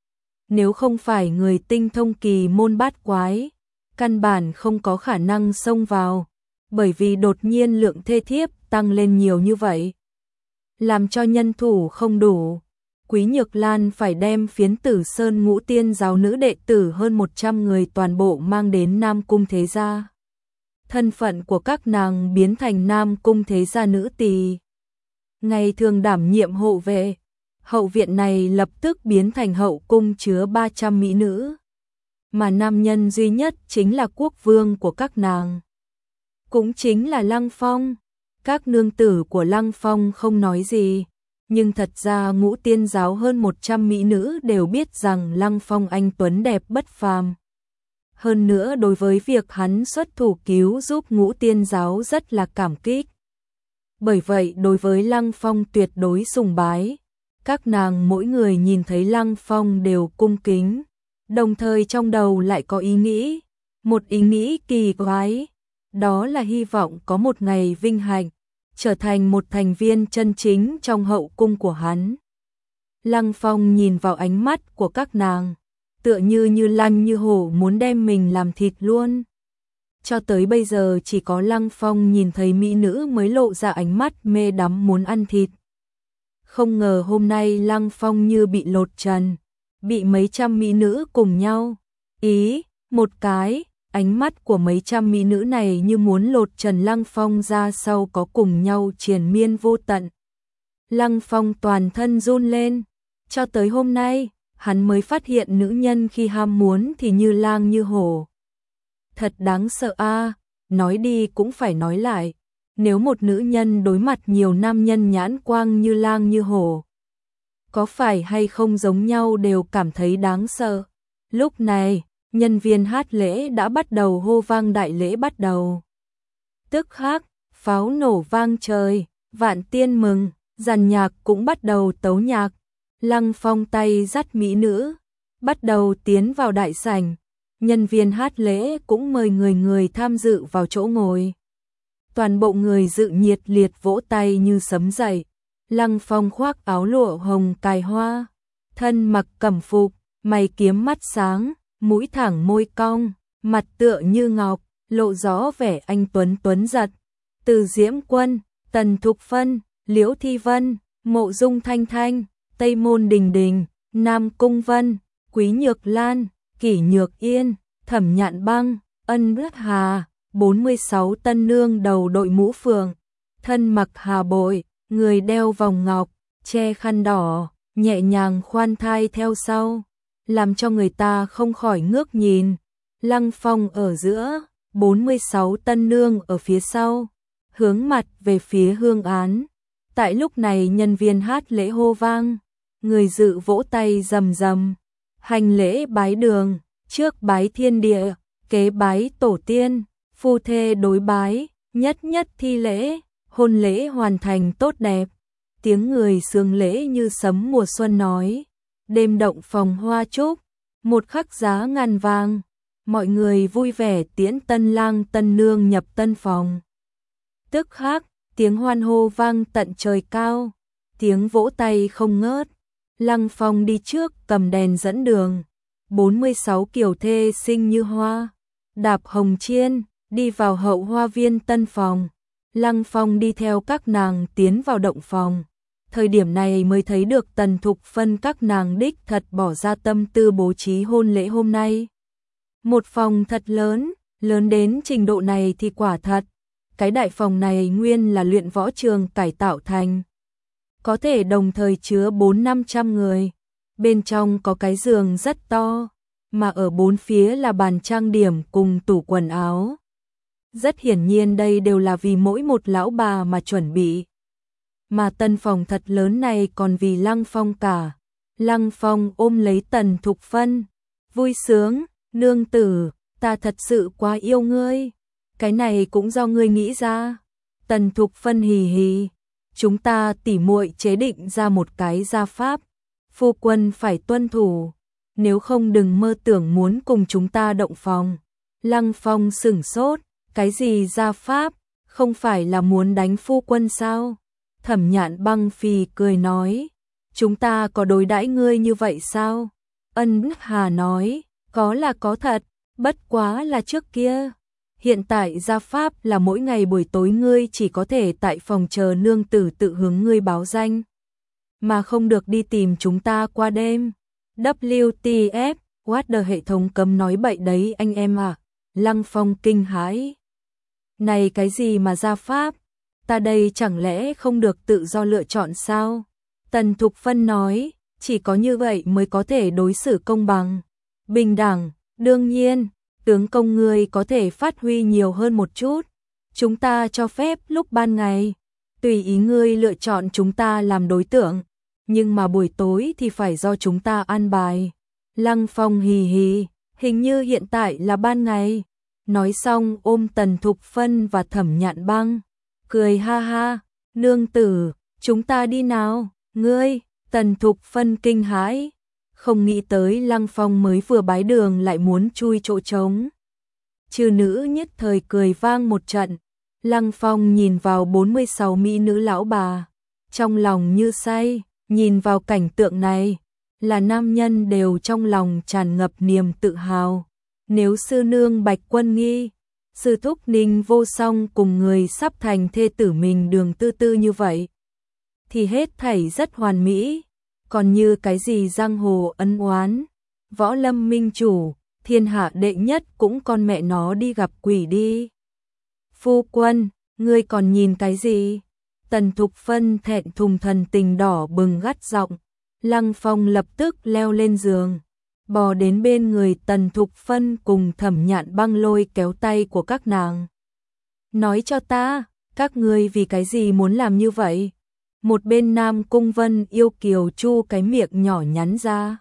Nếu không phải người tinh thông kỳ môn bát quái, căn bản không có khả năng xông vào, bởi vì đột nhiên lượng thê thiếp tăng lên nhiều như vậy, làm cho nhân thủ không đủ. Quý Nhược Lan phải đem Phiến Tử Sơn ngũ tiên giáo nữ đệ tử hơn một trăm người toàn bộ mang đến Nam Cung Thế Gia. Thân phận của các nàng biến thành Nam Cung Thế Gia nữ tỳ, ngày thường đảm nhiệm hộ vệ. Hậu viện này lập tức biến thành hậu cung chứa ba trăm mỹ nữ, mà nam nhân duy nhất chính là quốc vương của các nàng, cũng chính là Lăng Phong. Các nương tử của Lăng Phong không nói gì, nhưng thật ra ngũ tiên giáo hơn một trăm mỹ nữ đều biết rằng Lăng Phong anh tuấn đẹp bất phàm. Hơn nữa đối với việc hắn xuất thủ cứu giúp ngũ tiên giáo rất là cảm kích. Bởi vậy đối với Lăng Phong tuyệt đối sùng bái. Các nàng mỗi người nhìn thấy Lăng Phong đều cung kính, đồng thời trong đầu lại có ý nghĩ, một ý nghĩ kỳ quái, đó là hy vọng có một ngày vinh hạnh trở thành một thành viên chân chính trong hậu cung của hắn. Lăng Phong nhìn vào ánh mắt của các nàng, tựa như như lanh như hổ muốn đem mình làm thịt luôn. Cho tới bây giờ chỉ có Lăng Phong nhìn thấy mỹ nữ mới lộ ra ánh mắt mê đắm muốn ăn thịt. Không ngờ hôm nay Lăng Phong như bị lột trần, bị mấy trăm mỹ nữ cùng nhau ý một cái. Ánh mắt của mấy trăm mỹ nữ này như muốn lột trần Lăng Phong ra sau có cùng nhau triền miên vô tận. Lăng Phong toàn thân run lên, cho tới hôm nay, hắn mới phát hiện nữ nhân khi ham muốn thì như lang như hổ. Thật đáng sợ a, nói đi cũng phải nói lại, nếu một nữ nhân đối mặt nhiều nam nhân nhãn quang như lang như hổ, có phải hay không giống nhau đều cảm thấy đáng sợ. Lúc này, nhân viên hát lễ đã bắt đầu hô vang đại lễ bắt đầu. Tức khắc, pháo nổ vang trời, vạn tiên mừng, dàn nhạc cũng bắt đầu tấu nhạc. Lăng Phong tay dắt mỹ nữ, bắt đầu tiến vào đại sảnh. Nhân viên hát lễ cũng mời người người tham dự vào chỗ ngồi. Toàn bộ người dự nhiệt liệt vỗ tay như sấm dậy. Lăng Phong khoác áo lụa hồng cài hoa, thân mặc cẩm phục, mày kiếm mắt sáng, mũi thẳng môi cong, mặt tựa như ngọc, lộ rõ vẻ anh tuấn tuấn giật. Từ Diễm Quân, Tần Thục Phân, Liễu Thi Vân, Mộ Dung Thanh Thanh, Tây Môn Đình Đình, Nam Cung Vân, Quý Nhược Lan, Kỷ Nhược Yên, Thẩm Nhạn Băng, Ân Ước Hà, bốn mươi sáu tân nương đầu đội mũ phượng, thân mặc hà bội, người đeo vòng ngọc, che khăn đỏ, nhẹ nhàng khoan thai theo sau, làm cho người ta không khỏi ngước nhìn. Lăng Phong ở giữa, bốn mươi sáu tân nương ở phía sau, hướng mặt về phía hương án. Tại lúc này nhân viên hát lễ hô vang, người dự vỗ tay rầm rầm, hành lễ bái đường, trước bái thiên địa, kế bái tổ tiên, phu thê đối bái, nhất nhất thi lễ, hôn lễ hoàn thành tốt đẹp. Tiếng người sướng lễ như sấm mùa xuân nói, đêm động phòng hoa trúc, một khắc giá ngàn vàng, mọi người vui vẻ tiễn tân lang tân nương nhập tân phòng. Tức khắc, tiếng hoan hô vang tận trời cao, tiếng vỗ tay không ngớt. Lăng Phong đi trước cầm đèn dẫn đường, bốn mươi sáu kiều thê xinh như hoa, đạp hồng chiên, đi vào hậu hoa viên tân phòng. Lăng Phong đi theo các nàng tiến vào động phòng. Thời điểm này mới thấy được Tần Thục Phân các nàng đích thật bỏ ra tâm tư bố trí hôn lễ hôm nay. Một phòng thật lớn, lớn đến trình độ này thì quả thật. Cái đại phòng này nguyên là luyện võ trường cải tạo thành, có thể đồng thời chứa bốn năm trăm người. Bên trong có cái giường rất to, mà ở bốn phía là bàn trang điểm cùng tủ quần áo. Rất hiển nhiên đây đều là vì mỗi một lão bà mà chuẩn bị. mà tân phòng thật lớn này còn vì Lăng Phong cả. Lăng Phong ôm lấy Tần Thục Phân, vui sướng, nương tử, ta thật sự quá yêu ngươi, cái này cũng do ngươi nghĩ ra. Tần Thục Phân hì hì, chúng ta tỉ muội chế định ra một cái gia pháp, phu quân phải tuân thủ, nếu không đừng mơ tưởng muốn cùng chúng ta động phòng. Lăng Phong sửng sốt, cái gì gia pháp, không phải là muốn đánh phu quân sao? Thẩm Nhạn Băng phì cười nói, chúng ta có đối đãi ngươi như vậy sao? Ân Hà nói, có là có thật, bất quá là trước kia. Hiện tại gia pháp là mỗi ngày buổi tối ngươi chỉ có thể tại phòng chờ nương tử tự hướng ngươi báo danh, mà không được đi tìm chúng ta qua đêm. W T F, what the hệ thống cấm nói bậy đấy anh em à. Lăng Phong kinh hãi. Này cái gì mà gia pháp? Ta đây chẳng lẽ không được tự do lựa chọn sao? Tần Thục Phân nói, chỉ có như vậy mới có thể đối xử công bằng, bình đẳng, đương nhiên, tướng công ngươi có thể phát huy nhiều hơn một chút. Chúng ta cho phép lúc ban ngày, tùy ý ngươi lựa chọn chúng ta làm đối tượng, nhưng mà buổi tối thì phải do chúng ta an bài. Lăng Phong hì hì, hình như hiện tại là ban ngày. Nói xong ôm Tần Thục Phân và Thẩm Nhạn Băng, cười ha ha, nương tử, chúng ta đi nào, ngươi. Tần Thục Phân kinh hãi, không nghĩ tới Lăng Phong mới vừa bái đường lại muốn chui chỗ trống. Chư nữ nhất thời cười vang một trận. Lăng Phong nhìn vào bốn mươi sáu mỹ nữ lão bà, trong lòng như say, nhìn vào cảnh tượng này, là nam nhân đều trong lòng tràn ngập niềm tự hào. Nếu sư nương Bạch Quân Nghi, sư thúc Ninh Vô Song cùng người sắp thành thê tử mình Đường Tư Tư như vậy, thì hết thảy rất hoàn mỹ. Còn như cái gì giang hồ ân oán, võ lâm minh chủ, thiên hạ đệ nhất cũng con mẹ nó đi gặp quỷ đi. Phu quân, ngươi còn nhìn cái gì? Tần Thục Phân thẹn thùng thần tình đỏ bừng gắt giọng. Lăng Phong lập tức leo lên giường, bò đến bên người Tần Thục Phân cùng Thẩm Nhạn Băng lôi kéo tay của các nàng. Nói cho ta, các ngươi vì cái gì muốn làm như vậy? Một bên Nam Cung Vân yêu kiều chu cái miệng nhỏ nhắn ra.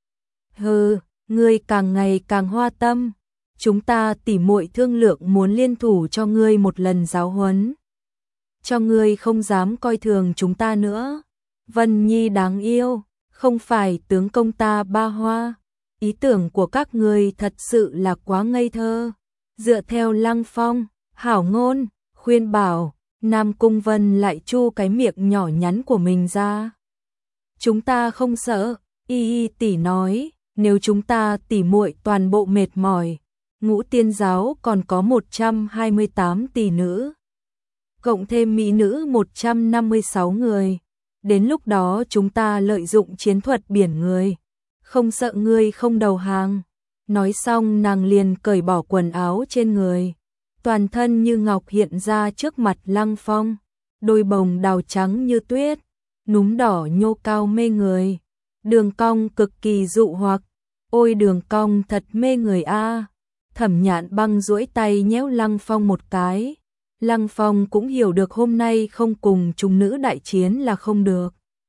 Hừ, ngươi càng ngày càng hoa tâm. Chúng ta tỉ muội thương lượng muốn liên thủ cho ngươi một lần giáo huấn, cho ngươi không dám coi thường chúng ta nữa. Vân Nhi đáng yêu, không phải tướng công ta ba hoa. Ý tưởng của các ngươi thật sự là quá ngây thơ. Dựa theo Lăng Phong, hảo ngôn, khuyên bảo, Nam Cung Vân lại chu cái miệng nhỏ nhắn của mình ra. Chúng ta không sợ, y y tỷ nói, nếu chúng ta tỉ muội toàn bộ mệt mỏi, Ngũ Tiên giáo còn có một trăm hai mươi tám tỷ nữ, cộng thêm mỹ nữ một trăm năm mươi sáu người. Đến lúc đó chúng ta lợi dụng chiến thuật biển người, không sợ ngươi không đầu hàng. Nói xong nàng liền cởi bỏ quần áo trên người, toàn thân như ngọc hiện ra trước mặt Lăng Phong, đôi bồng đào trắng như tuyết, núm đỏ nhô cao mê người, đường cong cực kỳ dụ hoặc. Ôi đường cong thật mê người a. Thẩm Nhạn Băng duỗi tay nhéo Lăng Phong một cái. Lăng Phong cũng hiểu được hôm nay không cùng chúng nữ đại chiến là không được.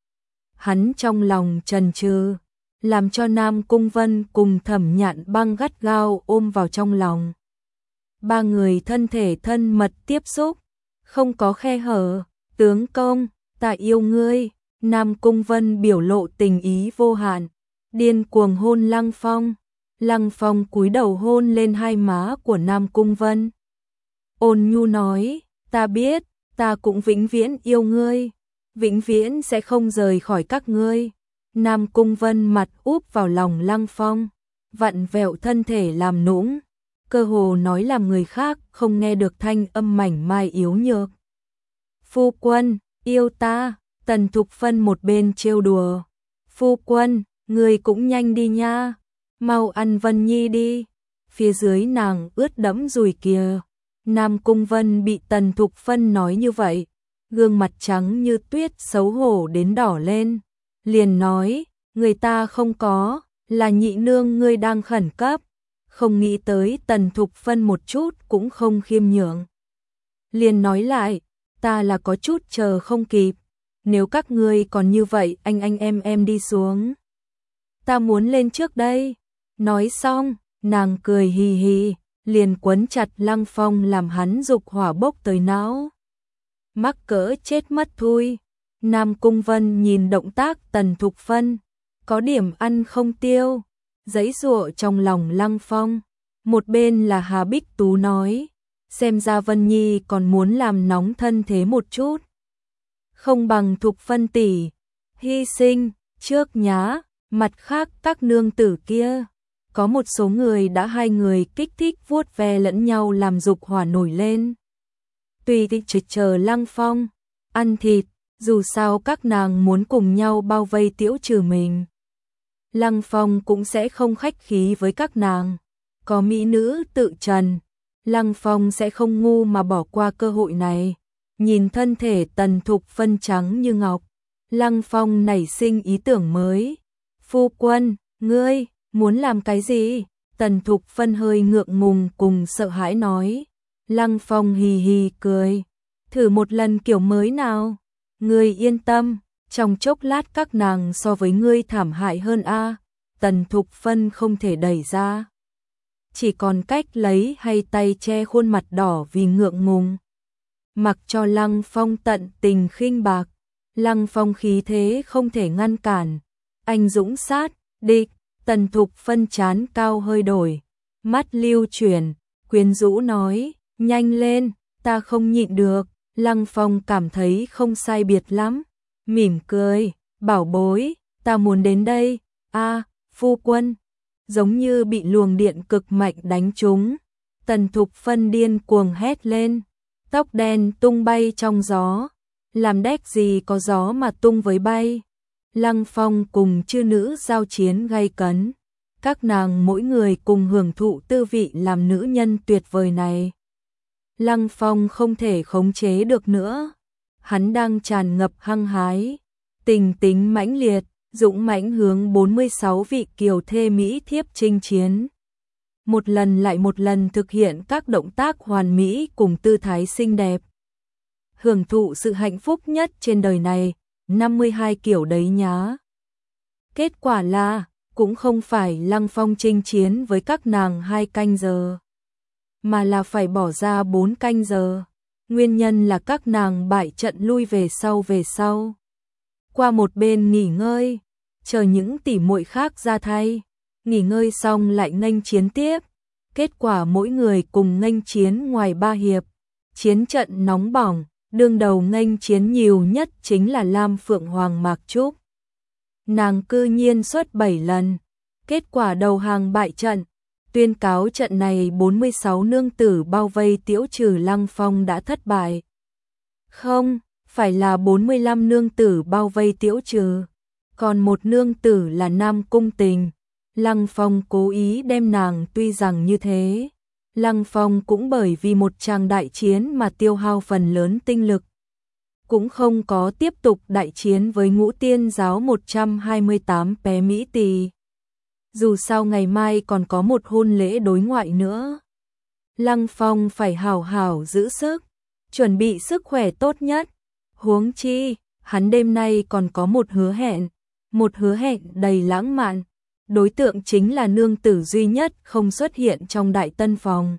Hắn trong lòng chần chừ, làm cho Nam Cung Vân cùng Thẩm Nhạn Băng gắt gao ôm vào trong lòng. Ba người thân thể thân mật tiếp xúc, không có khe hở. Tướng công, ta yêu ngươi. Nam Cung Vân biểu lộ tình ý vô hạn, điên cuồng hôn Lăng Phong. Lăng Phong cúi đầu hôn lên hai má của Nam Cung Vân, ôn nhu nói, ta biết, ta cũng vĩnh viễn yêu ngươi, vĩnh viễn sẽ không rời khỏi các ngươi. Nam Cung Vân mặt úp vào lòng Lăng Phong, vặn vẹo thân thể làm nũng, cơ hồ nói làm người khác không nghe được thanh âm mảnh mai yếu nhược. Phu quân, yêu ta. Tần Thục Phân một bên trêu đùa, phu quân, người cũng nhanh đi nha, mau ăn Vân Nhi đi. Phía dưới nàng ướt đẫm dùi kìa. Nam Cung Vân bị Tần Thục Phân nói như vậy, gương mặt trắng như tuyết xấu hổ đến đỏ lên, liền nói, người ta không có, là nhị nương ngươi đang khẩn cấp. Không nghĩ tới Tần Thục Phân một chút cũng không khiêm nhượng, liền nói lại, ta là có chút chờ không kịp. nếu các ngươi còn như vậy, anh anh em em đi xuống. Ta muốn lên trước đây. Nói xong, nàng cười hì hì, liền quấn chặt Lăng Phong làm hắn dục hỏa bốc tới não. Mắc cỡ chết mất thôi. Nam Cung Vân nhìn động tác Tần Thục Phân, có điểm ăn không tiêu, giãy giụa trong lòng Lăng Phong. Một bên là Hà Bích Tú nói, xem ra Vân Nhi còn muốn làm nóng thân thế một chút. Không bằng Thục Phân tỷ, hy sinh, trước nhá, mặt khác các nương tử kia. Có một số người đã hai người kích thích vuốt ve lẫn nhau làm dục hỏa nổi lên. Tùy thích chờ, chờ Lăng Phong, ăn thịt, dù sao các nàng muốn cùng nhau bao vây Tiễu Trừ mình. Lăng Phong cũng sẽ không khách khí với các nàng. Có mỹ nữ tự trần, Lăng Phong sẽ không ngu mà bỏ qua cơ hội này. Nhìn thân thể Tần Thục Phân trắng như ngọc, Lăng Phong nảy sinh ý tưởng mới. Phu quân, ngươi muốn làm cái gì? Tần Thục Phân hơi ngượng ngùng cùng sợ hãi nói. Lăng Phong hì hì cười. Thử một lần kiểu mới nào. Ngươi yên tâm, trong chốc lát các nàng so với ngươi thảm hại hơn a. Tần Thục Phân không thể đẩy ra. Chỉ còn cách lấy hay tay che khuôn mặt đỏ vì ngượng ngùng. Mặc cho Lăng Phong tận tình khinh bạc. Lăng Phong khí thế không thể ngăn cản. Anh dũng sát, địch. Tần Thục Phân chán cao hơi đổi, mắt lưu chuyển, quyến rũ nói, nhanh lên, ta không nhịn được. Lăng Phong cảm thấy không sai biệt lắm, mỉm cười, bảo bối, ta muốn đến đây. A, phu quân, giống như bị luồng điện cực mạnh đánh trúng. Tần Thục Phân điên cuồng hét lên, tóc đen tung bay trong gió, làm đếch gì có gió mà tung với bay. Lăng Phong cùng chư nữ giao chiến gay cấn, các nàng mỗi người cùng hưởng thụ tư vị làm nữ nhân tuyệt vời này. Lăng Phong không thể khống chế được nữa, hắn đang tràn ngập hăng hái, tình tính mãnh liệt, dũng mãnh hướng bốn mươi sáu vị kiều thê mỹ thiếp chinh chiến. Một lần lại một lần thực hiện các động tác hoàn mỹ cùng tư thái xinh đẹp. Hưởng thụ sự hạnh phúc nhất trên đời này. năm mươi hai kiểu đấy nhá. Kết quả là, cũng không phải Lăng Phong chinh chiến với các nàng hai canh giờ, mà là phải bỏ ra bốn canh giờ. Nguyên nhân là các nàng bại trận lui về sau về sau. Qua một bên nghỉ ngơi, chờ những tỷ muội khác ra thay. Nghỉ ngơi xong lại nghênh chiến tiếp. Kết quả mỗi người cùng nghênh chiến ngoài ba hiệp. Chiến trận nóng bỏng. Đương đầu nghênh chiến nhiều nhất chính là Lam Phượng Hoàng Mạc Trúc. Nàng cư nhiên xuất bảy lần, kết quả đầu hàng bại trận, tuyên cáo trận này bốn mươi sáu nương tử bao vây Tiễu Trừ Lăng Phong đã thất bại. Không, phải là bốn mươi lăm nương tử bao vây Tiễu Trừ, còn một nương tử là Nam Cung Tình. Lăng Phong cố ý đem nàng, tuy rằng như thế, Lăng Phong cũng bởi vì một tràng đại chiến mà tiêu hao phần lớn tinh lực. Cũng không có tiếp tục đại chiến với Ngũ Tiên giáo một trăm hai mươi tám bé Mỹ Tỳ. Dù sao ngày mai còn có một hôn lễ đối ngoại nữa. Lăng Phong phải hảo hảo giữ sức, chuẩn bị sức khỏe tốt nhất. Huống chi, hắn đêm nay còn có một hứa hẹn, một hứa hẹn đầy lãng mạn. Đối tượng chính là nương tử duy nhất không xuất hiện trong đại tân phòng.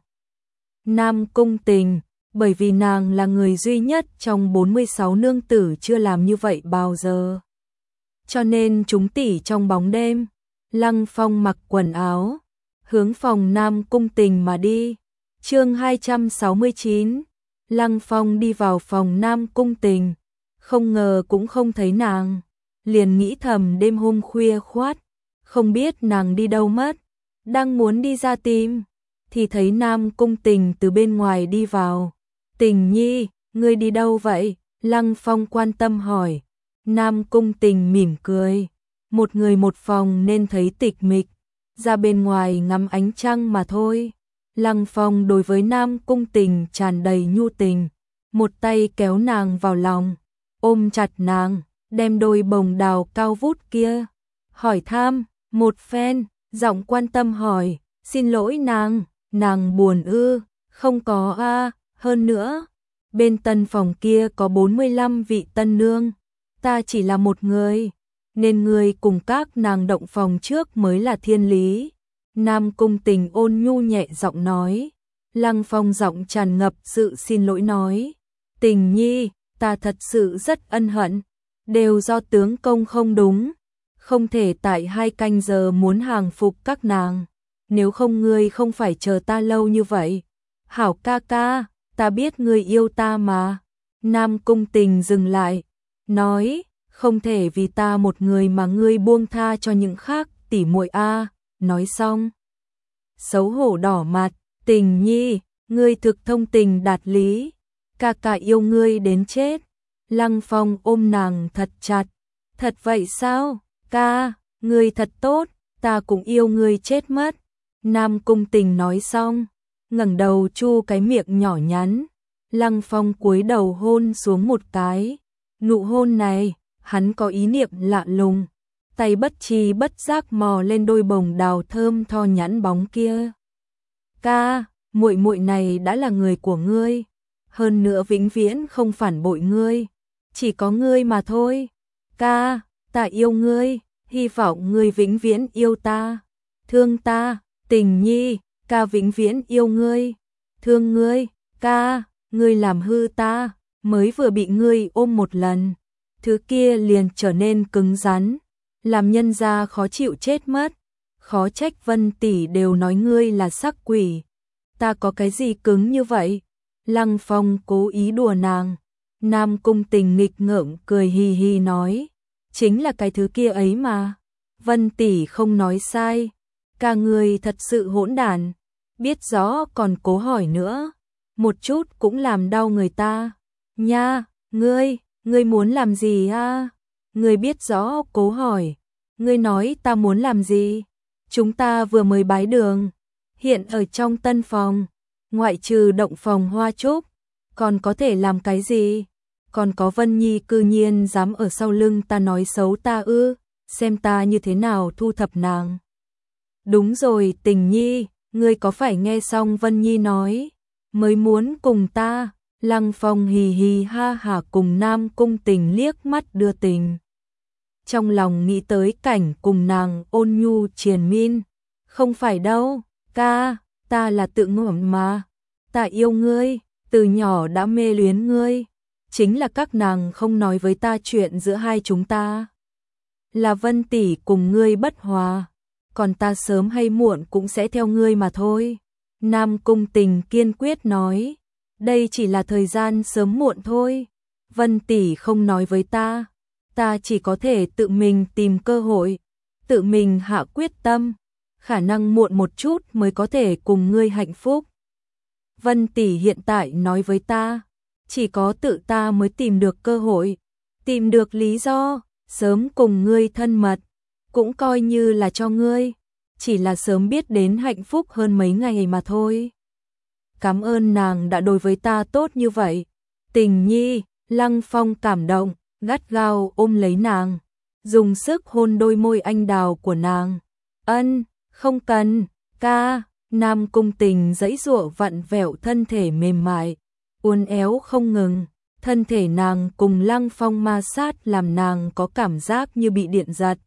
Nam Cung Tình, bởi vì nàng là người duy nhất trong bốn mươi sáu nương tử chưa làm như vậy bao giờ. Cho nên chúng tỉ trong bóng đêm, Lăng Phong mặc quần áo, hướng phòng Nam Cung Tình mà đi. Chương hai trăm sáu mươi chín, Lăng Phong đi vào phòng Nam Cung Tình, không ngờ cũng không thấy nàng, liền nghĩ thầm đêm hôm khuya khoát, không biết nàng đi đâu mất, đang muốn đi ra tìm, thì thấy Nam Cung Tình từ bên ngoài đi vào. Tình nhi, ngươi đi đâu vậy? Lăng Phong quan tâm hỏi. Nam Cung Tình mỉm cười, một người một phòng nên thấy tịch mịch, ra bên ngoài ngắm ánh trăng mà thôi. Lăng Phong đối với Nam Cung Tình tràn đầy nhu tình, một tay kéo nàng vào lòng, ôm chặt nàng, đem đôi bồng đào cao vút kia, hỏi thăm, một phen, giọng quan tâm hỏi, xin lỗi nàng, nàng buồn ư? Không có a, hơn nữa, bên tân phòng kia có bốn mươi lăm vị tân nương, ta chỉ là một người, nên ngươi cùng các nàng động phòng trước mới là thiên lý. Nam Cung Tình ôn nhu nhẹ giọng nói. Lăng Phong giọng tràn ngập sự xin lỗi nói. Tình nhi, ta thật sự rất ân hận, đều do tướng công không đúng, không thể tại hai canh giờ muốn hàng phục các nàng, nếu không ngươi không phải chờ ta lâu như vậy. Hảo ca ca, ta biết ngươi yêu ta mà. Nam Cung Tình dừng lại, nói, không thể vì ta một người mà ngươi buông tha cho những khác, tỉ muội a. Nói xong, xấu hổ đỏ mặt. Tình nhi, ngươi thực thông tình đạt lý, ca ca yêu ngươi đến chết. Lăng Phong ôm nàng thật chặt. Thật vậy sao? Ca, ngươi thật tốt, ta cũng yêu ngươi chết mất. Nam Cung Tình nói xong, ngẩng đầu chu cái miệng nhỏ nhắn. Lăng Phong cúi đầu hôn xuống một cái. Nụ hôn này, hắn có ý niệm lạ lùng, tay bất tri bất giác mò lên đôi bồng đào thơm tho nhẵn bóng kia. Ca, muội muội này đã là người của ngươi, hơn nữa vĩnh viễn không phản bội ngươi, chỉ có ngươi mà thôi. Ca, ta yêu ngươi, hy vọng ngươi vĩnh viễn yêu ta. Thương ta, Tình nhi, ca vĩnh viễn yêu ngươi. Thương ngươi, ca, ngươi làm hư ta, mới vừa bị ngươi ôm một lần, thứ kia liền trở nên cứng rắn, làm nhân gia khó chịu chết mất. Khó trách Vân tỷ đều nói ngươi là sắc quỷ. Ta có cái gì cứng như vậy? Lăng Phong cố ý đùa nàng. Nam Cung Tình nghịch ngợm cười hì hì nói, chính là cái thứ kia ấy mà. Vân tỷ không nói sai, ca ngươi thật sự hỗn đản, biết rõ còn cố hỏi nữa, một chút cũng làm đau người ta. Nha, ngươi, ngươi muốn làm gì a? Ngươi biết rõ cố hỏi, ngươi nói ta muốn làm gì? Chúng ta vừa mới bái đường, hiện ở trong tân phòng, ngoại trừ động phòng hoa trúc, còn có thể làm cái gì? Còn có Vân Nhi cư nhiên dám ở sau lưng ta nói xấu ta ư, xem ta như thế nào thu thập nàng. Đúng rồi Tình nhi, ngươi có phải nghe xong Vân Nhi nói, mới muốn cùng ta? Lăng Phong hì hì ha hả cùng Nam Cung Tình liếc mắt đưa tình. Trong lòng nghĩ tới cảnh cùng nàng ôn nhu triền miên. Không phải đâu, ca, ta là tự ngưỡng mà. Ta yêu ngươi, từ nhỏ đã mê luyến ngươi. Chính là các nàng không nói với ta chuyện giữa hai chúng ta. Là Vân tỷ cùng ngươi bất hòa, còn ta sớm hay muộn cũng sẽ theo ngươi mà thôi. Nam Cung Tình kiên quyết nói, đây chỉ là thời gian sớm muộn thôi. Vân tỷ không nói với ta, ta chỉ có thể tự mình tìm cơ hội, tự mình hạ quyết tâm, khả năng muộn một chút mới có thể cùng ngươi hạnh phúc. Vân tỷ hiện tại nói với ta, chỉ có tự ta mới tìm được cơ hội, tìm được lý do, sớm cùng ngươi thân mật, cũng coi như là cho ngươi, chỉ là sớm biết đến hạnh phúc hơn mấy ngày mà thôi. Cảm ơn nàng đã đối với ta tốt như vậy. Tình nhi, Lăng Phong cảm động, gắt gao ôm lấy nàng, dùng sức hôn đôi môi anh đào của nàng. Ân, không cần, ca. Nam Cung Tình giãy giụa vặn vẹo thân thể mềm mại, uốn éo không ngừng, thân thể nàng cùng Lăng Phong ma sát làm nàng có cảm giác như bị điện giật.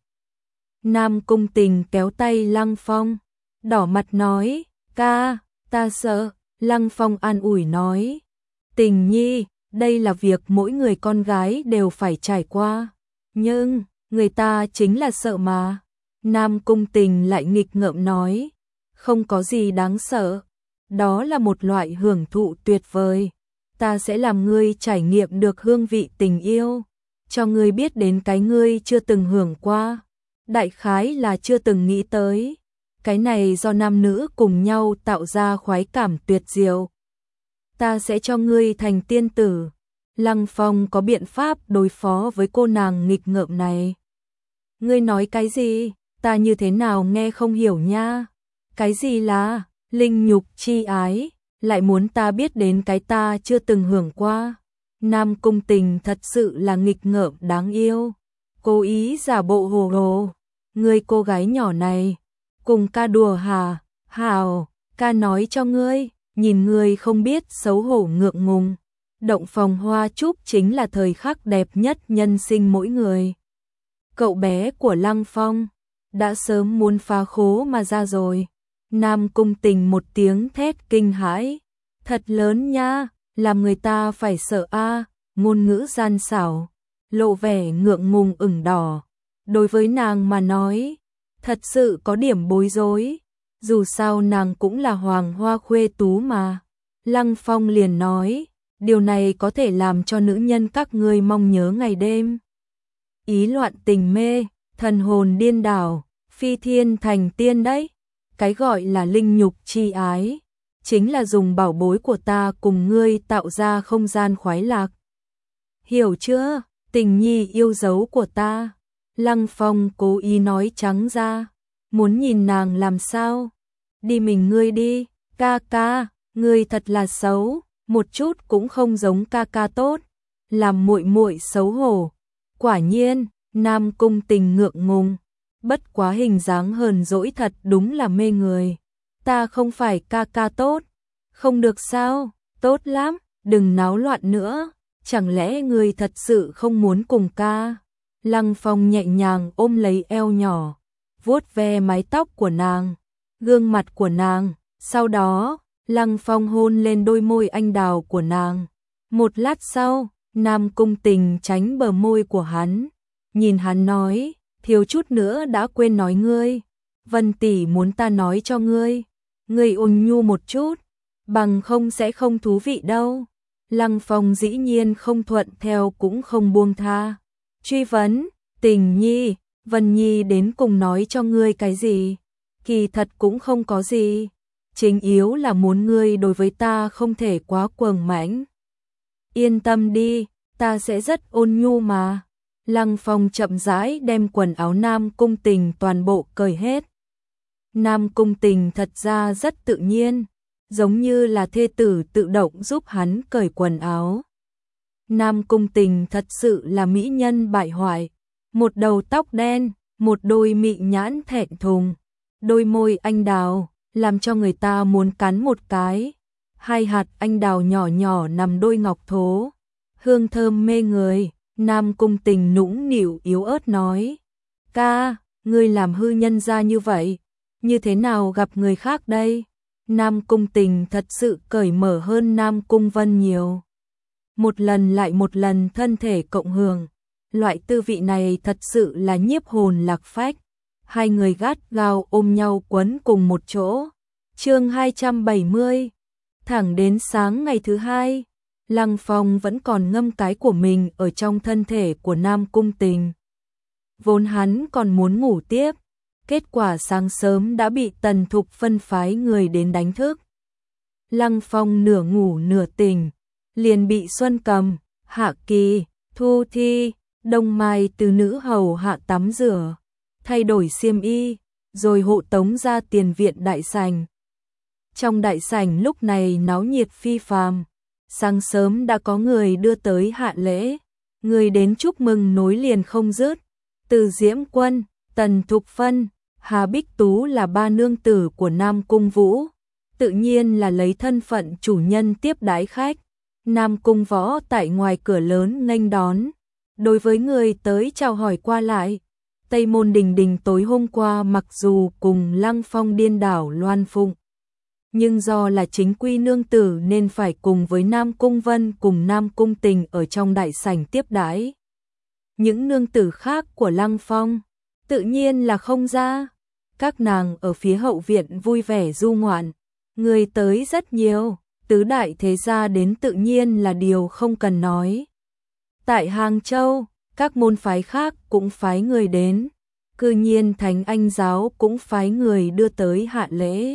Nam Cung Tình kéo tay Lăng Phong, đỏ mặt nói, ca, ta sợ. Lăng Phong an ủi nói, Tình nhi, đây là việc mỗi người con gái đều phải trải qua, nhưng người ta chính là sợ mà. Nam Cung Tình lại nghịch ngợm nói, không có gì đáng sợ, đó là một loại hưởng thụ tuyệt vời, ta sẽ làm ngươi trải nghiệm được hương vị tình yêu, cho ngươi biết đến cái ngươi chưa từng hưởng qua, đại khái là chưa từng nghĩ tới. Cái này do nam nữ cùng nhau tạo ra khoái cảm tuyệt diệu. Ta sẽ cho ngươi thành tiên tử. Lăng Phong có biện pháp đối phó với cô nàng nghịch ngợm này. Ngươi nói cái gì? Ta như thế nào nghe không hiểu nha. Cái gì là linh nhục chi ái, lại muốn ta biết đến cái ta chưa từng hưởng qua. Nam Cung Tình thật sự là nghịch ngợm đáng yêu, cố ý giả bộ hồ đồ. Ngươi cô gái nhỏ này, cùng ca đùa hả? Hào, ca nói cho ngươi, nhìn ngươi không biết xấu hổ ngượng ngùng. Động phòng hoa trúc chính là thời khắc đẹp nhất nhân sinh mỗi người. Cậu bé của Lăng Phong đã sớm muốn phá khố mà ra rồi. Nam Cung Tình một tiếng thét kinh hãi, thật lớn nha, làm người ta phải sợ a, ngôn ngữ gian xảo, lộ vẻ ngượng ngùng ửng đỏ. Đối với nàng mà nói, thật sự có điểm bối rối, dù sao nàng cũng là hoàng hoa khuê tú mà. Lăng Phong liền nói, điều này có thể làm cho nữ nhân các ngươi mong nhớ ngày đêm. Ý loạn tình mê, thần hồn điên đảo, phi thiên thành tiên đấy. Cái gọi là linh nhục chi ái, chính là dùng bảo bối của ta cùng ngươi tạo ra không gian khoái lạc. Hiểu chưa, tình nhi yêu dấu của ta. Lăng Phong cố ý nói trắng ra, muốn nhìn nàng làm sao. Đi mình ngươi đi, ca ca, ngươi thật là xấu, một chút cũng không giống ca ca tốt, làm muội muội xấu hổ. Quả nhiên, Nam Cung Tình ngượng ngùng, bất quá hình dáng hờn dỗi thật đúng là mê người. Ta không phải ca ca tốt, không được sao, tốt lắm, đừng náo loạn nữa, chẳng lẽ ngươi thật sự không muốn cùng ca? Lăng Phong nhẹ nhàng ôm lấy eo nhỏ, vuốt ve mái tóc của nàng, gương mặt của nàng, sau đó, Lăng Phong hôn lên đôi môi anh đào của nàng. Một lát sau, Nam Cung Tình tránh bờ môi của hắn, nhìn hắn nói, thiếu chút nữa đã quên nói ngươi, Vân tỷ muốn ta nói cho ngươi, ngươi ôn nhu một chút, bằng không sẽ không thú vị đâu. Lăng Phong dĩ nhiên không thuận theo cũng không buông tha. Truy vấn, Tình nhi, Vân nhi đến cùng nói cho ngươi cái gì? Kỳ thật cũng không có gì, chính yếu là muốn ngươi đối với ta không thể quá cuồng mãnh. Yên tâm đi, ta sẽ rất ôn nhu mà. Lăng Phong chậm rãi đem quần áo Nam Cung Tình toàn bộ cởi hết. Nam Cung Tình thật ra rất tự nhiên, giống như là thê tử tự động giúp hắn cởi quần áo. Nam Cung Tình thật sự là mỹ nhân bại hoại, một đầu tóc đen, một đôi mị nhãn thẹn thùng, đôi môi anh đào, làm cho người ta muốn cắn một cái. Hai hạt anh đào nhỏ nhỏ nằm đôi ngọc thố, hương thơm mê người. Nam Cung Tình nũng nịu yếu ớt nói, ca, ngươi làm hư nhân ra như vậy, như thế nào gặp người khác đây? Nam Cung Tình thật sự cởi mở hơn Nam Cung Vân nhiều. Một lần lại một lần thân thể cộng hưởng, loại tư vị này thật sự là nhiếp hồn lạc phách. Hai người gắt gao ôm nhau quấn cùng một chỗ. Chương hai trăm bảy mươi. Thẳng đến sáng ngày thứ hai, Lăng Phong vẫn còn ngâm cái của mình ở trong thân thể của Nam Cung Tình. Vốn hắn còn muốn ngủ tiếp, kết quả sáng sớm đã bị Tần Thục phân phái người đến đánh thức. Lăng Phong nửa ngủ nửa tỉnh, liền bị Xuân Cầm, Hạ Kỳ, Thu Thi, Đông Mai từ nữ hầu hạ tắm rửa, thay đổi xiêm y, rồi hộ tống ra tiền viện đại sảnh. Trong đại sảnh lúc này náo nhiệt phi phàm, sáng sớm đã có người đưa tới hạ lễ, người đến chúc mừng nối liền không dứt. Từ Diễm Quân, Tần Thục Phân, Hà Bích Tú là ba nương tử của Nam Cung Vũ, tự nhiên là lấy thân phận chủ nhân tiếp đái khách. Nam Cung Võ tại ngoài cửa lớn nghênh đón, đối với người tới chào hỏi qua lại. Tây Môn Đình Đình tối hôm qua mặc dù cùng Lăng Phong điên đảo loan phụng, nhưng do là chính quy nương tử nên phải cùng với Nam Cung Vân cùng Nam Cung Tình ở trong đại sảnh tiếp đãi. Những nương tử khác của Lăng Phong tự nhiên là không ra, các nàng ở phía hậu viện vui vẻ du ngoạn, người tới rất nhiều, tứ đại thế gia đến tự nhiên là điều không cần nói. Tại Hàng Châu, các môn phái khác cũng phái người đến, cư nhiên Thánh Anh giáo cũng phái người đưa tới hạ lễ.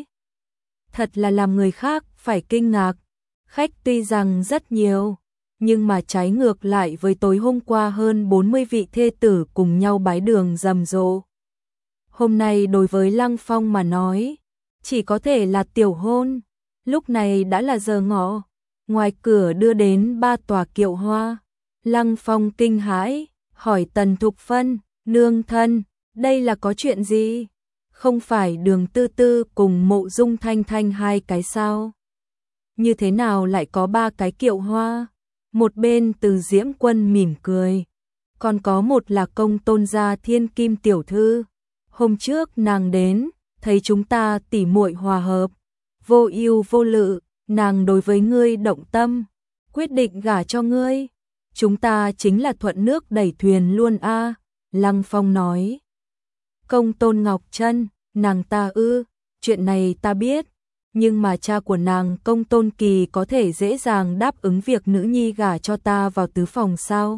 Thật là làm người khác phải kinh ngạc, khách tuy rằng rất nhiều, nhưng mà trái ngược lại với tối hôm qua hơn bốn mươi vị thê tử cùng nhau bái đường rầm rộ. Hôm nay đối với Lăng Phong mà nói, chỉ có thể là tiểu hôn. Lúc này đã là giờ ngọ, ngoài cửa đưa đến ba tòa kiệu hoa. Lăng Phong kinh hãi, hỏi Tần Thục Phân, nương thân, đây là có chuyện gì? Không phải Đường Tư Tư cùng Mộ Dung Thanh Thanh hai cái sao? Như thế nào lại có ba cái kiệu hoa? Một bên Từ Diễm Quân mỉm cười. Còn có một là Công Tôn gia Thiên Kim tiểu thư. Hôm trước nàng đến, thấy chúng ta tỉ muội hòa hợp, vô ưu vô lự, nàng đối với ngươi động tâm, quyết định gả cho ngươi. Chúng ta chính là thuận nước đẩy thuyền luôn a." Lăng Phong nói. Công Tôn Ngọc Trân, nàng ta ư? Chuyện này ta biết, nhưng mà cha của nàng Công Tôn Kỳ có thể dễ dàng đáp ứng việc nữ nhi gả cho ta vào tứ phòng sao?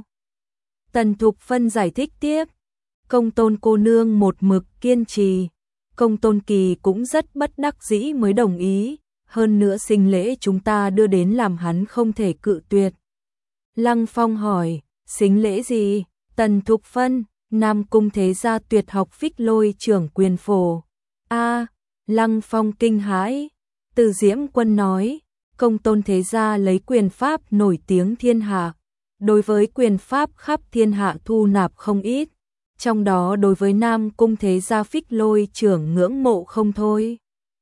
Tần Thục Phân giải thích tiếp. Công Tôn cô nương một mực kiên trì, Công Tôn Kỳ cũng rất bất đắc dĩ mới đồng ý, hơn nữa sinh lễ chúng ta đưa đến làm hắn không thể cự tuyệt. Lăng Phong hỏi, sinh lễ gì? Tần Thục Phân, Nam Cung thế gia tuyệt học Phích Lôi trưởng quyền phổ. A, Lăng Phong kinh hãi. Từ Diễm Quân nói, Công Tôn thế gia lấy quyền pháp nổi tiếng thiên hạ, đối với quyền pháp khắp thiên hạ thu nạp không ít, trong đó đối với Nam Cung thế gia Phích Lôi trưởng ngưỡng mộ không thôi.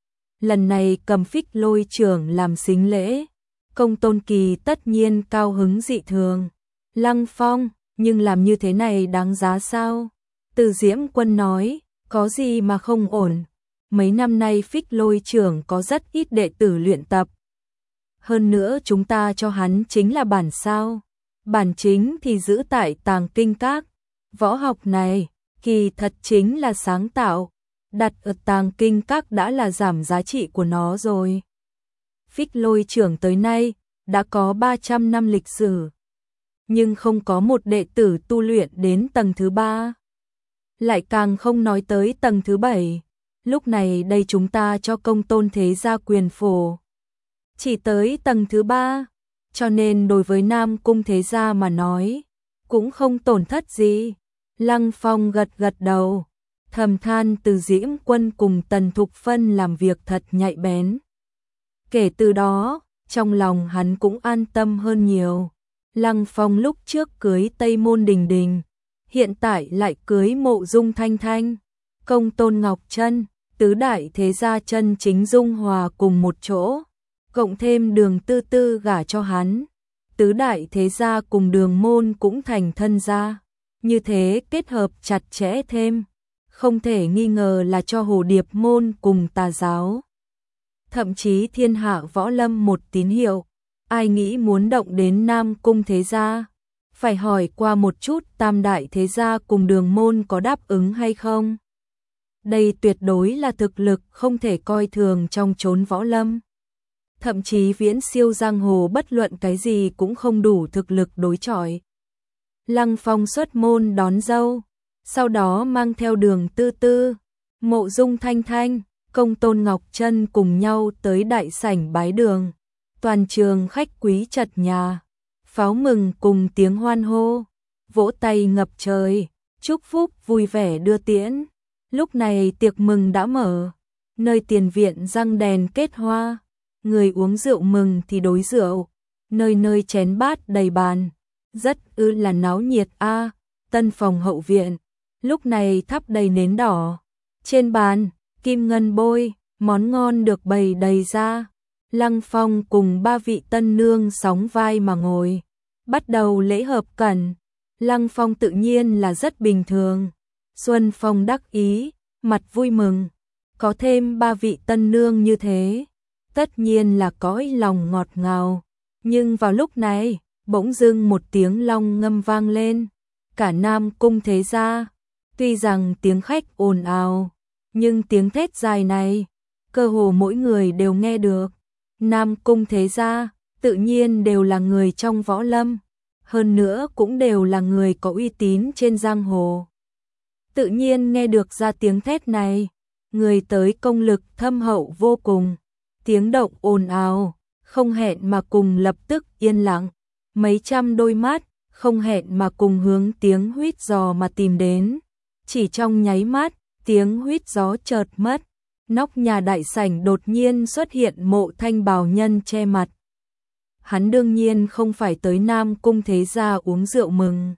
Lần này cầm Phích Lôi trưởng làm sính lễ, Công Tôn Kỳ tất nhiên cao hứng dị thường. Lăng Phong, nhưng làm như thế này đáng giá sao? Từ Diễm Quân nói, có gì mà không ổn. Mấy năm nay Phích Lôi trưởng có rất ít đệ tử luyện tập. Hơn nữa chúng ta cho hắn chính là bản sao. Bản chính thì giữ tại Tàng Kinh Các. Võ học này, kỳ thật chính là sáng tạo. Đặt ở Tàng Kinh Các đã là giảm giá trị của nó rồi. Phích Lôi trưởng tới nay, đã có ba trăm năm lịch sử. Nhưng không có một đệ tử tu luyện đến tầng thứ ba. Lại càng không nói tới tầng thứ bảy. Lúc này đây chúng ta cho Công Tôn thế gia quyền phổ. Chỉ tới tầng thứ ba. Cho nên đối với Nam Cung thế gia mà nói, cũng không tổn thất gì. Lăng Phong gật gật đầu. Thầm than Từ Diễm Quân cùng Tần Thục Phân làm việc thật nhạy bén. Kể từ đó, trong lòng hắn cũng an tâm hơn nhiều. Lăng Phong lúc trước cưới Tây Môn Đình Đình, hiện tại lại cưới Mộ Dung Thanh Thanh, Công Tôn Ngọc Trân, tứ đại thế gia chân chính dung hòa cùng một chỗ, cộng thêm Đường Tư Tư gả cho hắn, tứ đại thế gia cùng Đường môn cũng thành thân gia, như thế kết hợp chặt chẽ thêm, không thể nghi ngờ là cho Hồ Điệp môn cùng Tà giáo, thậm chí thiên hạ võ lâm một tín hiệu. Ai nghĩ muốn động đến Nam Cung thế gia, phải hỏi qua một chút tam đại thế gia cùng Đường môn có đáp ứng hay không. Đây tuyệt đối là thực lực không thể coi thường trong chốn võ lâm. Thậm chí viễn siêu giang hồ, bất luận cái gì cũng không đủ thực lực đối chọi. Lăng Phong xuất môn đón dâu, sau đó mang theo Đường Tư Tư, Mộ Dung Thanh Thanh, Công Tôn Ngọc Trân cùng nhau tới đại sảnh bái đường. Toàn trường khách quý chật nhà, pháo mừng cùng tiếng hoan hô, vỗ tay ngập trời, chúc phúc vui vẻ đưa tiễn. Lúc này tiệc mừng đã mở, nơi tiền viện răng đèn kết hoa, người uống rượu mừng thì đối rượu, nơi nơi chén bát đầy bàn, rất ư là náo nhiệt a. Tân phòng hậu viện, lúc này thắp đầy nến đỏ, trên bàn, kim ngân bôi, món ngon được bày đầy ra. Lăng Phong cùng ba vị tân nương sóng vai mà ngồi, bắt đầu lễ hợp cẩn. Lăng Phong tự nhiên là rất bình thường. Xuân Phong đắc ý, mặt vui mừng, có thêm ba vị tân nương như thế, tất nhiên là cõi lòng ngọt ngào. Nhưng vào lúc này, bỗng dưng một tiếng long ngâm vang lên, cả Nam Cung thế gia, tuy rằng tiếng khách ồn ào, nhưng tiếng thét dài này, cơ hồ mỗi người đều nghe được. Nam Cung thế gia, tự nhiên đều là người trong võ lâm, hơn nữa cũng đều là người có uy tín trên giang hồ. Tự nhiên nghe được ra tiếng thét này, người tới công lực thâm hậu vô cùng, tiếng động ồn ào, không hẹn mà cùng lập tức yên lặng, mấy trăm đôi mắt, không hẹn mà cùng hướng tiếng huýt gió mà tìm đến, chỉ trong nháy mắt, tiếng huýt gió chợt mất. Nóc nhà đại sảnh đột nhiên xuất hiện Mộ Thanh bào nhân che mặt. Hắn đương nhiên không phải tới Nam Cung thế gia uống rượu mừng.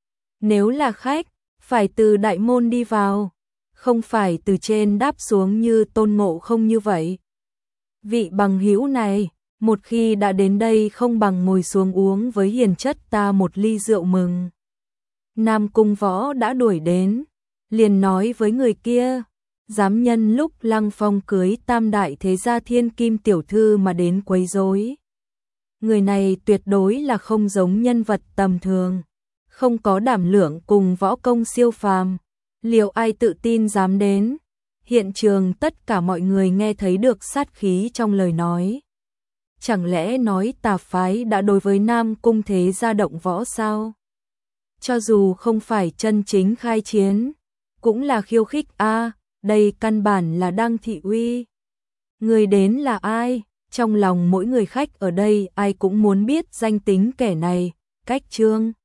Nếu là khách, phải từ đại môn đi vào, không phải từ trên đáp xuống như Tôn Ngộ Không như vậy. Vị bằng hữu này, một khi đã đến đây không bằng ngồi xuống uống với hiền chất ta một ly rượu mừng. Nam Cung Võ đã đuổi đến, liền nói với người kia, dám nhân lúc Lăng Phong cưới tam đại thế gia thiên kim tiểu thư mà đến quấy rối. Người này tuyệt đối là không giống nhân vật tầm thường, không có đảm lượng cùng võ công siêu phàm, liệu ai tự tin dám đến. Hiện trường tất cả mọi người nghe thấy được sát khí trong lời nói. Chẳng lẽ nói tà phái đã đối với Nam Cung thế gia động võ sao? Cho dù không phải chân chính khai chiến, cũng là khiêu khích a, đây căn bản là đang thị uy. Người đến là ai? Trong lòng mỗi người khách ở đây ai cũng muốn biết danh tính kẻ này. Cách Chương